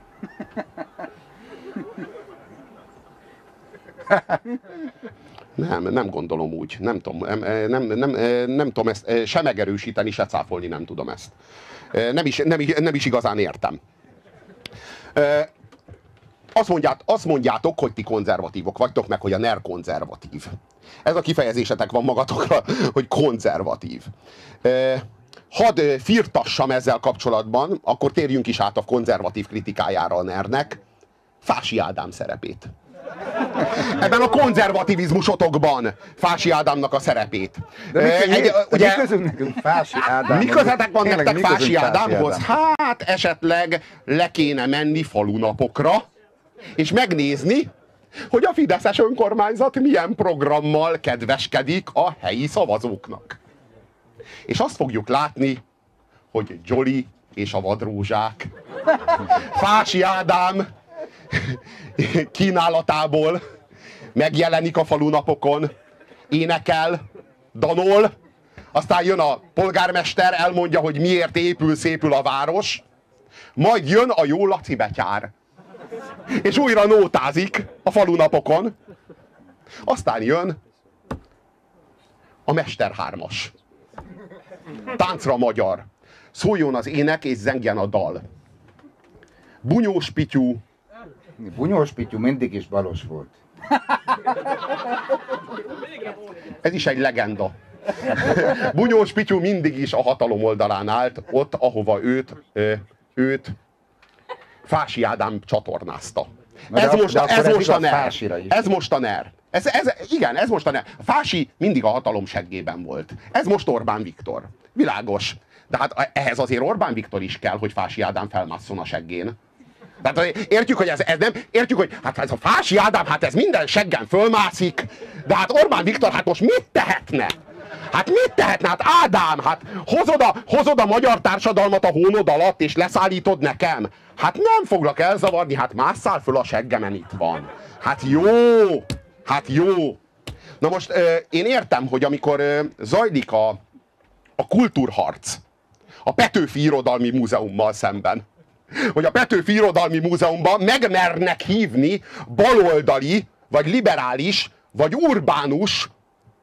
Nem gondolom úgy. Nem tudom ezt se megerősíteni, se cáfolni, nem tudom ezt. Nem is igazán értem. Azt mondjátok, hogy ti konzervatívok vagytok, meg hogy a NER konzervatív. Ez a kifejezésetek van magatokra, hogy konzervatív. Hadd firtassam ezzel kapcsolatban, akkor térjünk is át a konzervatív kritikájára a NER-nek, Fási Ádám szerepét. Ebben a konzervativizmusotokban Fási Ádámnak a szerepét. Mi közünk nekünk Fási Ádám? Mi közetek van nektek Fási Ádámhoz? Hát esetleg le kéne menni falunapokra, és megnézni, hogy a fideszes önkormányzat milyen programmal kedveskedik a helyi szavazóknak. És azt fogjuk látni, hogy Jolly és a vadrózsák Fási Ádám kínálatából megjelenik a falunapokon, énekel, danol, aztán jön a polgármester, elmondja, hogy miért szépül a város, majd jön a jó Laci betyár, és újra nótázik a falunapokon, aztán jön a Mester 3-as. Táncra magyar. Szóljon az ének és zengjen a dal. Bunyós Pityú. Bunyós Pityú mindig is balos volt. Ez is egy legenda. Bunyós Pityú mindig is a hatalom oldalán állt, ott, ahova őt Fási Ádám csatornázta. Ez most a NER. Ez most a NER. Igen, ez most a NER. Fási mindig a hatalom seggében volt. Ez most Orbán Viktor. Világos. De hát ehhez azért Orbán Viktor is kell, hogy Fási Ádám felmásszon a seggén. Tehát értjük, hogy ez nem, értjük, hogy hát ez a Fási Ádám, hát ez minden seggen fölmászik, de hát Orbán Viktor, hát most mit tehetne? Hát mit tehetne? Hát Ádám, hát hozod a magyar társadalmat a hónod alatt, és leszállítod nekem? Hát nem foglak elzavarni, hát másszál föl a seggemen, itt van. Hát jó! Hát jó! Na most én értem, hogy amikor zajlik a kultúrharc a Petőfi Irodalmi Múzeummal szemben, hogy a Petőfi Irodalmi Múzeumban megmernek hívni baloldali, vagy liberális, vagy urbánus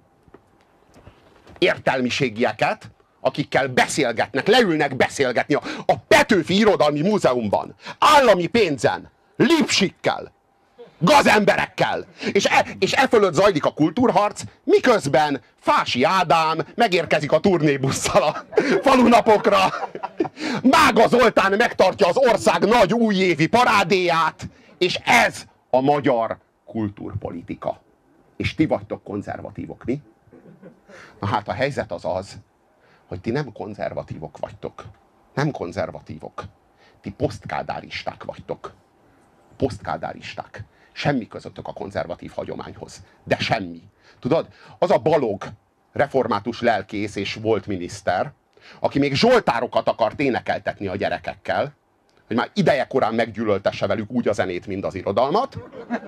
értelmiségieket, akikkel beszélgetnek, leülnek beszélgetni a Petőfi Irodalmi Múzeumban, állami pénzen, lipsikkel, gazemberekkel, és e fölött zajlik a kultúrharc, miközben Fási Ádám megérkezik a turnébusszal a falunapokra, Mága Zoltán megtartja az ország nagy újévi parádéját, és ez a magyar kultúrpolitika. És ti vagytok konzervatívok, mi? Na hát a helyzet az, hogy ti nem konzervatívok vagytok. Nem konzervatívok. Ti posztkádáristák vagytok. posztkádáristák. Semmi közöttök a konzervatív hagyományhoz. De semmi. Tudod, az a Balog református lelkész és volt miniszter, aki még zsoltárokat akart énekeltetni a gyerekekkel, hogy már ideje korán meggyűlöltesse velük úgy a zenét, mint az irodalmat.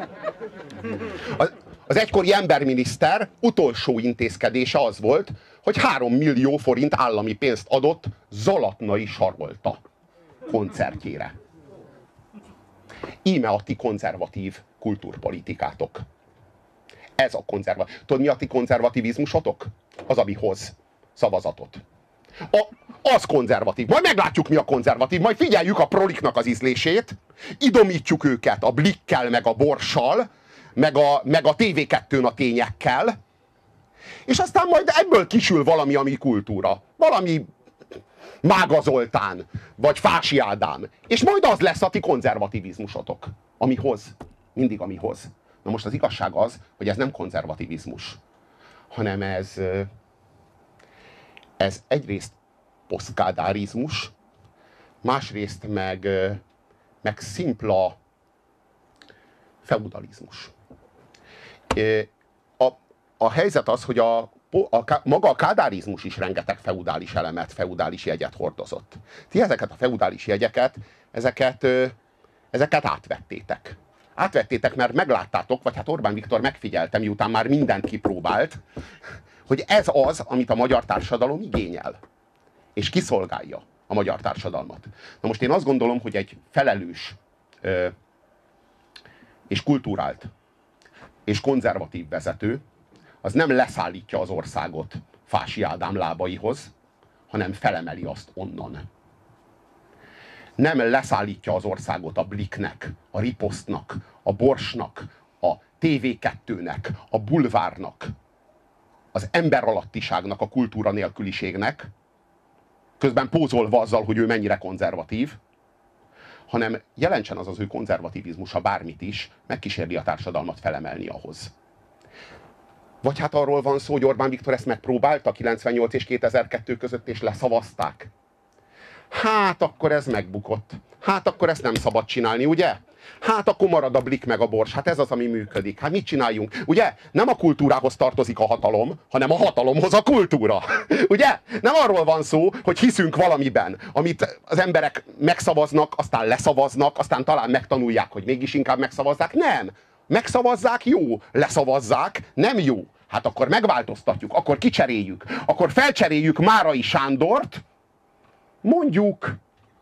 Az egykori emberminiszter utolsó intézkedése az volt, hogy 3 millió forint állami pénzt adott Zalatnai Sarolta koncertjére. Íme a ti konzervatív kultúrpolitikátok. Ez a konzervatív. Tudod, mi a ti konzervativizmusotok? Az, ami hoz szavazatot. Az konzervatív. Majd meglátjuk, mi a konzervatív. Majd figyeljük a proliknak az ízlését, idomítjuk őket a Blikkel, meg a Borssal, meg a TV2-n a tényekkel, és aztán majd ebből kisül valami, ami kultúra. Valami Mága Zoltán, vagy Fási Ádám. És majd az lesz a ti konzervativizmusotok. Ami hoz. Mindig ami hoz. Na most az igazság az, hogy ez nem konzervativizmus, hanem ez egyrészt posztkádárizmus, másrészt meg szimpla feudalizmus. A helyzet az, hogy maga a kádárizmus is rengeteg feudális elemet, feudális jegyet hordozott. Ti ezeket a feudális jegyeket, ezeket átvettétek. Átvettétek, mert megláttátok, vagy hát Orbán Viktor megfigyelte, miután már mindent kipróbált, hogy ez az, amit a magyar társadalom igényel. És kiszolgálja a magyar társadalmat. Na most én azt gondolom, hogy egy felelős és kulturált és konzervatív vezető az nem leszállítja az országot Fási Ádám lábaihoz, hanem felemeli azt onnan. Nem leszállítja az országot a Bliknek, a Riposztnak, a Borsnak, a TV2-nek, a Bulvárnak, az emberalattiságnak, a kultúra nélküliségnek, közben pózolva azzal, hogy ő mennyire konzervatív, hanem jelentsen az az ő konzervativizmusa bármit is, megkísérli a társadalmat felemelni ahhoz. Vagy hát arról van szó, hogy Orbán Viktor ezt megpróbálta 98 és 2002 között, és leszavazták. Hát akkor ez megbukott. Hát akkor ezt nem szabad csinálni, ugye? Hát akkor marad a Blik meg a Bors. Hát ez az, ami működik. Hát mit csináljunk? Ugye? Nem a kultúrához tartozik a hatalom, hanem a hatalomhoz a kultúra. Ugye? Nem arról van szó, hogy hiszünk valamiben, amit az emberek megszavaznak, aztán leszavaznak, aztán talán megtanulják, hogy mégis inkább megszavazzák. Nem! Megszavazzák, jó. Leszavazzák, nem jó. Hát akkor megváltoztatjuk, akkor kicseréljük. Akkor felcseréljük Márai Sándort, mondjuk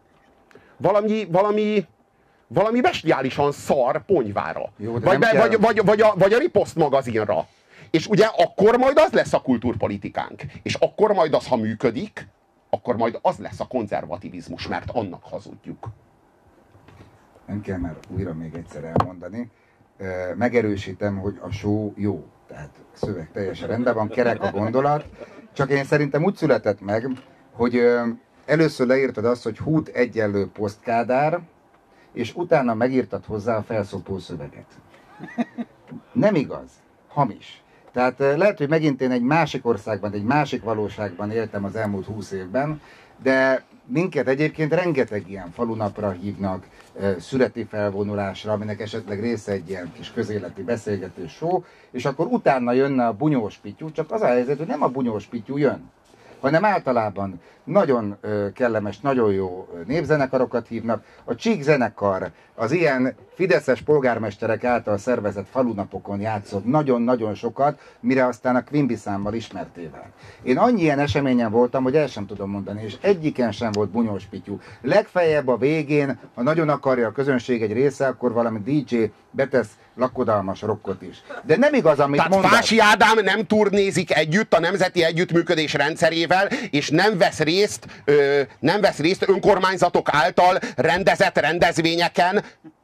valami bestiálisan szar Ponyvára. Jó, vagy a Riposzt magazinra. És ugye akkor majd az lesz a kultúrpolitikánk. És akkor majd az, ha működik, akkor majd az lesz a konzervativizmus, mert annak hazudjuk. Nem kell már újra még egyszer elmondani. Megerősítem, hogy a show jó. Tehát szöveg teljesen rendben van, kerek a gondolat. Csak én szerintem úgy született meg, hogy először leírtad azt, hogy hút egyenlő posztkádár, és utána megírtad hozzá a felszopó szöveget. Nem igaz. Hamis. Tehát lehet, hogy megint én egy másik országban, egy másik valóságban éltem az elmúlt 20 évben, de minket egyébként rengeteg ilyen falunapra hívnak, születi felvonulásra, aminek esetleg része egy ilyen kis közéleti beszélgető show, és akkor utána jönne a Bunyós Pityu, csak az a helyzet, hogy nem a Bunyós Pityu jön, hanem általában nagyon kellemes, nagyon jó népzenekarokat hívnak. A Csík zenekar az ilyen fideszes polgármesterek által szervezett falunapokon játszott nagyon-nagyon sokat, mire aztán a Quimby számmal ismerté vált. Én annyi ilyen eseményen voltam, hogy el sem tudom mondani, és egyiken sem volt Bunyós Pityu. Legfeljebb a végén, ha nagyon akarja a közönség egy része, akkor valami DJ betesz lakodalmas rockot is. De nem igaz, amit mondasz. Fási Ádám nem turnézik együtt a Nemzeti Együttműködés rendszerével, és nem vesz részt önkormányzatok által rendezett rendezvényeken.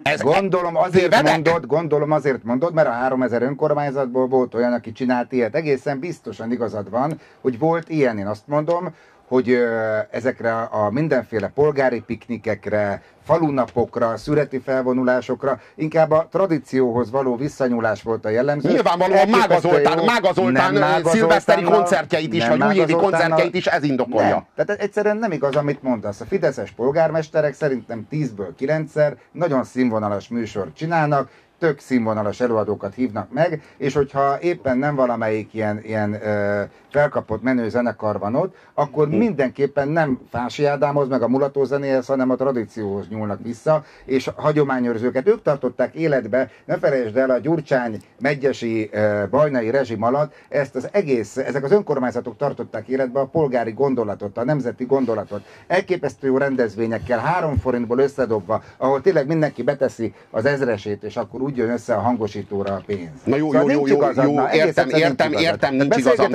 Gondolom azért mondod, mert a 3000 önkormányzatból volt olyan, aki csinált ilyet. Egészen biztosan igazad van, hogy volt ilyen. Én azt mondom, hogy ezekre a mindenféle polgári piknikekre, falunapokra, szüreti felvonulásokra, inkább a tradícióhoz való visszanyúlás volt a jellemző. Nyilvánvalóan Mága Zoltán szilveszteri koncertjeit is, vagy újévi koncertjeit is ez indokolja. Nem. Tehát egyszerűen nem igaz, amit mondasz. A fideszes polgármesterek szerintem 10-ből 9-szer nagyon színvonalas műsort csinálnak, tök színvonalas előadókat hívnak meg, és hogyha éppen nem valamelyik ilyen felkapott menő zenekar van ott, akkor mindenképpen nem Fási Ádámhoz, meg a mulató zenéhez, hanem a tradícióhoz nyúlnak vissza, és hagyományőrzőket ők tartották életbe. Ne felejtsd el, a Gyurcsány, Medgyesi, Bajnai rezsim alatt ezek az önkormányzatok tartották életbe a polgári gondolatot, a nemzeti gondolatot. Elképesztő jó rendezvényekkel, 3 forintból összedobva, ahol tényleg mindenki beteszi az ezresét, és akkor úgy jön össze a hangosítóra a pénz. Na jó, értem, nincs igazam.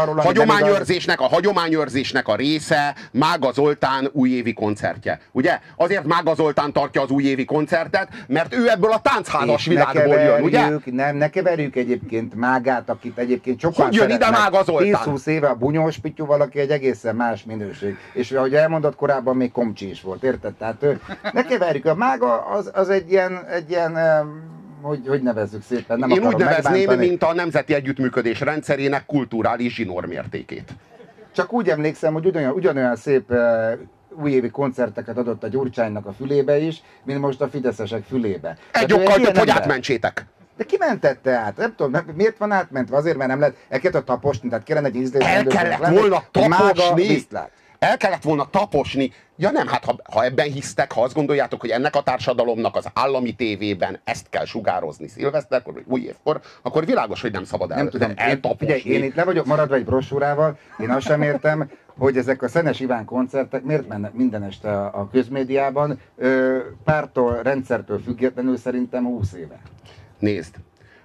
A hagyományőrzésnek a része Mága Zoltán újévi koncertje. Ugye? Azért Mága Zoltán tartja az újévi koncertet, mert ő ebből a táncházas világból jön, ugye? Ne keverjük egyébként Mágát, akit egyébként sokan hogy jön ide Mága Zoltán? 10-20 éve a Bunyós Pityu valaki egy egészen más minőség. És ahogy elmondott korábban, még Komcsi is volt, érted? Tehát ne keverjük, a Mága az egy ilyen hogy nevezzük szépen, nem Én úgy nevezném, megbántani. mint a nemzeti együttműködés rendszerének kulturális zsinórmértékét. Csak úgy emlékszem, hogy ugyanolyan szép újévi koncerteket adott a Gyurcsánynak a fülébe is, mint most a fideszesek fülébe. Egy okkal több, hogy átmentsétek. De ki mentette át? Nem tudom, miért van átmentve? Azért, mert nem lehet, el kellett taposni, tehát kellene egy ízlés. El kellett volna taposni. El kellett volna taposni. Ja nem, hát ha ebben hisztek, ha azt gondoljátok, hogy ennek a társadalomnak az állami tévében ezt kell sugározni szilveszterkor, vagy új évkor, akkor világos, hogy nem szabad eltaposni. Én itt le vagyok maradva egy brossúrával, én azt sem értem, hogy ezek a Szenes Iván koncertek miért mennek minden este a közmédiában, pártól, rendszertől függetlenül szerintem 20 éve. Nézd,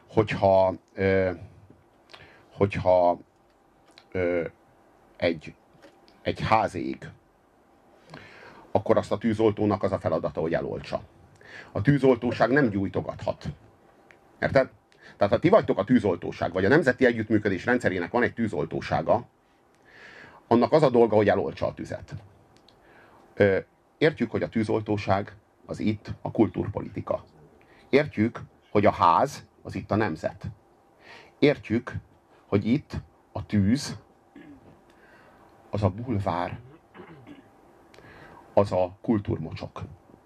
hogyha egy ház ég, akkor azt a tűzoltónak az a feladata, hogy eloltsa. A tűzoltóság nem gyújtogathat. Érted? Tehát ha ti vagytok a tűzoltóság, vagy a Nemzeti Együttműködés rendszerének van egy tűzoltósága, annak az a dolga, hogy eloltsa a tüzet. Értjük, hogy a tűzoltóság az itt a kultúrpolitika. Értjük, hogy a ház az itt a nemzet. Értjük, hogy itt a tűz az a bulvár, az a kultúrmocsok.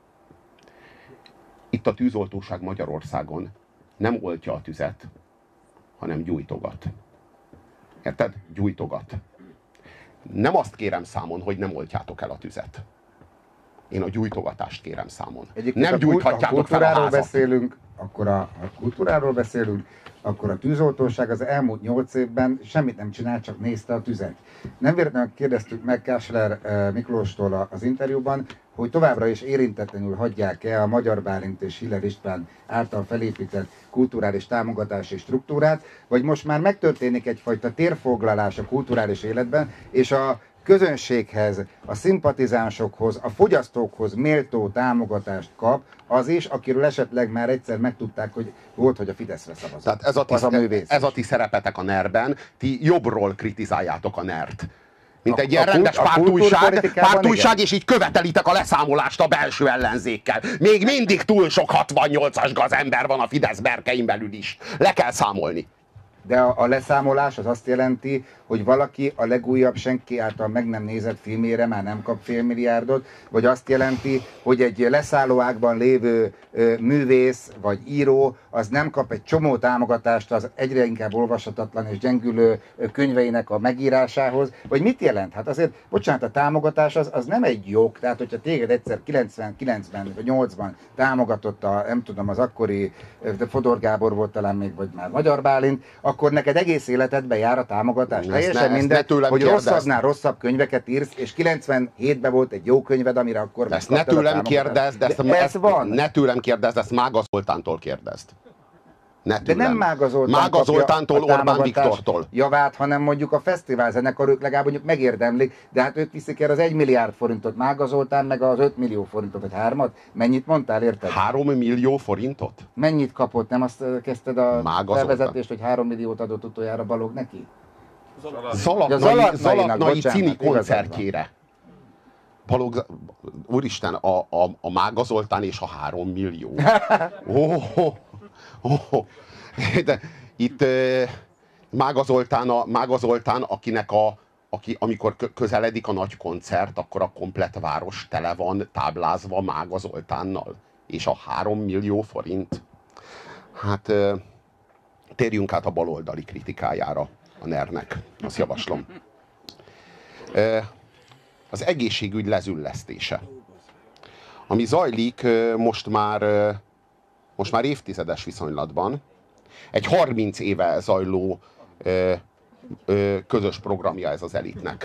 Itt a tűzoltóság Magyarországon nem oltja a tüzet, hanem gyújtogat. Érted? Gyújtogat. Nem azt kérem számon, hogy nem oltjátok el a tüzet. Én a gyújtogatást kérem számon. Egyébként nem gyújthatjátok fel a házat. Kultúráról beszélünk, akkor a tűzoltóság az elmúlt 8 évben semmit nem csinált, csak nézte a tüzet. Nem véletlenül kérdeztük meg Kásler Miklóstól az interjúban, hogy továbbra is érintetlenül hagyják-e a Magyar Bálint és Hiller István által felépített kulturális támogatási struktúrát, vagy most már megtörténik egyfajta térfoglalás a kulturális életben, és a közönséghez, a szimpatizánsokhoz, a fogyasztókhoz méltó támogatást kap az is, akiről esetleg már egyszer megtudták, hogy volt, hogy a Fideszre szavazott. Tehát ez a ti szerepetek a NER-ben, ti jobbról kritizáljátok a NER-t. Mint egy ilyen rendes pártújság, és így követelitek a leszámolást a belső ellenzékkel. Még mindig túl sok 68-as gazember van a Fidesz berkein belül is. Le kell számolni. De a leszámolás az azt jelenti, hogy valaki a legújabb, senki által meg nem nézett filmére már nem kap $500 millió, vagy azt jelenti, hogy egy leszállóágban lévő művész vagy író az nem kap egy csomó támogatást az egyre inkább olvashatatlan és gyengülő könyveinek a megírásához, vagy mit jelent? Hát azért, bocsánat, a támogatás az nem egy jog, tehát hogyha téged egyszer 99-ben vagy 8-ban támogatott nem tudom, az akkori Fodor Gábor volt talán még, vagy már Magyar Bálint, akkor neked egész életedben jár a támogatás. Teljesen mindegy, hogy rosszabbnál rosszabb könyveket írsz, és 97-ben volt egy jó könyved, amire akkor ezt ne tőlem kérdezd, ne tőlem kérdezd, ezt Mága Zoltántól kérdezd. De nem Mága Zoltántól, Orbán Viktortól. Javát, hanem mondjuk a fesztiválzenekar, ők legalább mondjuk megérdemlik, de hát ők viszik el az 1 milliárd forintot, Mága Zoltán meg az 5 millió forintot, vagy 3-at. Mennyit mondtál, érted? 3 millió forintot? Mennyit kapott? Nem azt kezdted a felvezetést, hogy 3 milliót adott utoljára Balog neki? Zalatnai Cini koncertjére. Úristen, a Mága Zoltán és a 3 millió. De itt Mága Zoltán, aki amikor közeledik a nagy koncert, akkor a komplett város tele van táblázva Mága Zoltánnal. És a 3 millió forint. Hát térjünk át a baloldali kritikájára a NER-nek. Azt javaslom. Az egészségügy lezüllesztése, ami zajlik most már évtizedes viszonylatban, egy 30 éve zajló közös programja ez az elitnek.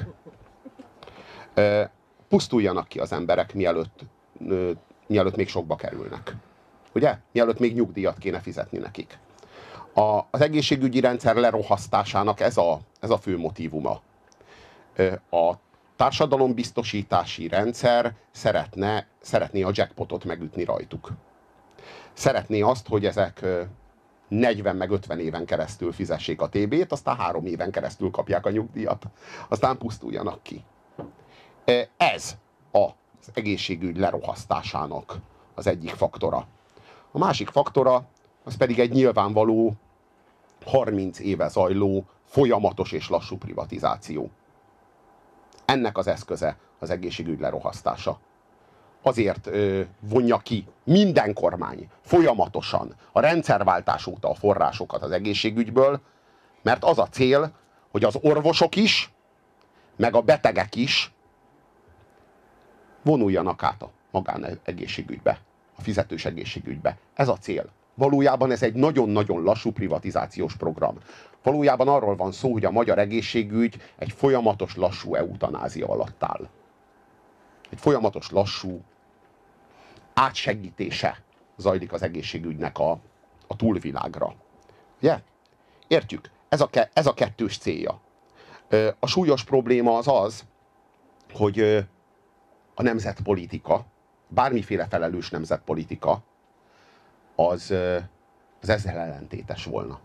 Pusztuljanak ki az emberek, mielőtt még sokba kerülnek. Ugye? Mielőtt még nyugdíjat kéne fizetni nekik. Az egészségügyi rendszer lerohasztásának ez a fő motívuma. A társadalombiztosítási rendszer szeretné a jackpotot megütni rajtuk. Szeretné azt, hogy ezek 40 meg 50 éven keresztül fizessék a TB-t, aztán 3 éven keresztül kapják a nyugdíjat, aztán pusztuljanak ki. Ez az egészségügy lerohasztásának az egyik faktora. A másik faktora, az pedig egy nyilvánvaló 30 éve zajló folyamatos és lassú privatizáció. Ennek az eszköze az egészségügy lerohasztása. Azért vonja ki minden kormány folyamatosan a rendszerváltás óta a forrásokat az egészségügyből, mert az a cél, hogy az orvosok is, meg a betegek is vonuljanak át a magánegészségügybe, a fizetős egészségügybe. Ez a cél. Valójában ez egy nagyon-nagyon lassú privatizációs program. Valójában arról van szó, hogy a magyar egészségügy egy folyamatos lassú eutanázia alatt áll. Egy folyamatos lassú átsegítése zajlik az egészségügynek a túlvilágra. Ugye? Értjük? Ez a kettős célja. A súlyos probléma az, hogy a nemzetpolitika, bármiféle felelős nemzetpolitika, az ezzel ellentétes volna.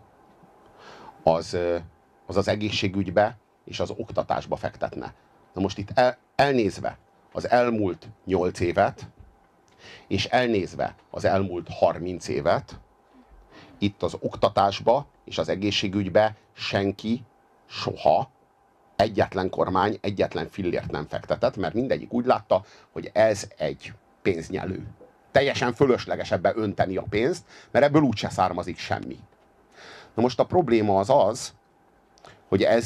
Az egészségügybe és az oktatásba fektetne. Na most itt elnézve az elmúlt 8 évet, és elnézve az elmúlt 30 évet, itt az oktatásba és az egészségügybe senki soha, egyetlen kormány, egyetlen fillért nem fektetett, mert mindegyik úgy látta, hogy ez egy pénznyelő. Teljesen fölösleges ebbe önteni a pénzt, mert ebből úgyse származik semmi. Na most a probléma az, hogy ez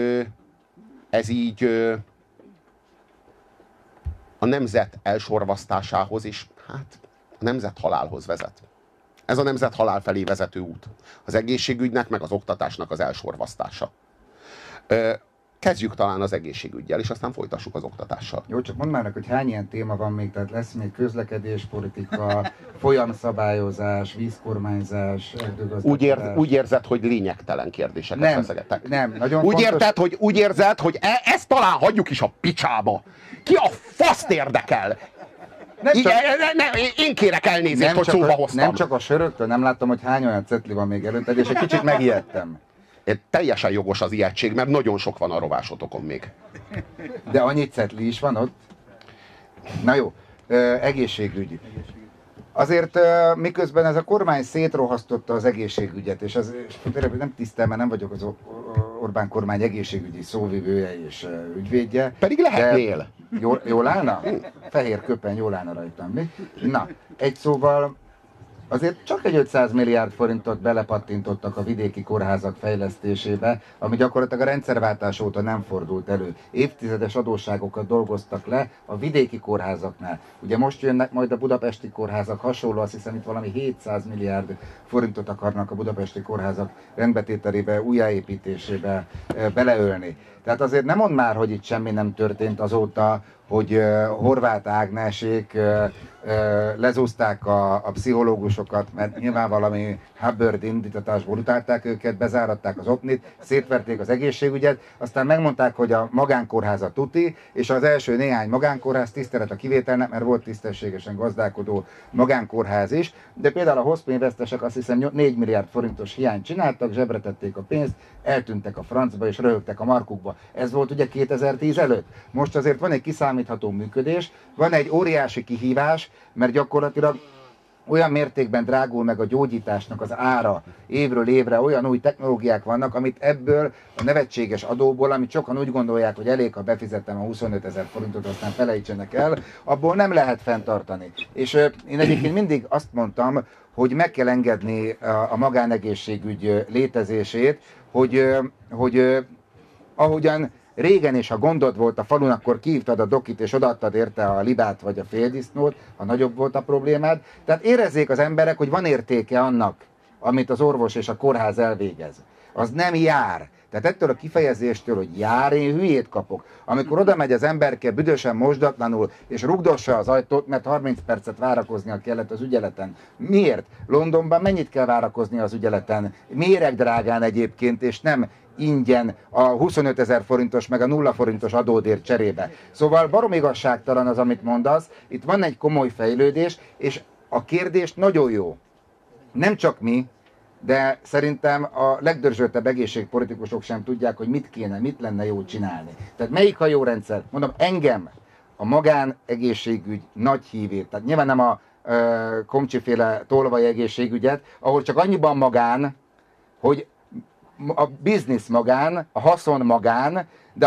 így a nemzet elsorvasztásához és hát a nemzet halálhoz vezet. Ez a nemzet halál felé vezető út. Az egészségügynek meg az oktatásnak az elsorvasztása. Kezdjük talán az egészségügygel, és aztán folytassuk az oktatással. Jó, csak mondd már meg, hogy hány ilyen téma van még, tehát lesz még közlekedéspolitika, folyamszabályozás, vízkormányzás, erdőgazdálkodás. Úgy érzed, hogy lényegtelen kérdéseket feszegetek. Nem, nagyon fontos. Úgy érzed, hogy ezt talán hagyjuk is a picsába. Ki a faszt érdekel? Én kérek elnézést, hogy szóba hoztam. Nem csak a söröktől, nem láttam, hogy hány olyan cetli van még előtted, és egy kicsit megijedtem. Teljesen jogos az ijegység, mert nagyon sok van a rovásotokon még. De annyi cetli is van ott? Na jó, egészségügy. Azért miközben ez a kormány szétrohasztotta az egészségügyet, és ez nem tisztel, mert nem vagyok az Orbán kormány egészségügyi szóvivője és ügyvédje. Pedig lehetnél. Jól állna? Fehér köpen jól állna rajtam. Mi? Na, egy szóval azért csak egy 500 milliárd forintot belepattintottak a vidéki kórházak fejlesztésébe, ami gyakorlatilag a rendszerváltás óta nem fordult elő. Évtizedes adósságokat dolgoztak le a vidéki kórházaknál. Ugye most jönnek majd a budapesti kórházak, hasonló, azt hiszem itt valami 700 milliárd forintot akarnak a budapesti kórházak rendbetételébe, újjáépítésébe beleölni. Tehát azért nem mondd már, hogy itt semmi nem történt azóta, hogy Horváth Ágnesék lezúzták a pszichológusokat, mert nyilván valami Hubbard indítatásból utálták őket, bezáratták az opnit, szétverték az egészségügyet, aztán megmondták, hogy a magánkórháza tuti, és az első néhány magánkórház, tisztelet a kivételnek, mert volt tisztességesen gazdálkodó magánkórház is, de például a hosszpénvesztesek azt hiszem 4 milliárd forintos hiányt csináltak, zsebre tették a pénzt, eltűntek a francba és röhögtek a markukba. Ez volt ugye 2010 előtt. Most azért van egy kiszámítható működés, van egy óriási kihívás, mert gyakorlatilag olyan mértékben drágul meg a gyógyításnak az ára évről évre, olyan új technológiák vannak, amit ebből a nevetséges adóból, amit sokan úgy gondolják, hogy elég, ha befizettem a 25 000 forintot, aztán felejtsenek el, abból nem lehet fenntartani. És én egyébként mindig azt mondtam, hogy meg kell engedni a magánegészségügy létezését, hogy ahogyan régen is, ha gondod volt a falun, akkor kihívtad a dokit, és odaadtad érte a libát vagy a féldisznót, ha nagyobb volt a problémád. Tehát érezzék az emberek, hogy van értéke annak, amit az orvos és a kórház elvégez. Az nem jár. Tehát ettől a kifejezéstől, hogy jár, én hülyét kapok. Amikor oda megy az emberke büdösen, mosdatlanul, és rugdossa az ajtót, mert 30 percet várakoznia kellett az ügyeleten. Miért? Londonban mennyit kell várakozni az ügyeleten? Méregdrágán egyébként, és nem ingyen a 25 000 forintos meg a 0 forintos adódért cserébe. Szóval barom igazságtalan az, amit mondasz. Itt van egy komoly fejlődés, és a kérdés nagyon jó. Nem csak mi, de szerintem a legdörzsöltebb egészségpolitikusok sem tudják, hogy mit lenne jó csinálni. Tehát melyik a jó rendszer? Mondom, engem a magánegészségügy nagy hívét, tehát nyilván nem a Komcsi-féle tolvaj egészségügyet, ahol csak annyiban magán, hogy a biznisz magán, a haszon magán, de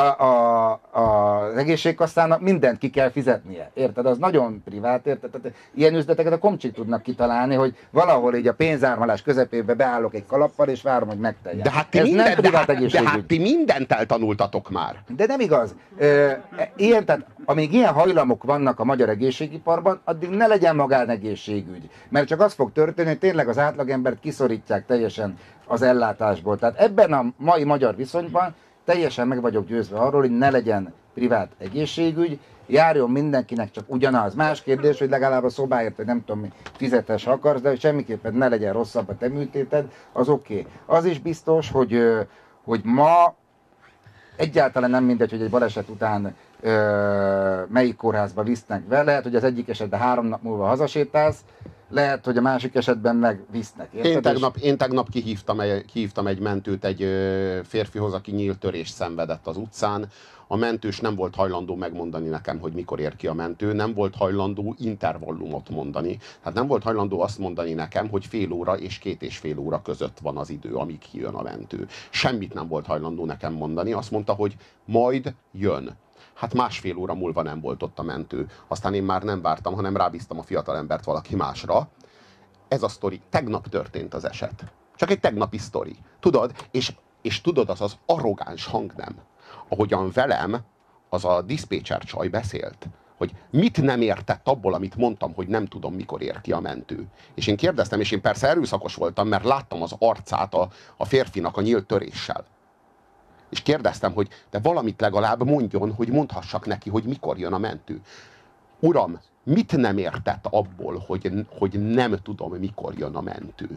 az egészségkasszának mindent ki kell fizetnie. Érted? Az nagyon privát, érted? Tehát ilyen üzleteket a komcsik tudnak kitalálni, hogy valahol így a pénzármalás közepébe beállok egy kalappal, és várom, hogy megteljen. De hát ti mindent eltanultatok már. De nem igaz. Tehát amíg ilyen hajlamok vannak a magyar egészségiparban, addig ne legyen magánegészségügy. Mert csak az fog történni, hogy tényleg az átlagembert kiszorítják teljesen az ellátásból. Tehát ebben a mai magyar viszonyban teljesen meg vagyok győzve arról, hogy ne legyen privát egészségügy, járjon mindenkinek csak ugyanaz. Más kérdés, hogy legalább a szobáért, hogy nem tudom mi, fizetes, ha akarsz, de hogy semmiképpen ne legyen rosszabb a te műtéted, az oké. Az is biztos, hogy ma egyáltalán nem mindegy, hogy egy baleset után melyik kórházba visznek be. Lehet, hogy az egyik esetben 3 nap múlva hazasétálsz, lehet, hogy a másik esetben megvisznek. Én tegnap kihívtam egy mentőt egy férfihoz, aki nyílt törést szenvedett az utcán. A mentős nem volt hajlandó megmondani nekem, hogy mikor ér ki a mentő, nem volt hajlandó intervallumot mondani. Hát nem volt hajlandó azt mondani nekem, hogy fél óra és 2,5 óra között van az idő, amíg kijön a mentő. Semmit nem volt hajlandó nekem mondani, azt mondta, hogy majd jön. Hát 1,5 óra múlva nem volt ott a mentő. Aztán én már nem vártam, hanem rábíztam a fiatalembert valaki másra. Ez a sztori. Tegnap történt az eset. Csak egy tegnapi sztori. Tudod? És tudod, az az arrogáns hangnem, ahogyan velem az a diszpécser csaj beszélt, hogy mit nem értett abból, amit mondtam, hogy nem tudom, mikor ér ki a mentő. És én kérdeztem, és én persze erőszakos voltam, mert láttam az arcát a férfinak a nyílt töréssel. És kérdeztem, hogy de valamit legalább mondjon, hogy mondhassak neki, hogy mikor jön a mentő. Uram, mit nem értett abból, hogy nem tudom, mikor jön a mentő?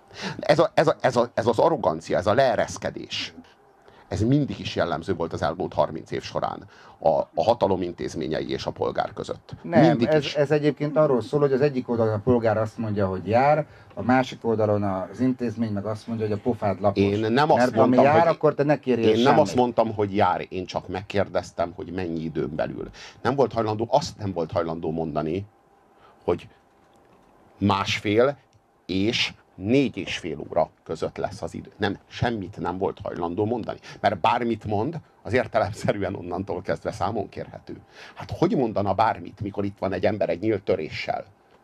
Ez az arrogancia, ez a leereszkedés, ez mindig is jellemző volt az elmúlt 30 év során a hatalom intézményei és a polgár között. Nem, ez egyébként arról szól, hogy az egyik oldalon a polgár azt mondja, hogy jár, a másik oldalon az intézmény meg azt mondja, hogy a pofád lapos. Én nem azt mondtam, jár, hogy, akkor te ne kérjél én nem azt mondtam, hogy jár, én csak megkérdeztem, hogy mennyi időn belül. Azt nem volt hajlandó mondani, hogy 1,5 és 4,5 óra között lesz az idő. Nem, semmit nem volt hajlandó mondani. Mert bármit mond, az értelemszerűen onnantól kezdve számon kérhető. Hát hogy mondana bármit, mikor itt van egy ember egy nyílt töréssel?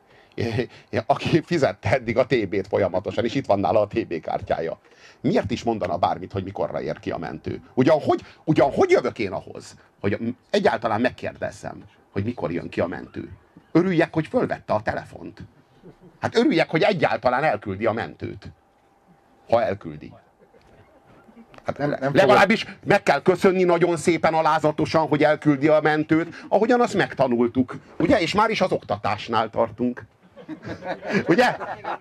Aki fizette eddig a TB-t folyamatosan, és itt van nála a TB kártyája. Miért is mondana bármit, hogy mikorra ér ki a mentő? Ugyan hogy jövök én ahhoz, hogy egyáltalán megkérdezzem, hogy mikor jön ki a mentő? Örüljek, hogy fölvette a telefont. Hát örüljek, hogy egyáltalán elküldi a mentőt. Ha elküldi. Hát legalábbis meg kell köszönni nagyon szépen alázatosan, hogy elküldi a mentőt, ahogyan azt megtanultuk. Ugye? És már is az oktatásnál tartunk. Ugye?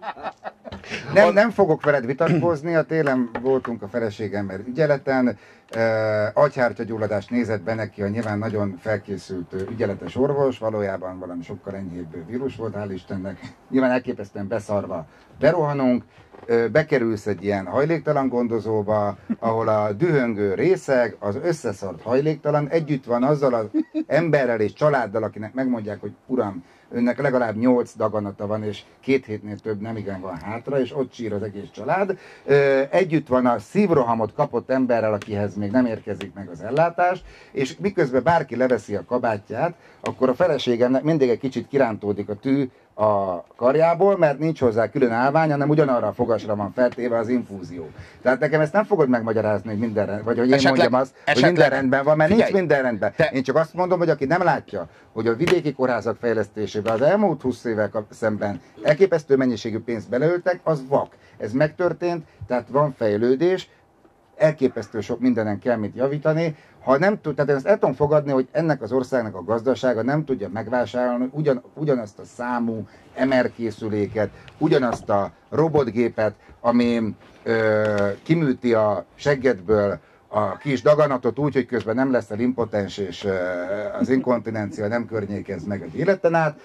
Nem fogok veled vitatkozni, a télen voltunk a feleségemmel ügyeleten, agyhártyagyulladást nézett be neki a nyilván nagyon felkészült ügyeletes orvos, valójában valami sokkal enyhébb vírus volt, hál' Istennek, nyilván elképesztően beszarva berohanunk, bekerülsz egy ilyen hajléktalan gondozóba, ahol a dühöngő részeg, az összeszart hajléktalan együtt van azzal az emberrel és családdal, akinek megmondják, hogy uram, önnek legalább 8 daganata van, és 2 hétnél több nem igen van hátra, és ott sír az egész család. Együtt van a szívrohamot kapott emberrel, akihez még nem érkezik meg az ellátás, és miközben bárki leveszi a kabátját, akkor a feleségemnek mindig egy kicsit kirántódik a tű a karjából, mert nincs hozzá külön állvány, hanem ugyanarra a fogasra van feltéve az infúzió. Tehát nekem ezt nem fogod megmagyarázni, hogy minden rendben, vagy hogy én mondjam azt, hogy minden rendben van, mert figyelj, nincs minden rendben. Én csak azt mondom, hogy aki nem látja, hogy a vidéki kórházak fejlesztésében az elmúlt 20 évvel szemben elképesztő mennyiségű pénzt beleöltek, az vak. Ez megtörtént, tehát van fejlődés, elképesztő sok mindenen kell mit javítani. Ha nem tud, tehát én ezt el tudom fogadni, hogy ennek az országnak a gazdasága nem tudja megvásárolni ugyanazt a számú MR készüléket, ugyanazt a robotgépet, ami kiműti a seggedből a kis daganatot úgy, hogy közben nem leszel impotens, és az inkontinencia nem környékez meg az életen át.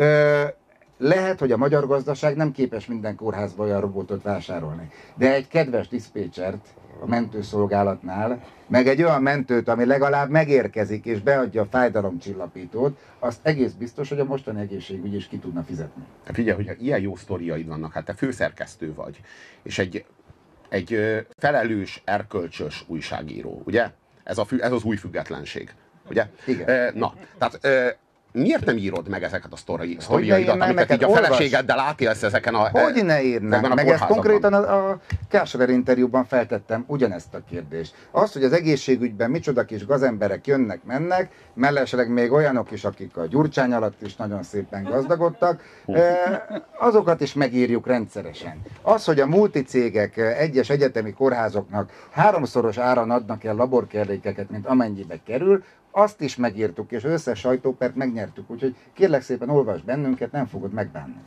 Lehet, hogy a magyar gazdaság nem képes minden kórházba olyan robotot vásárolni. De egy kedves diszpécsert a mentőszolgálatnál, meg egy olyan mentőt, ami legalább megérkezik és beadja a fájdalomcsillapítót, azt egész biztos, hogy a mostani egészségügy is ki tudna fizetni. Figyelj, hogyha ilyen jó sztoriaid vannak, hát te főszerkesztő vagy, és egy felelős, erkölcsös újságíró, ugye? Ez az új függetlenség, ugye? Igen. Na, tehát miért nem írod meg ezeket a sztoriaidat, amiket így a feleségeddel átélsz ezeken a Hogy ne írnám? Meg ezt konkrétan a Kásler interjúban feltettem ugyanezt a kérdést. Az, hogy az egészségügyben micsoda kis gazemberek jönnek, mennek, mellesleg még olyanok is, akik a Gyurcsány alatt is nagyon szépen gazdagodtak, azokat is megírjuk rendszeresen. Az, hogy a multicégek egyes egyetemi kórházoknak 3-szoros áron adnak el laborkellékeket, mint amennyibe kerül, azt is megírtuk, és összes sajtópert megnyertük, úgyhogy kérlek szépen olvasd bennünket, nem fogod megbánni.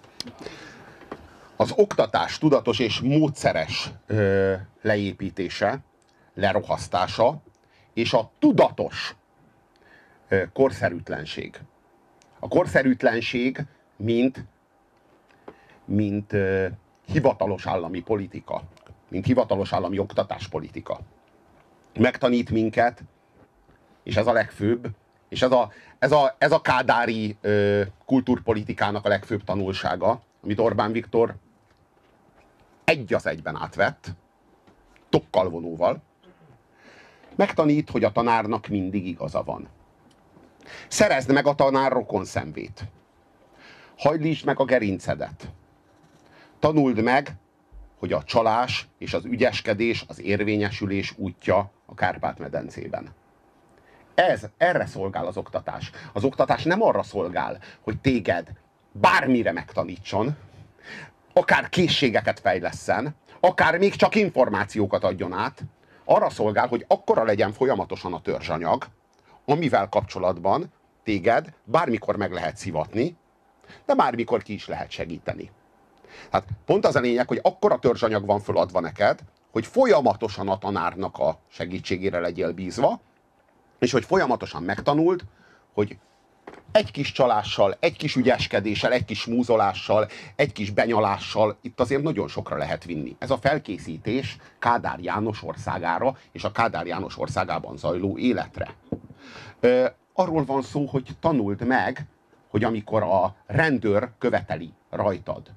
Az oktatás tudatos és módszeres leépítése, lerohasztása, és a tudatos korszerűtlenség. A korszerűtlenség, mint hivatalos állami politika, mint hivatalos állami oktatáspolitika. Megtanít minket, és ez a legfőbb, és ez a kádári kultúrpolitikának a legfőbb tanulsága, amit Orbán Viktor egy az egyben átvett, tokkal vonóval, megtanít, hogy a tanárnak mindig igaza van. Szerezd meg a tanár rokonszenvét. Hajlítsd meg a gerincedet. Tanuld meg, hogy a csalás és az ügyeskedés, az érvényesülés útja a Kárpát-medencében. Erre szolgál az oktatás. Az oktatás nem arra szolgál, hogy téged bármire megtanítson, akár készségeket fejlesszen, akár még csak információkat adjon át. Arra szolgál, hogy akkora legyen folyamatosan a törzsanyag, amivel kapcsolatban téged bármikor meg lehet szivatni, de bármikor ki is lehet segíteni. Hát pont az a lényeg, hogy akkora törzsanyag van föladva neked, hogy folyamatosan a tanárnak a segítségére legyél bízva, és hogy folyamatosan megtanuld, hogy egy kis csalással, egy kis ügyeskedéssel, egy kis múzolással, egy kis benyalással itt azért nagyon sokra lehet vinni. Ez a felkészítés Kádár János országára és a Kádár János országában zajló életre. Arról van szó, hogy tanuld meg, hogy amikor a rendőr követeli rajtad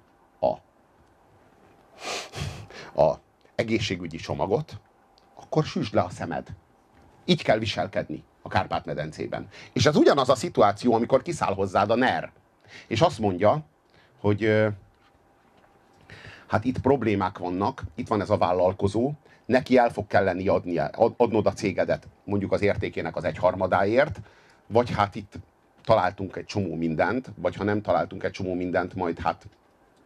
a egészségügyi csomagot, akkor süsd le a szemed. Így kell viselkedni a Kárpát-medencében. És ez ugyanaz a szituáció, amikor kiszáll hozzád a NER, és azt mondja, hogy hát itt problémák vannak, itt van ez a vállalkozó, neki el fog kelleni adnod a cégedet mondjuk az értékének az 1/3, vagy hát itt találtunk egy csomó mindent, vagy ha nem találtunk egy csomó mindent, majd hát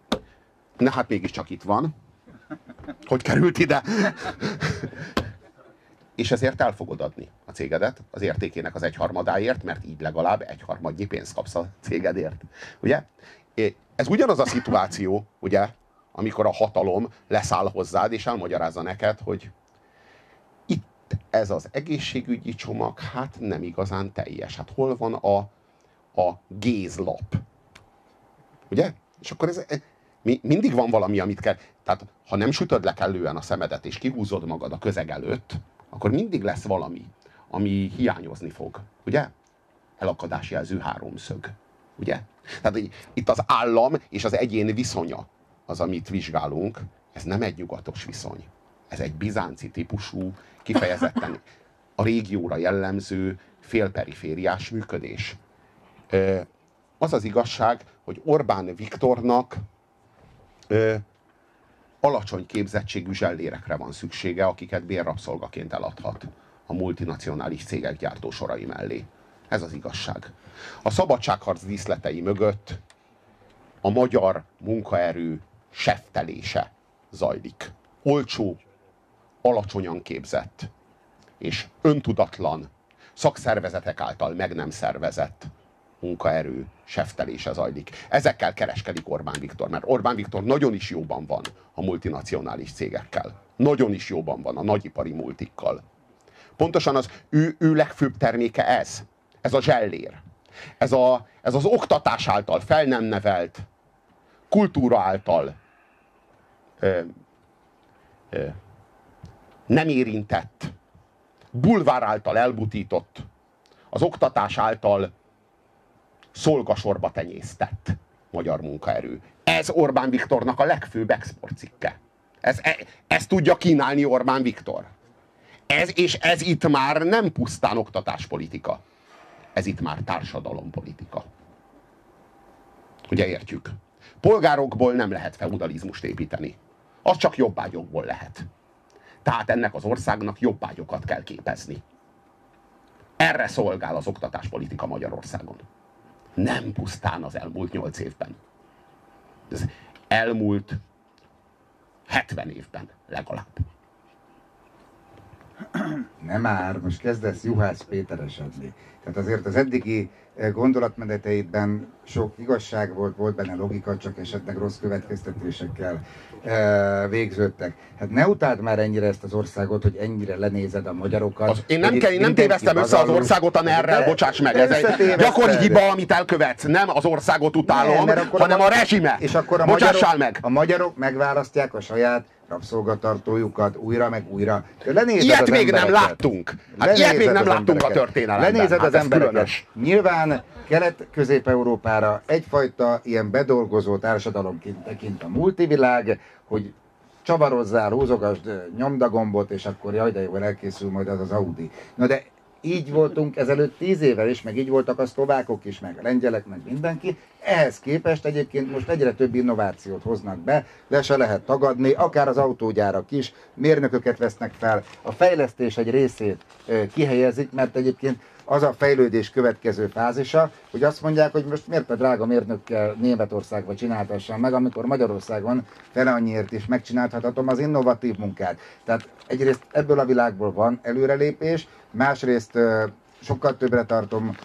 mégiscsak itt van. Hogy került ide? és ezért el fogod adni a cégedet az értékének az egyharmadáért, mert így legalább egyharmadnyi pénzt kapsz a cégedért. Ugye? Ez ugyanaz a szituáció, ugye, amikor a hatalom leszáll hozzád, és elmagyarázza neked, hogy itt ez az egészségügyi csomag, hát nem igazán teljes. Hát hol van a gézlap? Ugye? És akkor mindig van valami, amit kell. Tehát, ha nem sütöd le kellően a szemedet, és kihúzod magad a közeg előtt, akkor mindig lesz valami, ami hiányozni fog. Ugye? Elakadásjelző háromszög. Ugye? Tehát itt az állam és az egyén viszonya az, amit vizsgálunk, ez nem egy nyugatos viszony. Ez egy bizánci típusú, kifejezetten a régióra jellemző félperifériás működés. Az az igazság, hogy Orbán Viktornak alacsony képzettségű zsellérekre van szüksége, akiket bérrabszolgaként eladhat a multinacionális cégek gyártósorai mellé. Ez az igazság. A szabadságharc díszletei mögött a magyar munkaerő seftelése zajlik. Olcsó, alacsonyan képzett és öntudatlan, szakszervezetek által meg nem szervezett munkaerő seftelése zajlik. Ezekkel kereskedik Orbán Viktor, mert Orbán Viktor nagyon is jóban van a multinacionális cégekkel. Nagyon is jóban van a nagyipari multikkal. Pontosan az ő legfőbb terméke ez. Ez a zsellér. Ez az oktatás által fel nem nevelt, kultúra által nem érintett, bulvár által elbutított, az oktatás által szolgasorba tenyésztett magyar munkaerő. Ez Orbán Viktornak a legfőbb exportcikke. Ezt tudja kínálni Orbán Viktor. Ez itt már nem pusztán oktatáspolitika. Ez itt már társadalompolitika. Ugye értjük? Polgárokból nem lehet feudalizmust építeni. Az csak jobbágyokból lehet. Tehát ennek az országnak jobbágyokat kell képezni. Erre szolgál az oktatáspolitika Magyarországon. Nem pusztán az elmúlt 8 évben. Az elmúlt 70 évben legalább. Nem már, most kezdesz Juhász Péteresedni. Tehát azért az eddigi gondolatmeneteidben sok igazság volt benne logika, csak esetleg rossz következtetésekkel végződtek. Hát ne utáld már ennyire ezt az országot, hogy ennyire lenézed a magyarokat. Én nem téveztem össze az országot a NER-rel, bocsáss meg. Ez egy gyakori hiba, amit elkövetsz. Nem az országot utálom, hanem a rezsimet. És akkor a magyarok megválasztják a saját rabszolgatartójukat újra meg újra. Ilyet még nem láttunk. Hát ilyet még nem láttunk a történelemben. Lenézed az embereket. Nyilván Kelet-Közép-Európára egyfajta ilyen bedolgozó társadalomként tekint a multivilág, hogy csavarozzál, húzogasd nyomdagombot, és akkor jaj, de jól elkészül majd az Audi. Na de így voltunk ezelőtt 10 évvel is, meg így voltak a szlovákok is, meg a lengyelek, meg mindenki. Ehhez képest egyébként most egyre több innovációt hoznak be, le se lehet tagadni, akár az autógyárak is, mérnököket vesznek fel, a fejlesztés egy részét kihelyezik, mert egyébként az a fejlődés következő fázisa, hogy azt mondják, hogy most miért a drága mérnökkel Németországba csináltassam meg, amikor Magyarországon fele annyiért is megcsinálhatom az innovatív munkát. Tehát egyrészt ebből a világból van előrelépés, másrészt sokkal többre tartom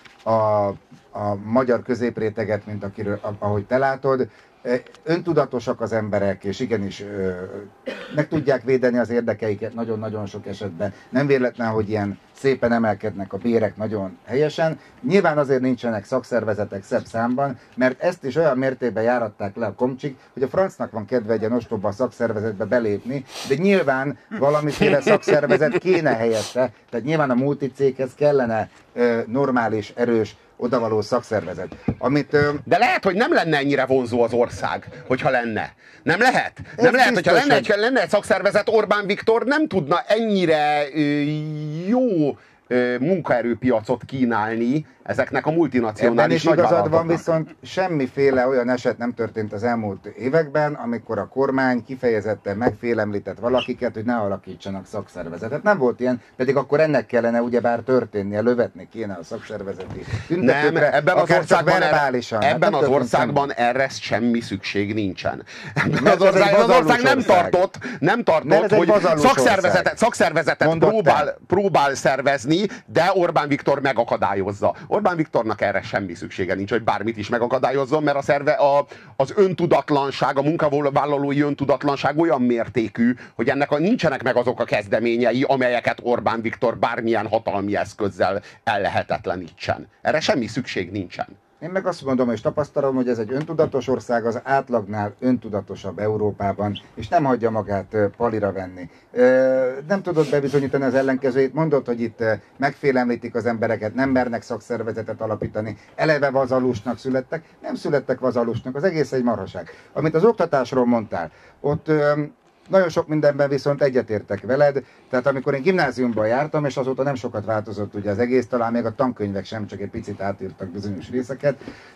a magyar középréteget, mint ahogy te látod. Öntudatosak az emberek, és igenis meg tudják védeni az érdekeiket nagyon-nagyon sok esetben. Nem véletlen, hogy ilyen szépen emelkednek a bérek nagyon helyesen. Nyilván azért nincsenek szakszervezetek szebb számban, mert ezt is olyan mértékben járatták le a komcsik, hogy a francnak van kedve egy ilyen ostoba szakszervezetbe belépni, de nyilván valamiféle szakszervezet kéne helyette, tehát nyilván a multicéghez kellene normális, erős, odavaló szakszervezet. De lehet, hogy nem lenne ennyire vonzó az ország, hogyha lenne. Nem lehet? Nem lehet, hogyha lenne egy szakszervezet, Orbán Viktor nem tudna ennyire jó munkaerőpiacot kínálni ezeknek a multinacionális nagyvállalatoknak. Ebben is igazad van, viszont semmiféle olyan eset nem történt az elmúlt években, amikor a kormány kifejezetten megfélemlített valakiket, hogy ne alakítsanak szakszervezetet. Nem volt ilyen, pedig akkor ennek kellene ugyebár történnie, lövetni kéne a szakszervezeti tüntetőkre, nem, ebben az országban, ebben az országban erre semmi szükség nincsen. Ebben az ország nem tartott, hogy szakszervezetet próbál szervezni, de Orbán Viktor megakadályozza. Orbán Viktornak erre semmi szüksége nincs, hogy bármit is megakadályozzon, mert az öntudatlanság, a munkavállalói öntudatlanság olyan mértékű, hogy ennek nincsenek meg azok a kezdeményei, amelyeket Orbán Viktor bármilyen hatalmi eszközzel ellehetetlenítsen. Erre semmi szükség nincsen. Én meg azt mondom, és tapasztalom, hogy ez egy öntudatos ország, az átlagnál öntudatosabb Európában, és nem hagyja magát palira venni. Nem tudod bebizonyítani az ellenkezőjét, mondod, hogy itt megfélemlítik az embereket, nem mernek szakszervezetet alapítani, eleve vazalusnak születtek, nem születtek vazalusnak, az egész egy marhaság. Amit az oktatásról mondtál, ott nagyon sok mindenben viszont egyetértek veled, tehát amikor én gimnáziumban jártam, és azóta nem sokat változott ugye az egész, talán még a tankönyvek sem, csak egy picit átírtak bizonyos részeket,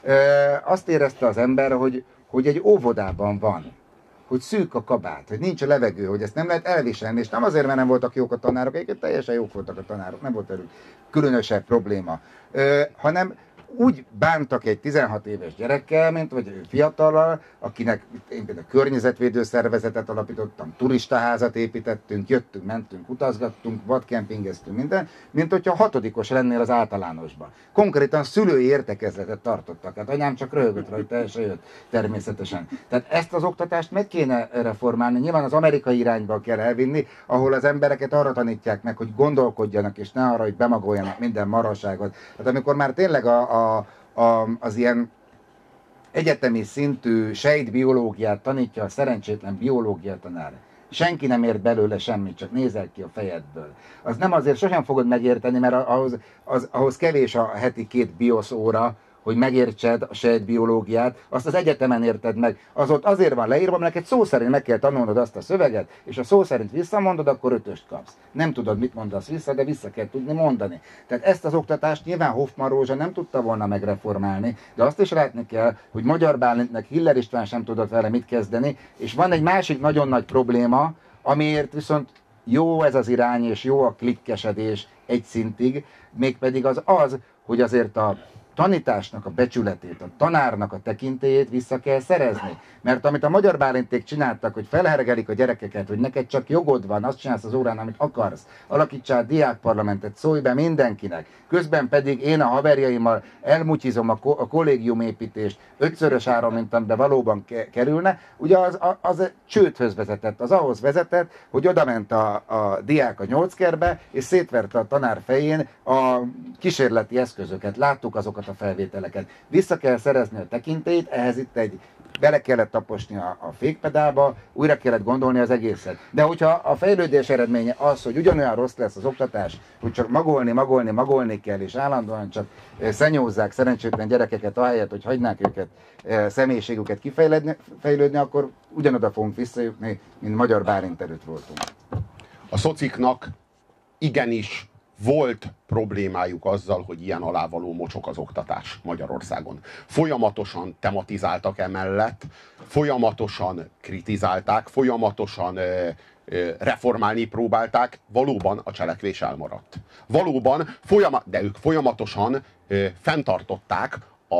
azt érezte az ember, hogy egy óvodában van, hogy szűk a kabát, hogy nincs a levegő, hogy ezt nem lehet elviselni, és nem azért, mert nem voltak jók a tanárok, egyébként teljesen jók voltak a tanárok, nem volt elő különösebb probléma, hanem úgy bántak egy 16 éves gyerekkel, vagy fiatallal, akinek én például környezetvédő szervezetet alapítottam, turistaházat építettünk, jöttünk, mentünk, utazgattunk, vadkempingeztünk, minden, mint hogyha hatodikos lennél az általánosban. Konkrétan szülői értekezletet tartottak, hát anyám csak röhögött rajta, és jött természetesen. Tehát ezt az oktatást meg kéne reformálni, nyilván az amerikai irányba kell elvinni, ahol az embereket arra tanítják meg, hogy gondolkodjanak, és ne arra, hogy bemagoljanak minden marhaságot. Tehát amikor már tényleg az ilyen egyetemi szintű sejtbiológiát tanítja a szerencsétlen biológia tanár. Senki nem ért belőle semmit, csak nézel ki a fejedből. Az nem azért sosem fogod megérteni, mert ahhoz kevés a heti 2 biosz óra, hogy megértsed a sejtbiológiát, azt az egyetemen érted meg. Az ott azért van leírva, mert neked szó szerint meg kell tanulnod azt a szöveget, és ha szó szerint visszamondod, akkor 5-öst kapsz. Nem tudod, mit mondasz vissza, de vissza kell tudni mondani. Tehát ezt az oktatást nyilván Hoffmann Rózsa nem tudta volna megreformálni, de azt is látni kell, hogy Magyar Bálintnek Hiller István sem tudott vele mit kezdeni, és van egy másik nagyon nagy probléma, amiért viszont jó ez az irány, és jó a klikkesedés egy szintig, mégpedig az, hogy azért a tanításnak a becsületét, a tanárnak a tekintélyét vissza kell szerezni. Mert amit a Magyar Bálinték csináltak, hogy felhergelik a gyerekeket, hogy neked csak jogod van, azt csinálsz az órán, amit akarsz, alakítsál diákparlamentet, szólj be mindenkinek, közben pedig én a haverjaimmal elmutyizom a kollégiumépítést 5-szörös áron, mint amiben valóban kerülne, ugye az csődhöz vezetett, az ahhoz vezetett, hogy odament a diák a nyolckerbe, és szétverte a tanár fején a kísérleti eszközöket. Láttuk azokat a felvételeket. Vissza kell szerezni a tekintélyt, ehhez itt bele kellett taposni a fékpedálba, újra kellett gondolni az egészet. De hogyha a fejlődés eredménye az, hogy ugyanolyan rossz lesz az oktatás, hogy csak magolni kell, és állandóan csak szenyózzák szerencsétlen gyerekeket, ahelyett, hogy hagynák őket személyiségüket kifejlődni, akkor ugyanoda fogunk visszajutni, mint Magyar Bálint előtt voltunk. A szociknak igenis volt problémájuk azzal, hogy ilyen alávaló mocsok az oktatás Magyarországon. Folyamatosan tematizáltak emellett, folyamatosan kritizálták, folyamatosan reformálni próbálták, valóban a cselekvés elmaradt. Valóban, de ők folyamatosan fenntartották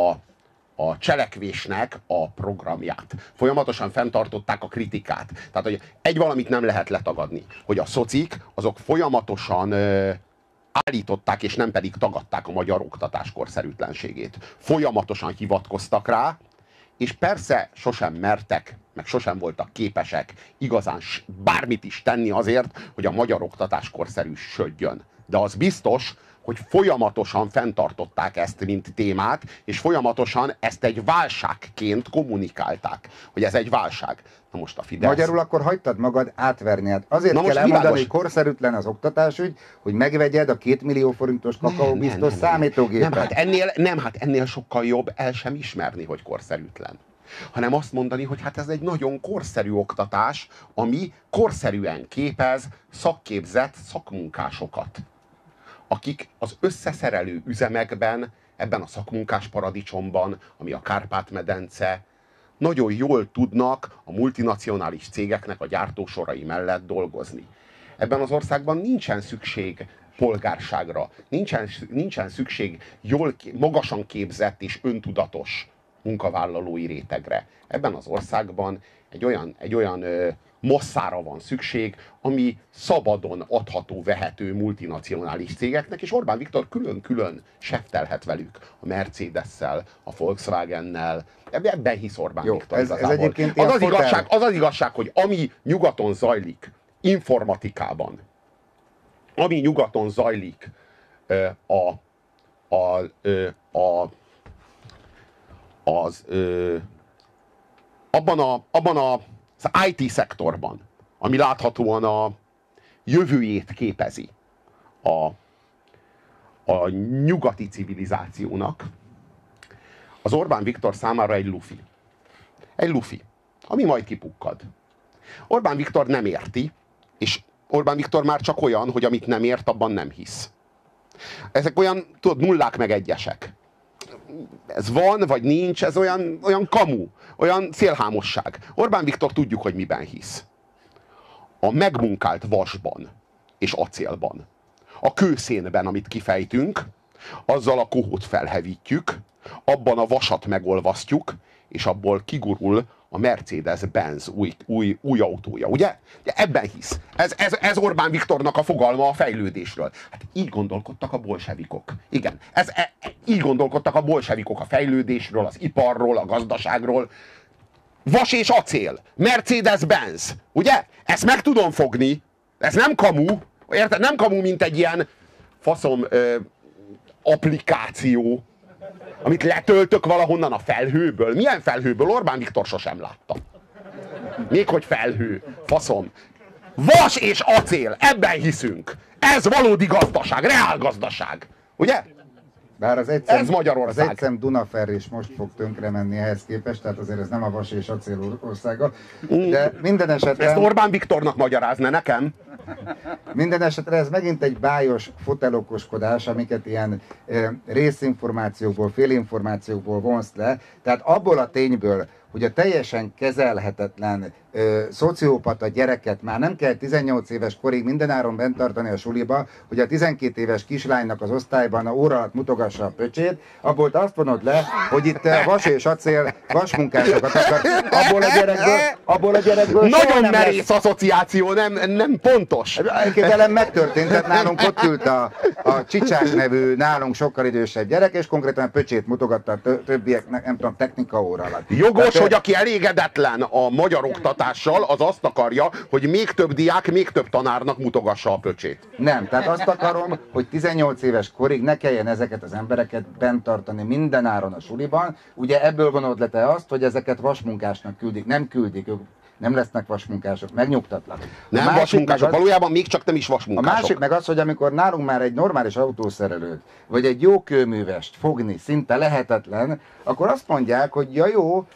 a cselekvésnek a programját. Folyamatosan fenntartották a kritikát. Tehát, hogy egy valamit nem lehet letagadni, hogy a szocik, azok folyamatosan állították, és nem pedig tagadták a magyar oktatás korszerűtlenségét. Folyamatosan hivatkoztak rá, és persze sosem mertek, meg sosem voltak képesek igazán bármit is tenni azért, hogy a magyar oktatás korszerűsödjön. De az biztos, hogy folyamatosan fenntartották ezt, mint témát, és folyamatosan ezt egy válságként kommunikálták, hogy ez egy válság. Na most a Fidesz... Magyarul akkor hagytad magad átverni. Hát azért kell elmondani, hogy korszerűtlen az oktatásügy, hogy megvegyed a 2 millió forintos kakaóbiztos számítógépet. Hát ennél sokkal jobb el sem ismerni, hogy korszerűtlen. Hanem azt mondani, hogy hát ez egy nagyon korszerű oktatás, ami korszerűen képez szakképzett szakmunkásokat. akik az összeszerelő üzemekben, ebben a szakmunkás paradicsomban, ami a Kárpát-medence, nagyon jól tudnak a multinacionális cégeknek a gyártósorai mellett dolgozni. Ebben az országban nincsen szükség polgárságra, nincsen szükség magasan képzett és öntudatos munkavállalói rétegre. Ebben az országban egy olyan masszára van szükség, ami szabadon adható, vehető multinacionális cégeknek, és Orbán Viktor külön-külön seftelhet velük a Mercedes-szel, a Volkswagennel. Ebben hisz Orbán Viktor igazából. Az az igazság, hogy ami nyugaton zajlik, informatikában, ami nyugaton zajlik abban az IT szektorban, ami láthatóan a jövőjét képezi a nyugati civilizációnak, az Orbán Viktor számára egy lufi. Egy lufi, ami majd kipukkad. Orbán Viktor nem érti, és Orbán Viktor már csak olyan, hogy amit nem ért, abban nem hisz. Ezek olyan, tudod, nullák meg egyesek. Ez van, vagy nincs, ez olyan kamu, olyan szélhámosság. Orbán Viktor tudjuk, hogy miben hisz. A megmunkált vasban és acélban. A kőszénben, amit kifejtünk, azzal a kohót felhevítjük, abban a vasat megolvasztjuk, és abból kigurul a Mercedes-Benz új autója, ugye? De ebben hisz. Ez Orbán Viktornak a fogalma a fejlődésről. Hát így gondolkodtak a bolsevikok. Igen, így gondolkodtak a bolsevikok a fejlődésről, az iparról, a gazdaságról. Vas és acél, Mercedes-Benz, ugye? Ezt meg tudom fogni. Ez nem kamu, érted? Nem kamu, mint egy ilyen faszom applikáció, amit letöltök valahonnan a felhőből. Milyen felhőből? Orbán Viktor sosem látta. Még hogy felhő. Faszom. Vas és acél. Ebben hiszünk. Ez valódi gazdaság. Reál gazdaság. Ugye? Bár ez Magyarország. Az egyszem Dunaferr is most fog tönkre menni ehhez képest, tehát azért ez nem a vas és acél országa. De minden esetre... Ezt Orbán Viktornak magyarázna nekem. Minden esetre ez megint egy bájos fotelokoskodás, amiket ilyen részinformációkból, félinformációkból vonsz le. Tehát abból a tényből, hogy a teljesen kezelhetetlen szociopata gyereket már nem kell 18 éves korig mindenáron bent tartani a suliba, hogy a 12 éves kislánynak az osztályban a óra alatt mutogassa a pöcsét, abból azt vonod le, hogy itt vas és acél vasmunkásokat akar. Abból a gyerekből nagyon merész asszociáció, nem pontos. Velem megtörtént, tehát nálunk ott ült a Csicsák nevű, nálunk sokkal idősebb gyerek, és konkrétan a pöcsét mutogatta a többieknek, nem tudom, technika óra alatt. Jogos, hogy aki elégedetlen a magyar oktatással, az azt akarja, hogy még több diák, még több tanárnak mutogassa a pöcsét. Nem, tehát azt akarom, hogy 18 éves korig ne kelljen ezeket az embereket bent tartani mindenáron a suliban. Ugye ebből vonod le te azt, hogy ezeket vasmunkásnak küldik. Nem küldik, ők nem lesznek vasmunkások, megnyugtatlak. Nem vasmunkások, valójában még csak nem is vasmunkások. A másik meg az, hogy amikor nálunk már egy normális autószerelőt, vagy egy jó kőművest fogni szinte lehetetlen, akkor azt mondják, hogy ja jó,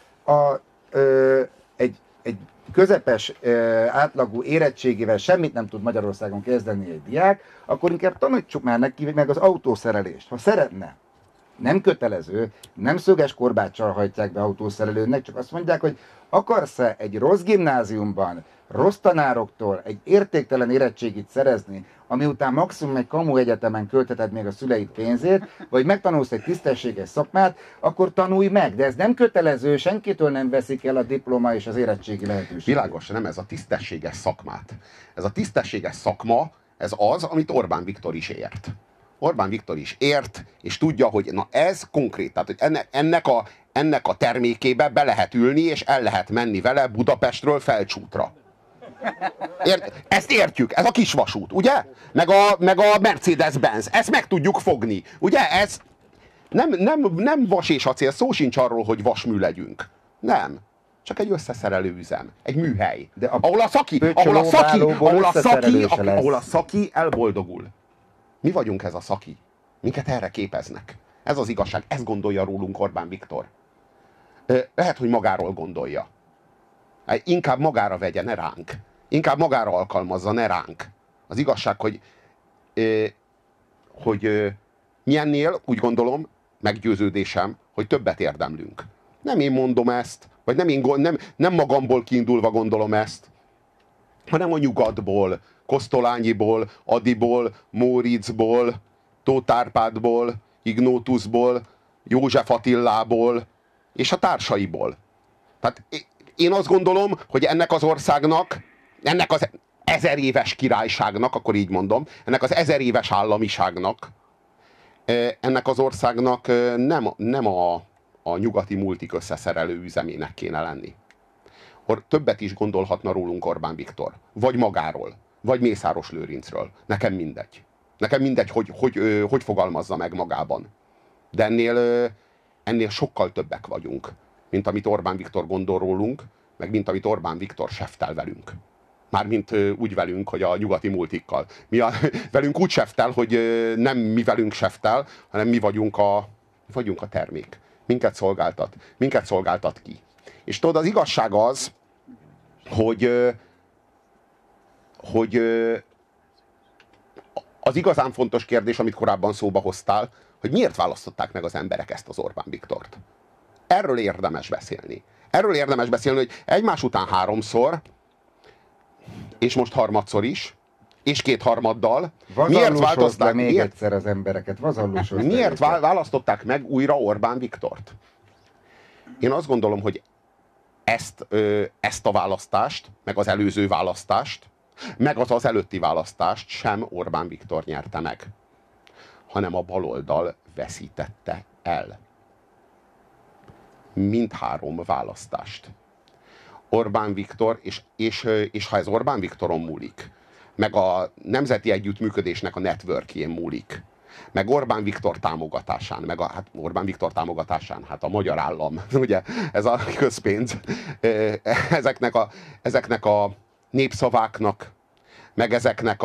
egy közepes átlagú érettségével semmit nem tud Magyarországon kezdeni egy diák, akkor inkább tanítsuk már neki meg az autószerelést, ha szeretne. Nem kötelező, nem szöges korbáccsal hajtják be autószerelőnek, csak azt mondják, hogy akarsz-e egy rossz gimnáziumban, rossz tanároktól egy értéktelen érettségit szerezni, ami után maximum egy kamu egyetemen költheted még a szüleid pénzét, vagy megtanulsz egy tisztességes szakmát, akkor tanulj meg, de ez nem kötelező, senkitől nem veszik el a diploma és az érettségi lehetőség. Világos, nem ez a tisztességes szakmát. Ez a tisztességes szakma, ez az, amit Orbán Viktor is ért. Orbán Viktor is ért, és tudja, hogy na ez konkrét, tehát hogy ennek a termékébe be lehet ülni, és el lehet menni vele Budapestről Felcsútra. Ezt értjük, ez a kisvasút, ugye? Meg a Mercedes-Benz, ezt meg tudjuk fogni, ugye? Ez nem vas és acél, szó sincs arról, hogy vasmű legyünk. Nem. Csak egy összeszerelő üzem, egy műhely. De ahol a szaki elboldogul. Mi vagyunk ez a szaki. Minket erre képeznek. Ez az igazság, ezt gondolja rólunk Orbán Viktor. Lehet, hogy magáról gondolja. Inkább magára vegye, ne ránk. Inkább magára alkalmazza, ne ránk. Az igazság, mi ennél, úgy gondolom, meggyőződésem, hogy többet érdemlünk. Nem én mondom ezt, vagy nem magamból kiindulva gondolom ezt, hanem a nyugatból, Kosztolányiból, Adiból, Móricból, Tóth Árpádból, Ignótuszból, József Attilából és a társaiból. Tehát én azt gondolom, hogy ennek az országnak, ennek az 1000 éves királyságnak, akkor így mondom, ennek az 1000 éves államiságnak, ennek az országnak nem a nyugati multik összeszerelő üzemének kéne lenni. Többet is gondolhatna rólunk Orbán Viktor. Vagy magáról. Vagy Mészáros Lőrincről. Nekem mindegy. Nekem mindegy, hogy fogalmazza meg magában. De ennél sokkal többek vagyunk, mint amit Orbán Viktor gondol rólunk, meg mint amit Orbán Viktor seftel velünk. Mármint úgy velünk, hogy a nyugati multikkal. Velünk úgy seftel, hogy nem mi velünk seftel, hanem mi vagyunk a termék. Minket szolgáltat ki. És tudod, az igazság az, hogy az igazán fontos kérdés, amit korábban szóba hoztál, hogy miért választották meg az emberek ezt az Orbán Viktort. Erről érdemes beszélni. Erről érdemes beszélni, hogy egymás után 3-szor, és most harmadszor is, és 2/3-dal. Miért változták még egyszer az embereket? Miért választották meg újra Orbán Viktort? Én azt gondolom, hogy ezt a választást, meg az előző választást, meg az előtti választást sem Orbán Viktor nyerte meg, hanem a baloldal veszítette el. Mindhárom választást. Orbán Viktor, és ha ez Orbán Viktoron múlik, meg a nemzeti együttműködésnek a networkjén múlik, meg Orbán Viktor támogatásán, Orbán Viktor támogatásán, hát a magyar állam, ugye, ez a közpénz, ezeknek a népszaváknak, meg ezeknek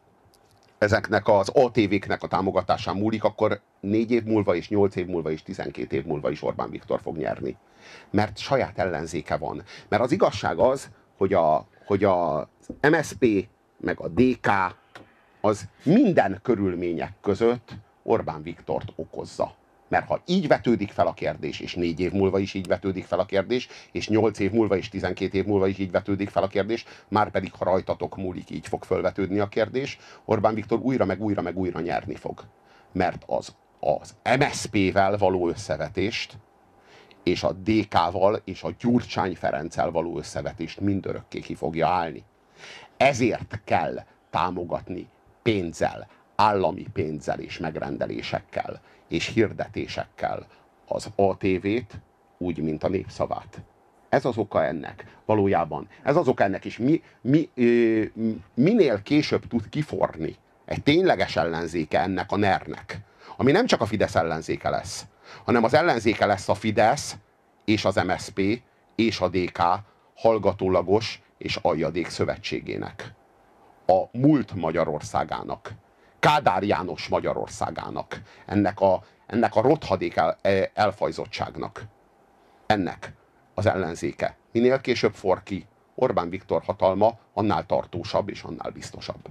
az ATV-knek a támogatásán múlik, akkor 4 év múlva, és 8 év múlva, és 12 év múlva is Orbán Viktor fog nyerni. Mert saját ellenzéke van. Mert az igazság az, hogy az MSZP, meg a DK az minden körülmények között Orbán Viktort okozza. Mert ha így vetődik fel a kérdés, és 4 év múlva is így vetődik fel a kérdés, és 8 év múlva, és 12 év múlva is így vetődik fel a kérdés, már pedig ha rajtatok múlik, így fog fölvetődni a kérdés, Orbán Viktor újra, meg újra, meg újra nyerni fog. Mert az MSZP-vel való összevetést, és a DK-val, és a Gyurcsány Ferenccel való összevetést mindörökké ki fogja állni. Ezért kell támogatni pénzzel, állami pénzzel és megrendelésekkel és hirdetésekkel az ATV-t, úgy, mint a Népszavát. Ez az oka ennek. Valójában. Ez az oka ennek is. Minél később tud kiforni egy tényleges ellenzéke ennek a NER-nek, ami nem csak a Fidesz ellenzéke lesz, hanem az ellenzéke lesz a Fidesz és az MSZP és a DK hallgatólagos és aljadék szövetségének. A múlt Magyarországának, Kádár János Magyarországának, ennek a rothadék elfajzottságnak. Ennek az ellenzéke. Minél később for ki, Orbán Viktor hatalma annál tartósabb és annál biztosabb.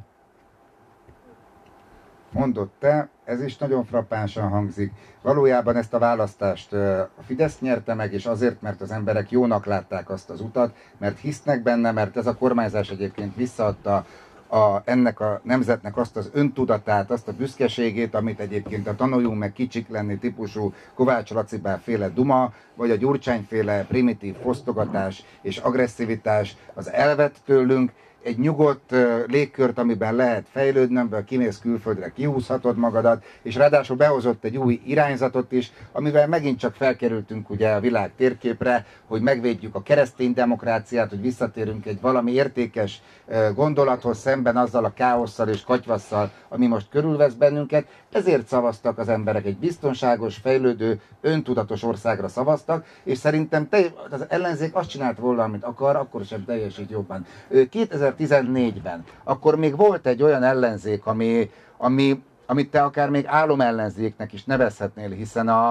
Mondott te, ez is nagyon frappánsan hangzik. Valójában ezt a választást a Fidesz nyerte meg, és azért, mert az emberek jónak látták azt az utat, mert hisznek benne, mert ez a kormányzás egyébként visszaadta ennek a nemzetnek azt az öntudatát, azt a büszkeségét, amit egyébként a tanuljunk meg kicsik lenni típusú Kovács Laci féle duma, vagy a Gyurcsány féle primitív fosztogatás és agresszivitás az elvett tőlünk, egy nyugodt légkört, amiben lehet fejlődni, amiből kimész külföldre, kihúzhatod magadat, és ráadásul behozott egy új irányzatot is, amivel megint csak felkerültünk ugye a világ térképre, hogy megvédjük a keresztény demokráciát, hogy visszatérünk egy valami értékes gondolathoz szemben azzal a káosszal és katyvasszal, ami most körülvesz bennünket. Ezért szavaztak az emberek, egy biztonságos, fejlődő, öntudatos országra szavaztak, és szerintem az ellenzék azt csinált volna, amit akar, akkor sem teljesít jobban. 2014-ben, akkor még volt egy olyan ellenzék, amit te akár még álomellenzéknek is nevezhetnél, hiszen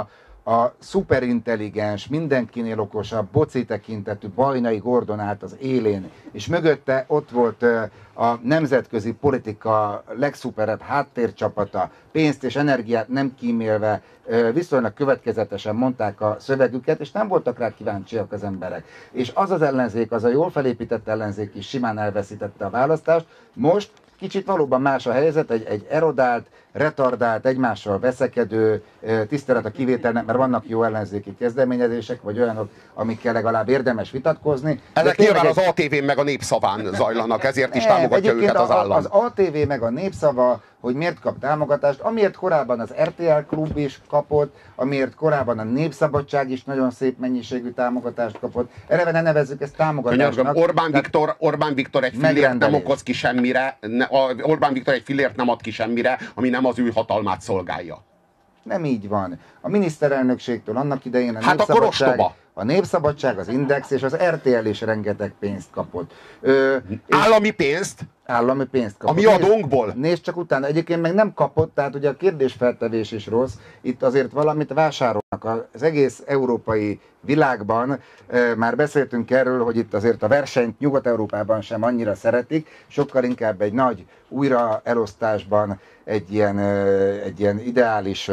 a szuperintelligens, mindenkinél okosabb, boci tekintetű Bajnai Gordon állt az élén, és mögötte ott volt a nemzetközi politika legszuperebb háttércsapata, pénzt és energiát nem kímélve, viszonylag következetesen mondták a szövegüket, és nem voltak rá kíváncsiak az emberek. És az az ellenzék, az a jól felépített ellenzék is simán elveszítette a választást. Most kicsit valóban más a helyzet, egy erodált, retardált, egymással veszekedő, tisztelet a kivételnek, mert vannak jó ellenzéki kezdeményezések, vagy olyanok, amikkel legalább érdemes vitatkozni. Ezek nyilván az ATV-n meg a Népszaván zajlanak, ezért is támogatja őket az állam. Az ATV meg a Népszava, hogy miért kap támogatást, amiért korábban az RTL Klub is kapott, amiért korábban a Népszabadság is nagyon szép mennyiségű támogatást kapott. Erre ne nevezzük ezt támogatásnak. Orbán Viktor egy fillért nem okoz ki semmire, Orbán Viktor egy fillért nem ad ki semmire, ami nem az ő hatalmát szolgálja. Nem így van. A miniszterelnökségtől annak idején a Népszabadság, az Index és az RTL is rengeteg pénzt kapott. Állami pénzt? Állami pénzt kapott. A mi adónkból? Nézd csak utána. Egyébként meg nem kapott, tehát ugye a kérdésfeltevés is rossz. Itt azért valamit vásárolnak. Az egész európai világban már beszéltünk erről, hogy itt azért a versenyt Nyugat-Európában sem annyira szeretik, sokkal inkább egy nagy újraelosztásban, egy ilyen ideális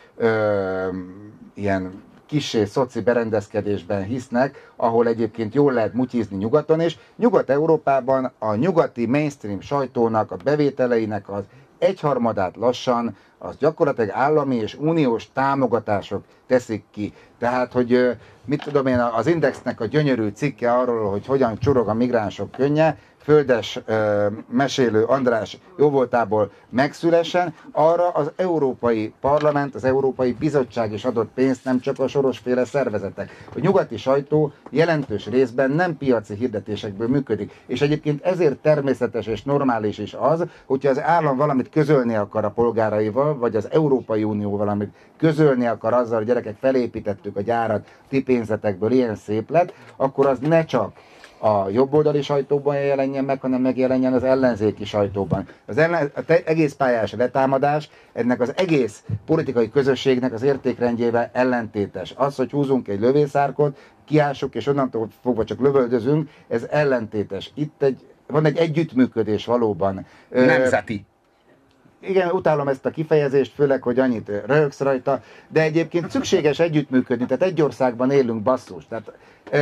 ilyen kissé szoci berendezkedésben hisznek, ahol egyébként jól lehet mutyizni nyugaton, és Nyugat-Európában a nyugati mainstream sajtónak, a bevételeinek az egyharmadát lassan az gyakorlatilag állami és uniós támogatások teszik ki. Tehát, hogy mit tudom én, az Indexnek a gyönyörű cikke arról, hogy hogyan csorog a migránsok könnye, földes mesélő András jóvoltából megszülessen, arra az Európai Parlament, az Európai Bizottság is adott pénzt, nem csak a Soros-féle szervezetek. A nyugati sajtó jelentős részben nem piaci hirdetésekből működik. És egyébként ezért természetes és normális is az, hogyha az állam valamit közölni akar a polgáraival, vagy az Európai Unió valamit közölni akar azzal, hogy gyerekek, felépítettük a gyárat, ti pénzetekből, ilyen szép lett, akkor az ne csak a jobboldali sajtóban jelenjen meg, hanem megjelenjen az ellenzéki sajtóban. Az egész pályás letámadás ennek az egész politikai közösségnek az értékrendjével ellentétes. Az, hogy húzunk egy lövészárkot, kiássuk, és onnantól fogva csak lövöldözünk, ez ellentétes. Itt van egy együttműködés valóban. Nemzeti. Igen, utálom ezt a kifejezést, főleg, hogy annyit röhögsz rajta, de egyébként szükséges együttműködni, tehát egy országban élünk, basszus. Tehát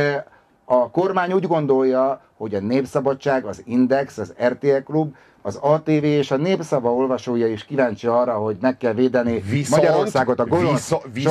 a kormány úgy gondolja, hogy a Népszabadság, az Index, az RTL Klub, az ATV és a Népszava olvasója is kíváncsi arra, hogy meg kell védeni Magyarországot a gonosz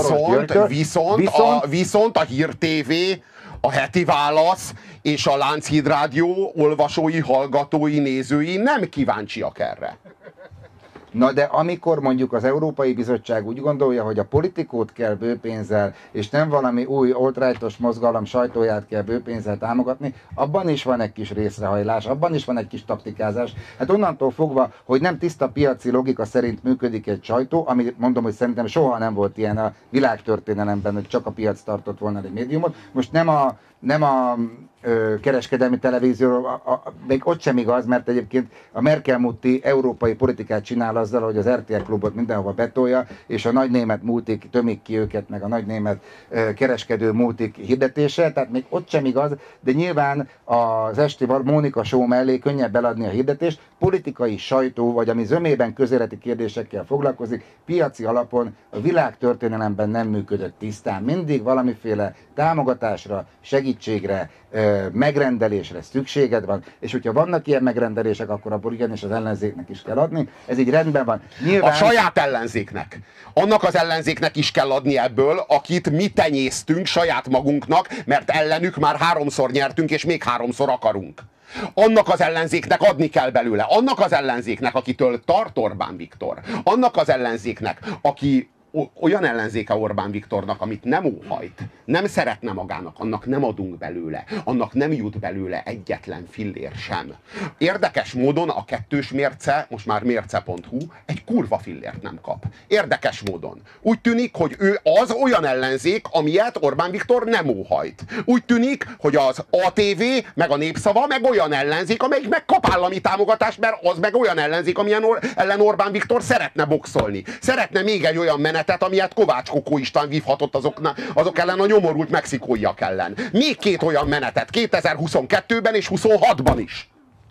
viszont a Hír TV, a Heti Válasz és a Lánchíd Rádió olvasói, hallgatói, nézői nem kíváncsiak erre. Na de amikor mondjuk az Európai Bizottság úgy gondolja, hogy a Politikót kell bőpénzzel, és nem valami új alt-rightos mozgalom sajtóját kell bőpénzzel támogatni, abban is van egy kis részrehajlás, abban is van egy kis taktikázás. Hát onnantól fogva, hogy nem tiszta piaci logika szerint működik egy sajtó, ami mondom, hogy szerintem soha nem volt ilyen a világtörténelemben, hogy csak a piac tartott volna egy médiumot. Most nem a kereskedelmi televízióról, még ott sem igaz, mert egyébként a Merkel-Mutti európai politikát csinál azzal, hogy az RTL Klubot mindenhova betolja, és a nagy német multik tömik ki őket, meg a nagy német kereskedő multik hirdetése, tehát még ott sem igaz, de nyilván az esti Mónika Show mellé könnyebb eladni a hirdetést, politikai sajtó, vagy ami zömében közéleti kérdésekkel foglalkozik, piaci alapon a világtörténelemben nem működött tisztán. Mindig valamiféle támogatásra, segítségre, megrendelésre szükséged van, és hogyha vannak ilyen megrendelések, akkor abból igenis az ellenzéknek is kell adni. Ez így rendben van. Nyilván... A saját ellenzéknek. Annak az ellenzéknek is kell adni ebből, akit mi tenyésztünk saját magunknak, mert ellenük már 3-szor nyertünk, és még 3-szor akarunk. Annak az ellenzéknek adni kell belőle. Annak az ellenzéknek, akitől tart Orbán Viktor. Annak az ellenzéknek, aki olyan ellenzéke Orbán Viktornak, amit nem óhajt, nem szeretne magának, annak nem adunk belőle, annak nem jut belőle egyetlen fillér sem. Érdekes módon a kettős mérce, most már mérce.hu, egy kurva fillért nem kap. Érdekes módon. Úgy tűnik, hogy ő az olyan ellenzék, amilyet Orbán Viktor nem óhajt. Úgy tűnik, hogy az ATV, meg a Népszava, meg olyan ellenzék, amelyik meg kap állami támogatást, mert az meg olyan ellenzék, amilyen ellen Orbán Viktor szeretne boxolni. Szeretne még egy olyan menet menetet, amilyet Kovács Kokó István vívhatott azok ellen a nyomorult mexikóiak ellen. Még 2 olyan menetet, 2022-ben és 26-ban is.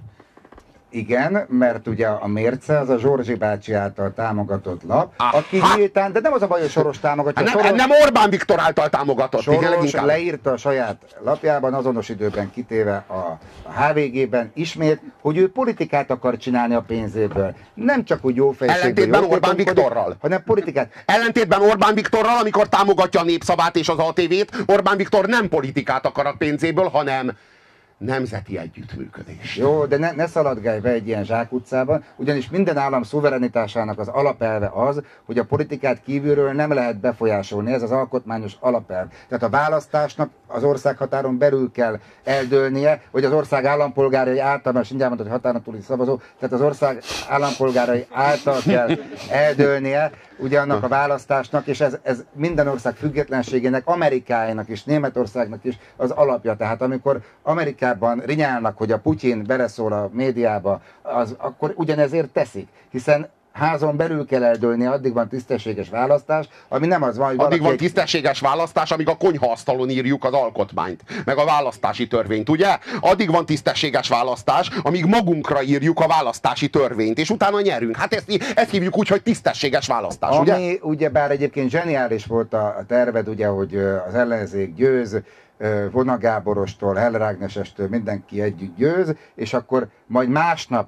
Igen, mert ugye a Mérce az a Zsorzsi bácsi által támogatott lap, aki nyíltán, de nem az a baj, hogy Soros támogatja. Nem Orbán Viktor által támogatott. Soros leírta a saját lapjában, azonos időben kitéve a HVG-ben ismét, hogy ő politikát akar csinálni a pénzéből. Nem csak úgy jó fejségből. Ellentétben Orbán Viktorral. Hanem politikát. Ellentétben Orbán Viktorral, amikor támogatja a Népszavát és az ATV-t, Orbán Viktor nem politikát akar a pénzéből, hanem nemzeti együttműködés. Jó, de ne szaladgálj be egy ilyen zsákutcában, ugyanis minden állam szuverenitásának az alapelve az, hogy a politikát kívülről nem lehet befolyásolni, ez az alkotmányos alapelv. Tehát a választásnak az országhatáron belül kell eldőlnie, hogy az ország állampolgárai által, mert mindjárt mondta, hogy határon túli szavazó, tehát az ország állampolgárai által kell eldőlnie ugye annak a választásnak, és ez minden ország függetlenségének, Amerikájának és Németországnak is az alapja. Tehát amikor Amerikában rinyálnak, hogy a Putyin beleszól a médiába, akkor ugyanezért teszik, hiszen házon belül kell eldőlni, addig van tisztességes választás, ami nem az van, hogy addig van tisztességes választás, amíg a konyhaasztalon írjuk az alkotmányt, meg a választási törvényt, ugye? Addig van tisztességes választás, amíg magunkra írjuk a választási törvényt, és utána nyerünk. Hát ezt hívjuk úgy, hogy tisztességes választás, ugye? Ami ugyebár egyébként zseniális volt a terved, ugye, hogy az ellenzék győz, Vona Gáborostól, Heller Ágnesestől mindenki együtt győz, és akkor majd másnap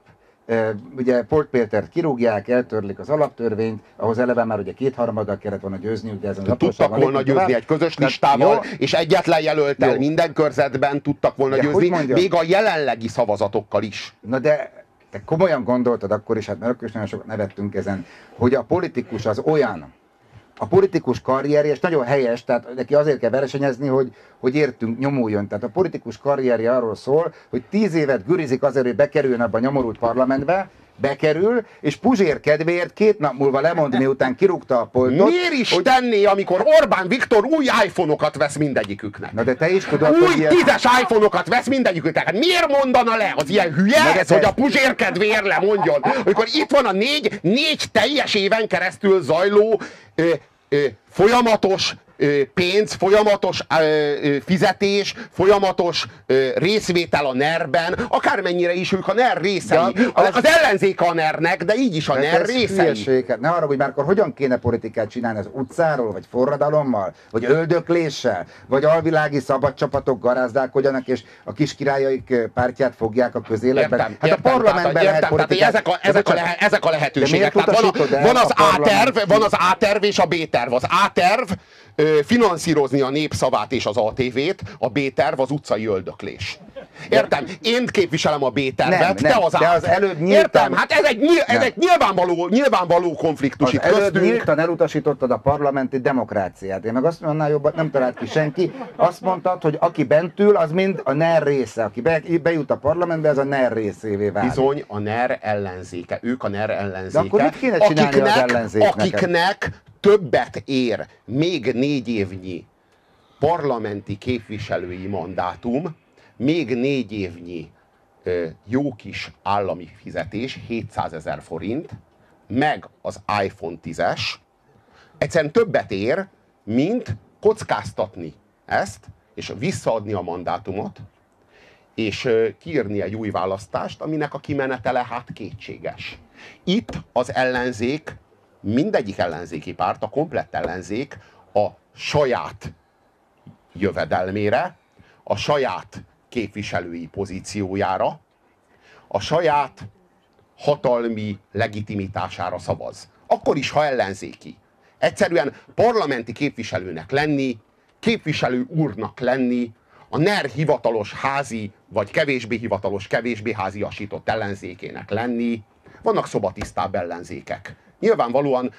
ugye Polt Pétert kirúgják, eltörlik az alaptörvényt, ahhoz eleve már ugye 2/3 kellett volna győzni, ugye ezen az tudtak volna győzni egy közös listával, és egyetlen jelöltel minden körzetben tudtak volna győzni, még a jelenlegi szavazatokkal is. Na de te komolyan gondoltad akkor is, hát mert akkor is nagyon sokat nevettünk ezen, hogy a politikus az olyan, a politikus karrierje, és nagyon helyes, tehát neki azért kell versenyezni, hogy értünk, nyomuljon. Tehát a politikus karrierje arról szól, hogy 10 évet gürizik azért, hogy bekerüljön abba a nyomorult parlamentbe, bekerül, és Puzsér kedvéért 2 nap múlva lemond, miután kirúgta a Poltot. Miért is tenné, amikor Orbán Viktor új iPhone-okat vesz mindegyiküknek? Na de te is tudod, új hogy 10-es iPhone-okat vesz mindegyiküknek. Hát miért mondana le? Az ilyen hülye, hogy a Puzsér kedvéért lemondjon? Amikor itt van a négy teljes éven keresztül zajló folyamatos pénz, folyamatos fizetés, folyamatos részvétel a NER-ben, akármennyire is ők a NER részei. Az ellenzék a NER-nek, de így is a NER részei. Ne arra, hogy már akkor hogyan kéne politikát csinálni, az utcáról, vagy forradalommal, vagy öldökléssel, vagy alvilági szabadcsapatok garázdálkodjanak, és a kiskirályaik pártját fogják a közéletben. Hát a parlamentben lehet politikát. Ezek a lehetőségek. Van az A-terv és a B-terv. Az A-terv finanszírozni a Népszavát és az ATV-t, a B-terv az utcai öldöklés. Értem, én képviselem a B-tervet, te az A-terv. De az előbb nyíltan... Értem, hát ez egy nyilvánvaló konfliktus itt köztünk. Előbb nyíltan elutasítottad a parlamenti demokráciát. Én meg azt mondom, annál jobbat nem talált ki senki. Azt mondtad, hogy aki bent ül, az mind a NER része. Aki bejut a parlamentbe, ez a NER részévé válik. Bizony, a NER ellenzéke. Ők a NER ellenzéke. De akkor mit kéne csinálni az ellenzéknek? Akiknek többet ér még 4 évnyi parlamenti képviselői mandátum, még 4 évnyi jó kis állami fizetés, 700 000 forint, meg az iPhone 10-es, egyszerűen többet ér, mint kockáztatni ezt, és visszaadni a mandátumot, és kiírni egy új választást, aminek a kimenetele hát kétséges. Itt az ellenzék, mindegyik ellenzéki párt, a komplett ellenzék a saját jövedelmére, a saját képviselői pozíciójára, a saját hatalmi legitimitására szavaz. Akkor is, ha ellenzéki. Egyszerűen parlamenti képviselőnek lenni, képviselő úrnak lenni, a NER hivatalos házi, vagy kevésbé hivatalos, kevésbé háziasított ellenzékének lenni. Vannak szobatisztább ellenzékek. Nyilvánvalóan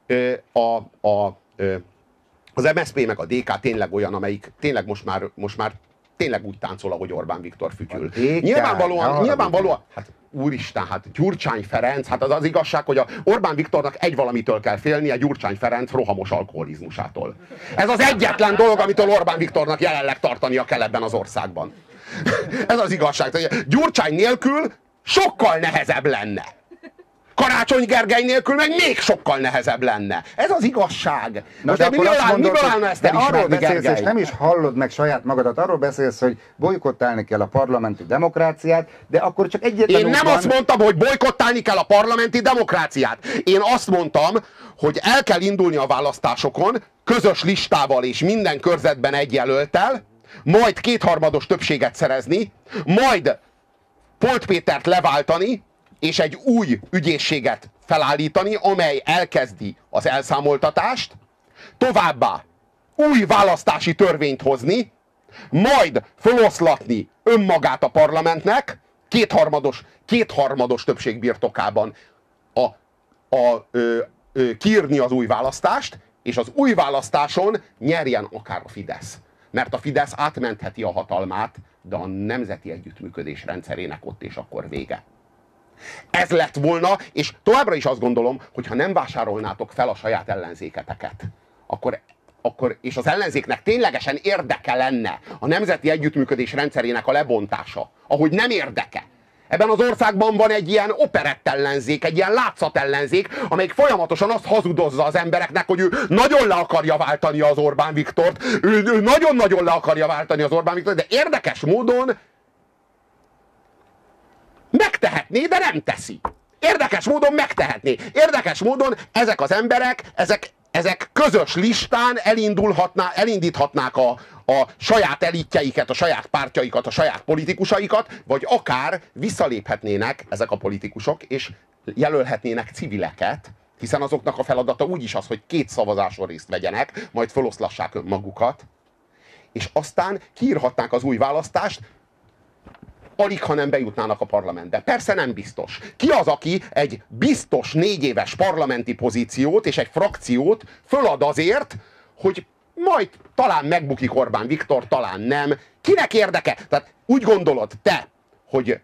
az MSZP meg a DK tényleg olyan, amelyik tényleg most már tényleg úgy táncol, ahogy Orbán Viktor fütyül. Nyilvánvalóan, hát úristen, hát Gyurcsány Ferenc, hát az igazság, hogy a Orbán Viktornak egy valamitől kell félnie, Gyurcsány Ferenc rohamos alkoholizmusától. Ez az egyetlen dolog, amitől Orbán Viktornak jelenleg tartania kell ebben az országban. Ez az igazság. Gyurcsány nélkül sokkal nehezebb lenne. Karácsony Gergely nélkül meg még sokkal nehezebb lenne. Ez az igazság. Most de miből állna ezt elismerni, arról beszélsz, Gergely? és nem is hallod meg saját magadat, arról beszélsz, hogy bolykottálni kell a parlamenti demokráciát, de akkor csak egyetlen Én nem azt mondtam, hogy bolykottálni kell a parlamenti demokráciát. Én azt mondtam, hogy el kell indulni a választásokon, közös listával és minden körzetben egy jelölttel, majd kétharmados többséget szerezni, majd Polt Pétert leváltani, és egy új ügyészséget felállítani, amely elkezdi az elszámoltatást, továbbá új választási törvényt hozni, majd feloszlatni önmagát a parlamentnek, kétharmados többség birtokában kiírni az új választást, és az új választáson nyerjen akár a Fidesz. Mert a Fidesz átmentheti a hatalmát, de a nemzeti együttműködés rendszerének ott és akkor vége. Ez lett volna, és továbbra is azt gondolom, hogy ha nem vásárolnátok fel a saját ellenzéketeket, akkor és az ellenzéknek ténylegesen érdeke lenne a nemzeti együttműködés rendszerének a lebontása, ahogy nem érdeke. Ebben az országban van egy ilyen operett ellenzék, egy ilyen látszatellenzék, amelyik folyamatosan azt hazudozza az embereknek, hogy ő nagyon le akarja váltani az Orbán Viktort, ő nagyon-nagyon le akarja váltani az Orbán Viktort, de érdekes módon megtehetné, de nem teszi. Érdekes módon megtehetné. Érdekes módon ezek az emberek, ezek közös listán elindíthatnák a saját elitjeiket, a saját pártjaikat, a saját politikusaikat, vagy akár visszaléphetnének ezek a politikusok, és jelölhetnének civileket, hiszen azoknak a feladata úgyis az, hogy 2 szavazáson részt vegyenek, majd feloszlassák magukat, és aztán kiírhatnák az új választást, alig, ha nem bejutnának a parlamentbe. Persze nem biztos. Ki az, aki egy biztos 4 éves parlamenti pozíciót és egy frakciót fölad azért, hogy majd talán megbukik Orbán Viktor, talán nem. Kinek érdeke? Tehát úgy gondolod te, hogy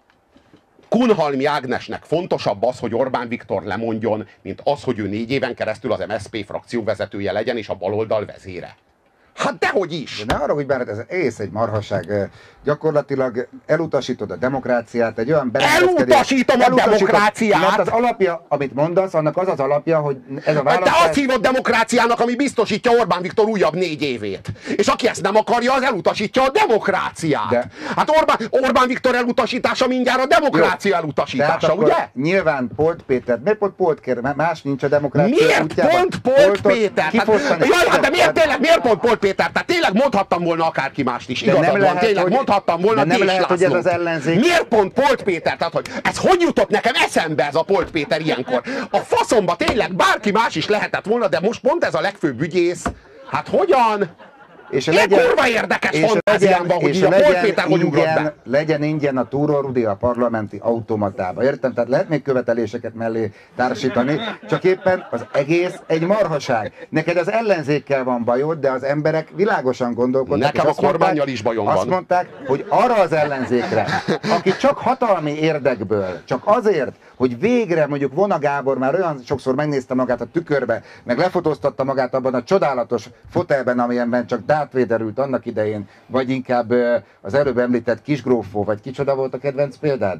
Kunhalmi Ágnesnek fontosabb az, hogy Orbán Viktor lemondjon, mint az, hogy ő 4 éven keresztül az MSZP frakcióvezetője legyen és a baloldal vezére? Hát dehogy is! De ne arra, hogy bár ez egész egy marhaság. Gyakorlatilag elutasítod a demokráciát, egy olyan Elutasítom a demokráciát! Mert az alapja, amit mondasz, annak az az alapja, hogy ez a választás... Te azt hívod demokráciának, ami biztosítja Orbán Viktor újabb 4 évét. És aki ezt nem akarja, az elutasítja a demokráciát. De... Hát Orbán Viktor elutasítása mindjárt a demokrácia elutasítása, ugye? Nyilván Polt Péter, miért pont Polt kér? Más nincs a demokrácia miért útjában. Pont Polt Péter? De miért pont Polt Péter? Tehát tényleg mondhattam volna akárki mást is. Igazad van, tényleg mondhattam volna nem lehet, hogy ez az ellenzék. Miért pont Polt Péter? Tehát, hogy ez hogy jutott nekem eszembe ez a Polt Péter ilyenkor? A faszomba tényleg bárki más is lehetett volna, de most pont ez a legfőbb ügyész. Hát hogyan? És kurva érdekes fantáziámban, hogy így a Polt Péter hogy ugrott be. Legyen ingyen a Túró Rudi a parlamenti automatába. Értem? Tehát lehet még követeléseket mellé társítani, csak éppen az egész egy marhaság. Neked az ellenzékkel van bajod, de az emberek világosan gondolkodnak. Nekem a kormánnyal is bajom van. Azt mondták, hogy arra az ellenzékre, aki csak hatalmi érdekből, csak azért, hogy végre mondjuk Vona Gábor már olyan sokszor megnézte magát a tükörbe, meg lefotóztatta magát abban a csodálatos fotelben, amilyenben csak Darth Vader ült annak idején, vagy inkább az előbb említett Kisgrófó, vagy kicsoda volt a kedvenc példád?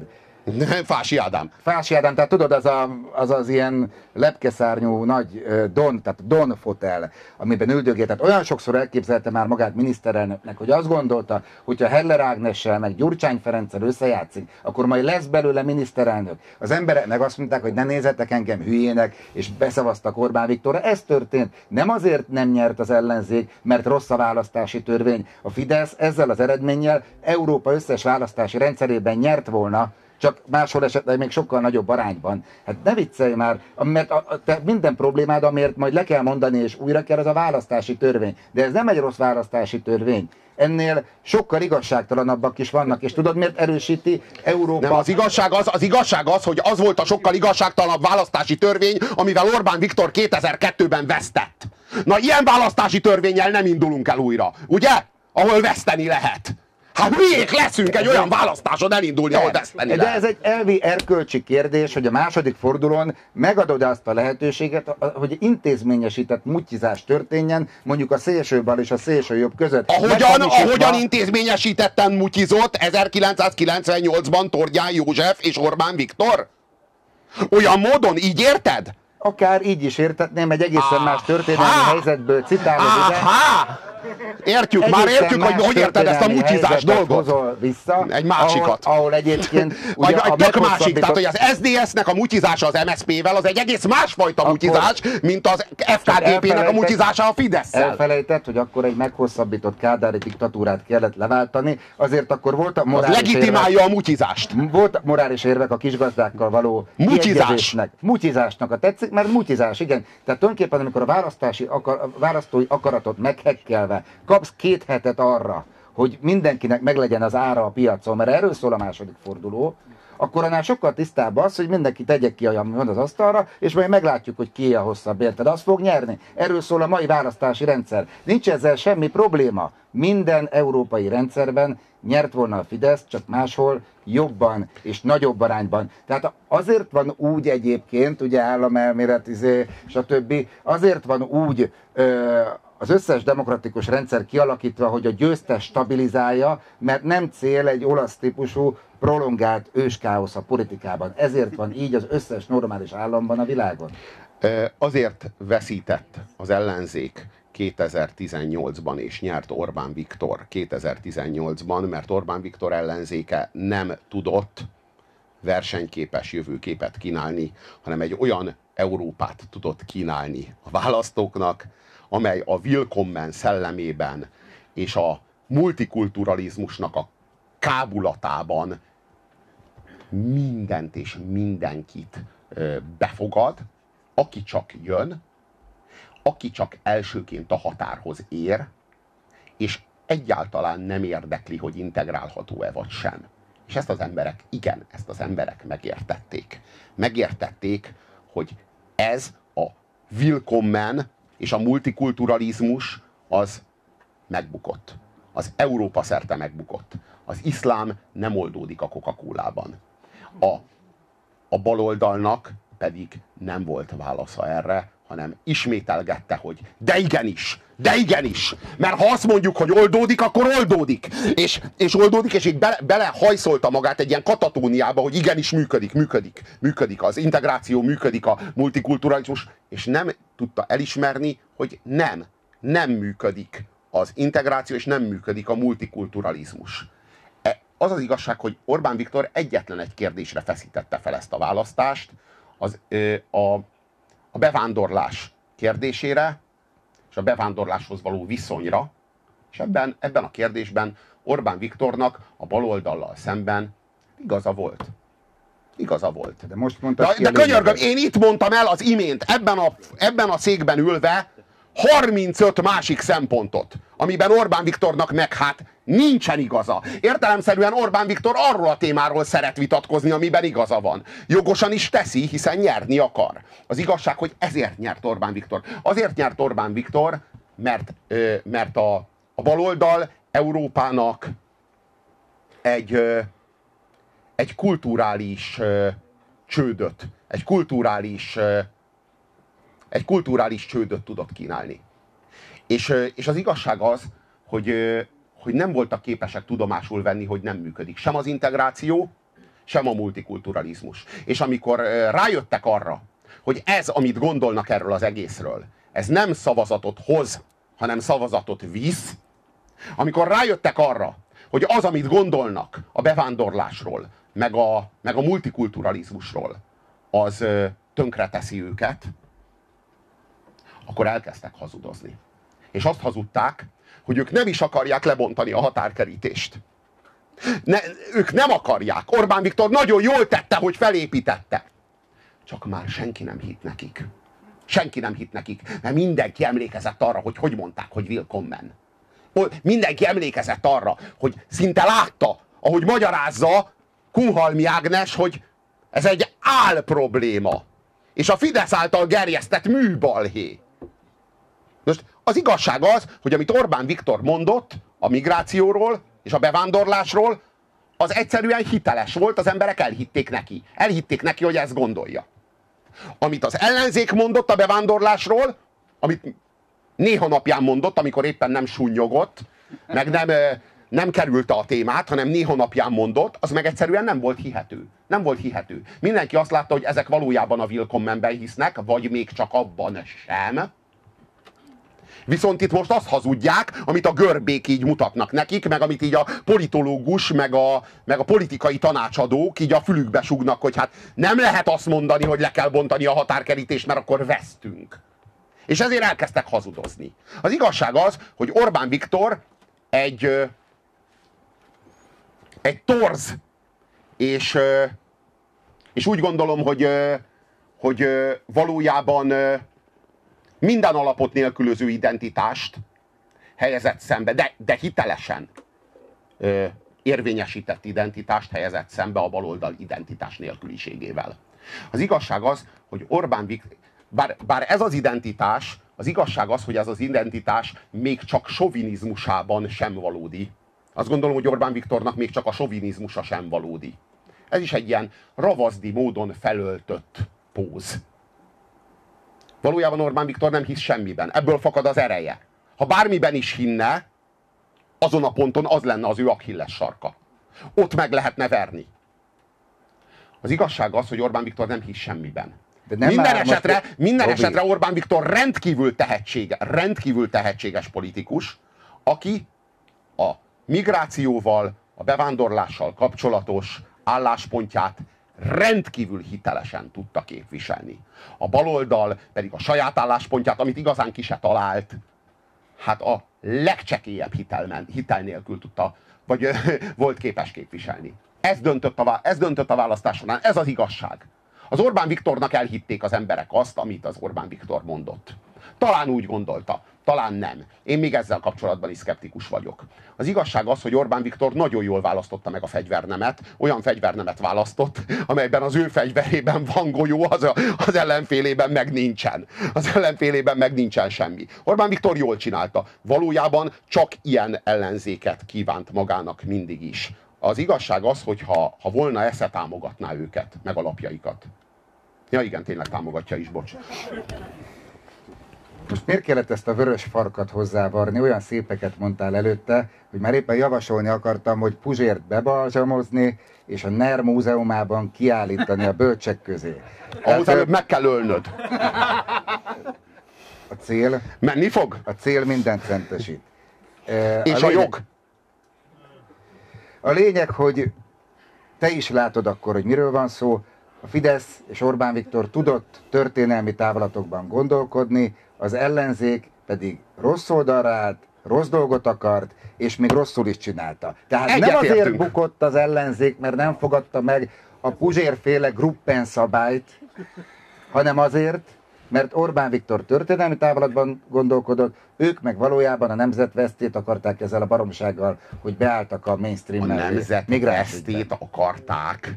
Fási Ádám. Fási Ádám, tehát tudod, az ilyen lepkeszárnyú nagy Don fotel, amiben üldögélt. Tehát olyan sokszor elképzelte már magát miniszterelnöknek, hogy azt gondolta, hogyha Heller Ágnessel, meg Gyurcsány Ferenccel összejátszik, akkor majd lesz belőle miniszterelnök. Az emberek meg azt mondták, hogy ne nézzetek engem hülyének, és beszavaztak Orbán Viktorra. Ez történt. Nem azért nem nyert az ellenzék, mert rossz a választási törvény. A Fidesz ezzel az eredménnyel Európa összes választási rendszerében nyert volna, csak máshol esetleg még sokkal nagyobb arányban. Hát ne viccelj már, mert te minden problémád, amért majd le kell mondani, és újra kell, az a választási törvény. De ez nem egy rossz választási törvény. Ennél sokkal igazságtalanabbak is vannak, és tudod, miért erősíti Európa? Nem, az igazság az, hogy az volt a sokkal igazságtalanabb választási törvény, amivel Orbán Viktor 2002-ben vesztett. Na, ilyen választási törvénnyel nem indulunk el újra, ugye? Ahol veszteni lehet. Hát miért leszünk egy olyan választáson elindulni, ahol veszteni lehet? De ez egy elvi erkölcsi kérdés, hogy a második fordulón megadod azt a lehetőséget, hogy intézményesített mutyizás történjen, mondjuk a szélsőbal és a szélsőjobb között. Ahogyan intézményesítetten mutyizott 1998-ban Tordján József és Orbán Viktor? Olyan módon, így érted? Akár így is értetném, egy egészen más történelmi helyzetből citálod ide. Értjük, már értjük, hogy érted ezt a mutyizás dolgot. Vissza, egy másikat. Ahol egyébként ugye egy tök másik, tehát hogy az SZDSZ-nek a mutyizása az MSZP-vel az egy egész másfajta mutyizás, mint az FKDP-nek a mutyizása a Fidesz-szel. Elfelejtett, hogy akkor egy meghosszabbított kádári diktatúrát kellett leváltani, azért akkor voltak morális legitimálja a mutyizást. Voltak morális érvek a kisgazdákkal való mutyizásnak. Mutyizásnak a tetszik, mert mutyizás, igen. Tehát tulajdonképpen, amikor a választói akaratot meghekkelve kapsz 2 hetet arra, hogy mindenkinek meglegyen az ára a piacon, mert erről szól a második forduló, akkor annál sokkal tisztább az, hogy mindenki tegye ki, ami van az asztalra, és majd meglátjuk, hogy ki a hosszabb, érted? Az fog nyerni. Erről szól a mai választási rendszer. Nincs ezzel semmi probléma. Minden európai rendszerben nyert volna a Fidesz, csak máshol jobban és nagyobb arányban. Tehát azért van úgy egyébként, ugye államelmélet, stb. Azért van úgy az összes demokratikus rendszer kialakítva, hogy a győztes stabilizálja, mert nem cél egy olasz típusú prolongált őskáosz a politikában. Ezért van így az összes normális államban a világon. Azért veszített az ellenzék 2018-ban és nyert Orbán Viktor 2018-ban, mert Orbán Viktor ellenzéke nem tudott versenyképes jövőképet kínálni, hanem egy olyan Európát tudott kínálni a választóknak, amely a Willkommen szellemében és a multikulturalizmusnak a kábulatában mindent és mindenkit befogad, aki csak jön, aki csak elsőként a határhoz ér, és egyáltalán nem érdekli, hogy integrálható-e vagy sem. És ezt az emberek, igen, ezt az emberek megértették. Megértették, hogy ez a Willkommen és a multikulturalizmus az megbukott. Az Európa szerte megbukott. Az iszlám nem oldódik a Coca-Colában. A baloldalnak pedig nem volt válasza erre, hanem ismételgette, hogy de igenis, mert ha azt mondjuk, hogy oldódik, akkor oldódik. És oldódik, és így belehajszolta magát egy ilyen katatóniába, hogy igenis működik az integráció, működik a multikulturalizmus, és nem tudta elismerni, hogy nem működik az integráció, és nem működik a multikulturalizmus. Az az igazság, hogy Orbán Viktor egyetlen egy kérdésre feszítette fel ezt a választást, a bevándorlás kérdésére, és a bevándorláshoz való viszonyra, és ebben a kérdésben Orbán Viktornak a baloldallal szemben igaza volt. Igaza volt. De most mondtad de könyörgöm, én itt mondtam el az imént, ebben a székben ülve 35 másik szempontot, amiben Orbán Viktornak meg hát nincsen igaza. Értelemszerűen Orbán Viktor arról a témáról szeret vitatkozni, amiben igaza van. Jogosan is teszi, hiszen nyerni akar. Az igazság, hogy ezért nyert Orbán Viktor. Azért nyert Orbán Viktor, mert a baloldal Európának egy kulturális csődöt, egy kulturális csődöt tudott kínálni. És az igazság az, hogy nem voltak képesek tudomásul venni, hogy nem működik sem az integráció, sem a multikulturalizmus. És amikor rájöttek arra, hogy ez, amit gondolnak erről az egészről, ez nem szavazatot hoz, hanem szavazatot visz, amikor rájöttek arra, hogy az, amit gondolnak a bevándorlásról, meg a multikulturalizmusról, az tönkreteszi őket, akkor elkezdtek hazudozni. És azt hazudták, hogy ők nem is akarják lebontani a határkerítést. Ők nem akarják. Orbán Viktor nagyon jól tette, hogy felépítette. Csak már senki nem hitt nekik. Senki nem hitt nekik, mert mindenki emlékezett arra, hogy mondták, hogy Willkommen. Mindenki emlékezett arra, hogy szinte látta, ahogy magyarázza Kunhalmi Ágnes, hogy ez egy álprobléma. És a Fidesz által gerjesztett műbalhé. Most az igazság az, hogy amit Orbán Viktor mondott a migrációról és a bevándorlásról, az egyszerűen hiteles volt, az emberek elhitték neki. Elhitték neki, hogy ezt gondolja. Amit az ellenzék mondott a bevándorlásról, amit néha napján mondott, amikor éppen nem sunnyogott, meg nem kerülte a témát, hanem néha napján mondott, az meg egyszerűen nem volt hihető. Nem volt hihető. Mindenki azt látta, hogy ezek valójában a Willkommenben hisznek, vagy még csak abban sem. Viszont itt most azt hazudják, amit a görbék így mutatnak nekik, meg amit így a politológus, meg a politikai tanácsadók így a fülükbe sugnak, hogy hát nem lehet azt mondani, hogy le kell bontani a határkerítést, mert akkor vesztünk. És ezért elkezdtek hazudozni. Az igazság az, hogy Orbán Viktor egy torz, és úgy gondolom, hogy valójában minden alapot nélkülöző identitást helyezett szembe, de hitelesen érvényesített identitást helyezett szembe a baloldal identitás nélküliségével. Az igazság az, hogy Orbán Viktor, bár ez az identitás, az igazság az, hogy ez az identitás még csak sovinizmusában sem valódi. Azt gondolom, hogy Orbán Viktornak még csak a sovinizmusa sem valódi. Ez is egy ilyen ravaszdi módon felöltött póz. Valójában Orbán Viktor nem hisz semmiben. Ebből fakad az ereje. Ha bármiben is hinne, azon a ponton az lenne az ő Achilles sarka. Ott meg lehetne verni. Az igazság az, hogy Orbán Viktor nem hisz semmiben. Minden esetre Orbán Viktor rendkívül tehetséges politikus, aki a migrációval, a bevándorlással kapcsolatos álláspontját rendkívül hitelesen tudta képviselni. A baloldal pedig a saját álláspontját, amit igazán ki se talált, hát a legcsekélyebb hitel nélkül tudta, vagy volt képes képviselni. Ez döntött a választás során, ez az igazság. Az Orbán Viktornak elhitték az emberek azt, amit az Orbán Viktor mondott. Talán úgy gondolta, talán nem. Én még ezzel kapcsolatban is szkeptikus vagyok. Az igazság az, hogy Orbán Viktor nagyon jól választotta meg a fegyvernemet, olyan fegyvernemet választott, amelyben az ő fegyverében van golyó, az ellenfélében meg nincsen. Az ellenfélében meg nincsen semmi. Orbán Viktor jól csinálta. Valójában csak ilyen ellenzéket kívánt magának mindig is. Az igazság az, hogy ha volna esze, támogatná őket, meg alapjaikat. Ja igen, tényleg támogatja is, bocs. Most miért kellett ezt a vörös farkat hozzávarni? Olyan szépeket mondtál előtte, hogy már éppen javasolni akartam, hogy Puzsért bebalzsamozni, és a NER múzeumában kiállítani a bölcsek közé. Ahhoz előbb meg kell ölnöd. A cél... Menni fog? A cél mindent szentesít. És a jog? A lényeg, hogy te is látod akkor, hogy miről van szó. A Fidesz és Orbán Viktor tudott történelmi távlatokban gondolkodni, az ellenzék pedig rossz oldalra állt, rossz dolgot akart, és még rosszul is csinálta. Tehát nem azért bukott az ellenzék, mert nem fogadta meg a Puzsér-féle Gruppen szabályt, hanem azért, mert Orbán Viktor történelmi távlatban gondolkodott, ők meg valójában a nemzetvesztét akarták ezzel a baromsággal, hogy beálltak a mainstream mellé. A nemzetvesztét akarták.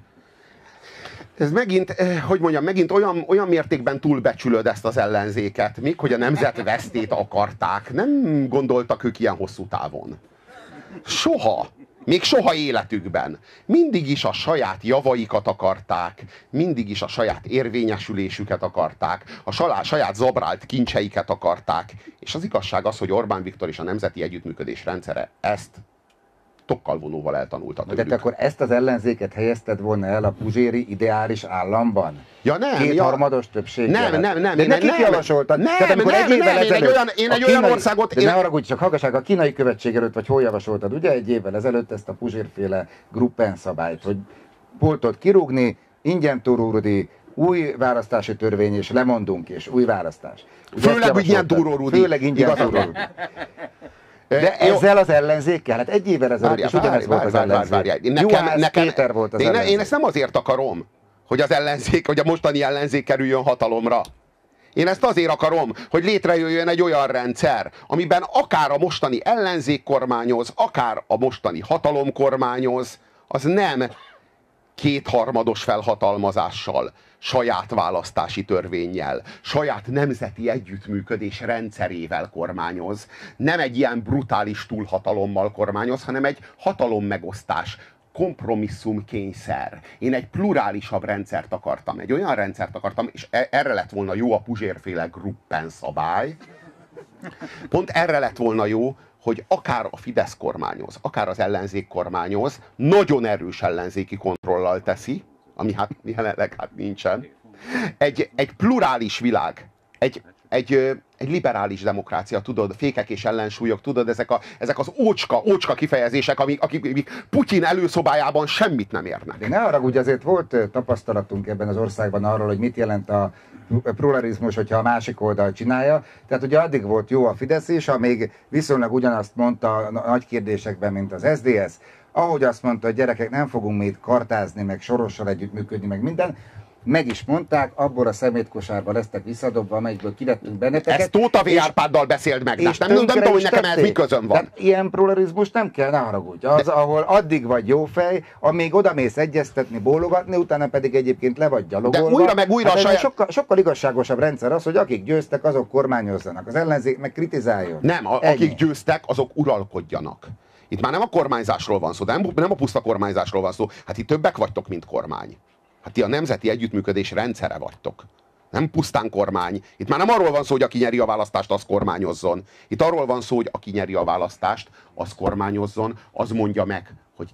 Ez megint, hogy mondjam, megint olyan mértékben túlbecsülöd ezt az ellenzéket, még hogy a nemzetvesztét akarták. Nem gondoltak ők ilyen hosszú távon. Soha. Még soha életükben. Mindig is a saját javaikat akarták, mindig is a saját érvényesülésüket akarták, a saját zabrált kincseiket akarták. És az igazság az, hogy Orbán Viktor és a nemzeti együttműködés rendszere ezt tokkal vonóval eltanulta tőlük. De te akkor ezt az ellenzéket helyezted volna el a puzséri ideális államban? Ja nem. Kétharmados többség. Nem. De nekik javasoltad. Én egy olyan országot... De ne haragudj, csak hallgassák, a kínai követség előtt, vagy hol javasoltad, ugye egy évvel ezelőtt ezt a Puzsérféle Gruppen szabályt, hogy boltot kirúgni, ingyen túrórudi, új választási törvény, és lemondunk, és új választás. Ugye főleg ingyen túrórudi. Főleg ingyen túrórudi. De ezzel az ellenzékkel? Hát egy évvel ezelőtt is ugyanez volt az ellenzék. Juhász Péter volt az ellenzék. Én ezt nem azért akarom, hogy az ellenzék, hogy a mostani ellenzék kerüljön hatalomra. Én ezt azért akarom, hogy létrejöjjön egy olyan rendszer, amiben akár a mostani ellenzék kormányoz, akár a mostani hatalom kormányoz, az nem kétharmados felhatalmazással, saját választási törvénnyel, saját nemzeti együttműködés rendszerével kormányoz, nem egy ilyen brutális túlhatalommal kormányoz, hanem egy hatalommegosztás, kompromisszumkényszer. Én egy plurálisabb rendszert akartam, egy olyan rendszert akartam, és erre lett volna jó a Puzsérféle Gruppen szabály. Pont erre lett volna jó, hogy akár a Fidesz kormányoz, akár az ellenzék kormányoz, nagyon erős ellenzéki kontrollal teszi, ami hát jelenleg hát nincsen. Egy plurális világ, egy liberális demokrácia, tudod, fékek és ellensúlyok, tudod, ezek az ócska kifejezések, amik Putyin előszobájában semmit nem érnek. De ne haragudj, azért volt tapasztalatunk ebben az országban arról, hogy mit jelent a pluralizmus, hogyha a másik oldal csinálja. Tehát ugye addig volt jó a Fidesz is, amíg viszonylag ugyanazt mondta a nagy kérdésekben, mint az SZDSZ, ahogy azt mondta, hogy gyerekek, nem fogunk mi itt kartázni, meg Sorossal együttműködni, meg minden, meg is mondták, abból a szemétkosárba lesztek visszadobva, amelyikből kivettünk benneteket. Ezt Tóth V. Árpáddal beszélt meg, nem tudom, hogy nekem ez mi közöm van. Tehát ilyen pluralizmus nem kell, ne haragudj. Az, ahol addig vagy jó fej, amíg odamész egyeztetni, bólogatni, utána pedig egyébként le vagy gyalogolva. De újra meg újra hát saját... sokkal igazságosabb rendszer az, hogy akik győztek, azok kormányozzanak. Az ellenzék meg kritizáljon. Nem, akik győztek, azok uralkodjanak. Itt már nem a kormányzásról van szó, de nem a puszta kormányzásról van szó. Hát itt többek vagytok, mint kormány. Hát ti a nemzeti együttműködés rendszere vagytok. Nem pusztán kormány. Itt már nem arról van szó, hogy aki nyeri a választást, az kormányozzon. Itt arról van szó, hogy aki nyeri a választást, az kormányozzon, az mondja meg, hogy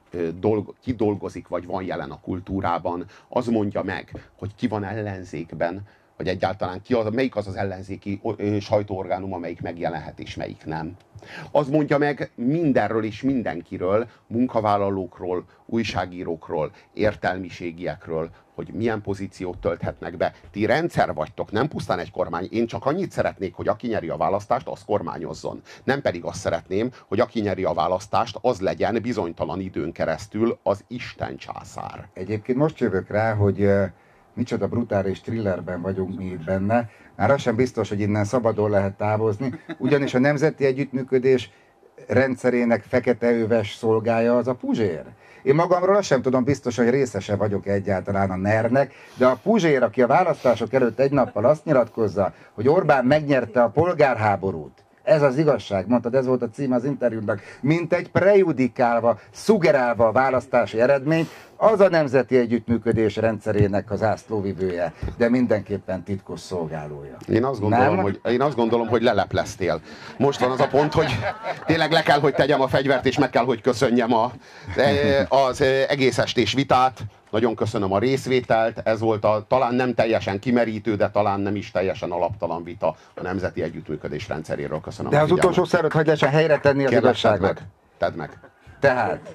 ki dolgozik, vagy van jelen a kultúrában. Az mondja meg, hogy ki van ellenzékben, hogy egyáltalán melyik az az ellenzéki sajtóorgánum, amelyik megjelenhet, és melyik nem. Az mondja meg mindenről és mindenkiről, munkavállalókról, újságírókról, értelmiségiekről, hogy milyen pozíciót tölthetnek be. Ti rendszer vagytok, nem pusztán egy kormány. Én csak annyit szeretnék, hogy aki nyeri a választást, az kormányozzon. Nem pedig azt szeretném, hogy aki nyeri a választást, az legyen bizonytalan időn keresztül az Isten császár. Egyébként most jövök rá, hogy micsoda brutális thrillerben vagyunk mi itt benne. Már az sem biztos, hogy innen szabadon lehet távozni, ugyanis a nemzeti együttműködés rendszerének fekete öves szolgája az a Puzsér. Én magamról azt sem tudom biztos, hogy részese vagyok egyáltalán a NER-nek, de a Puzsér, aki a választások előtt egy nappal azt nyilatkozza, hogy Orbán megnyerte a polgárháborút, ez az igazság, mondtad, ez volt a cím az interjúnak, mint egy prejudikálva, szugerálva a választási eredményt, az a nemzeti együttműködés rendszerének az zászlóvivője, de mindenképpen titkos szolgálója. Én azt gondolom, hogy lelepleztél. Most van az a pont, hogy tényleg le kell, hogy tegyem a fegyvert, és meg kell, hogy köszönjem az egész estés vitát. Nagyon köszönöm a részvételt, ez volt talán nem teljesen kimerítő, de talán nem is teljesen alaptalan vita a nemzeti együttműködés rendszeréről. Köszönöm. De az utolsó szervet hagyj lehessen helyre tenni az igazságot. Tedd meg. Tehát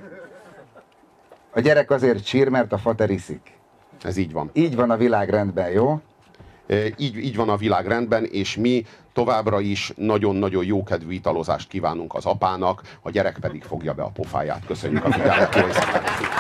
a gyerek azért sír, mert a fater iszik. Ez így van. Így van a világ rendben, jó? Így van a világ rendben, és mi továbbra is nagyon-nagyon jókedvű italozást kívánunk az apának, a gyerek pedig fogja be a pofáját. Köszönjük a figyelmet!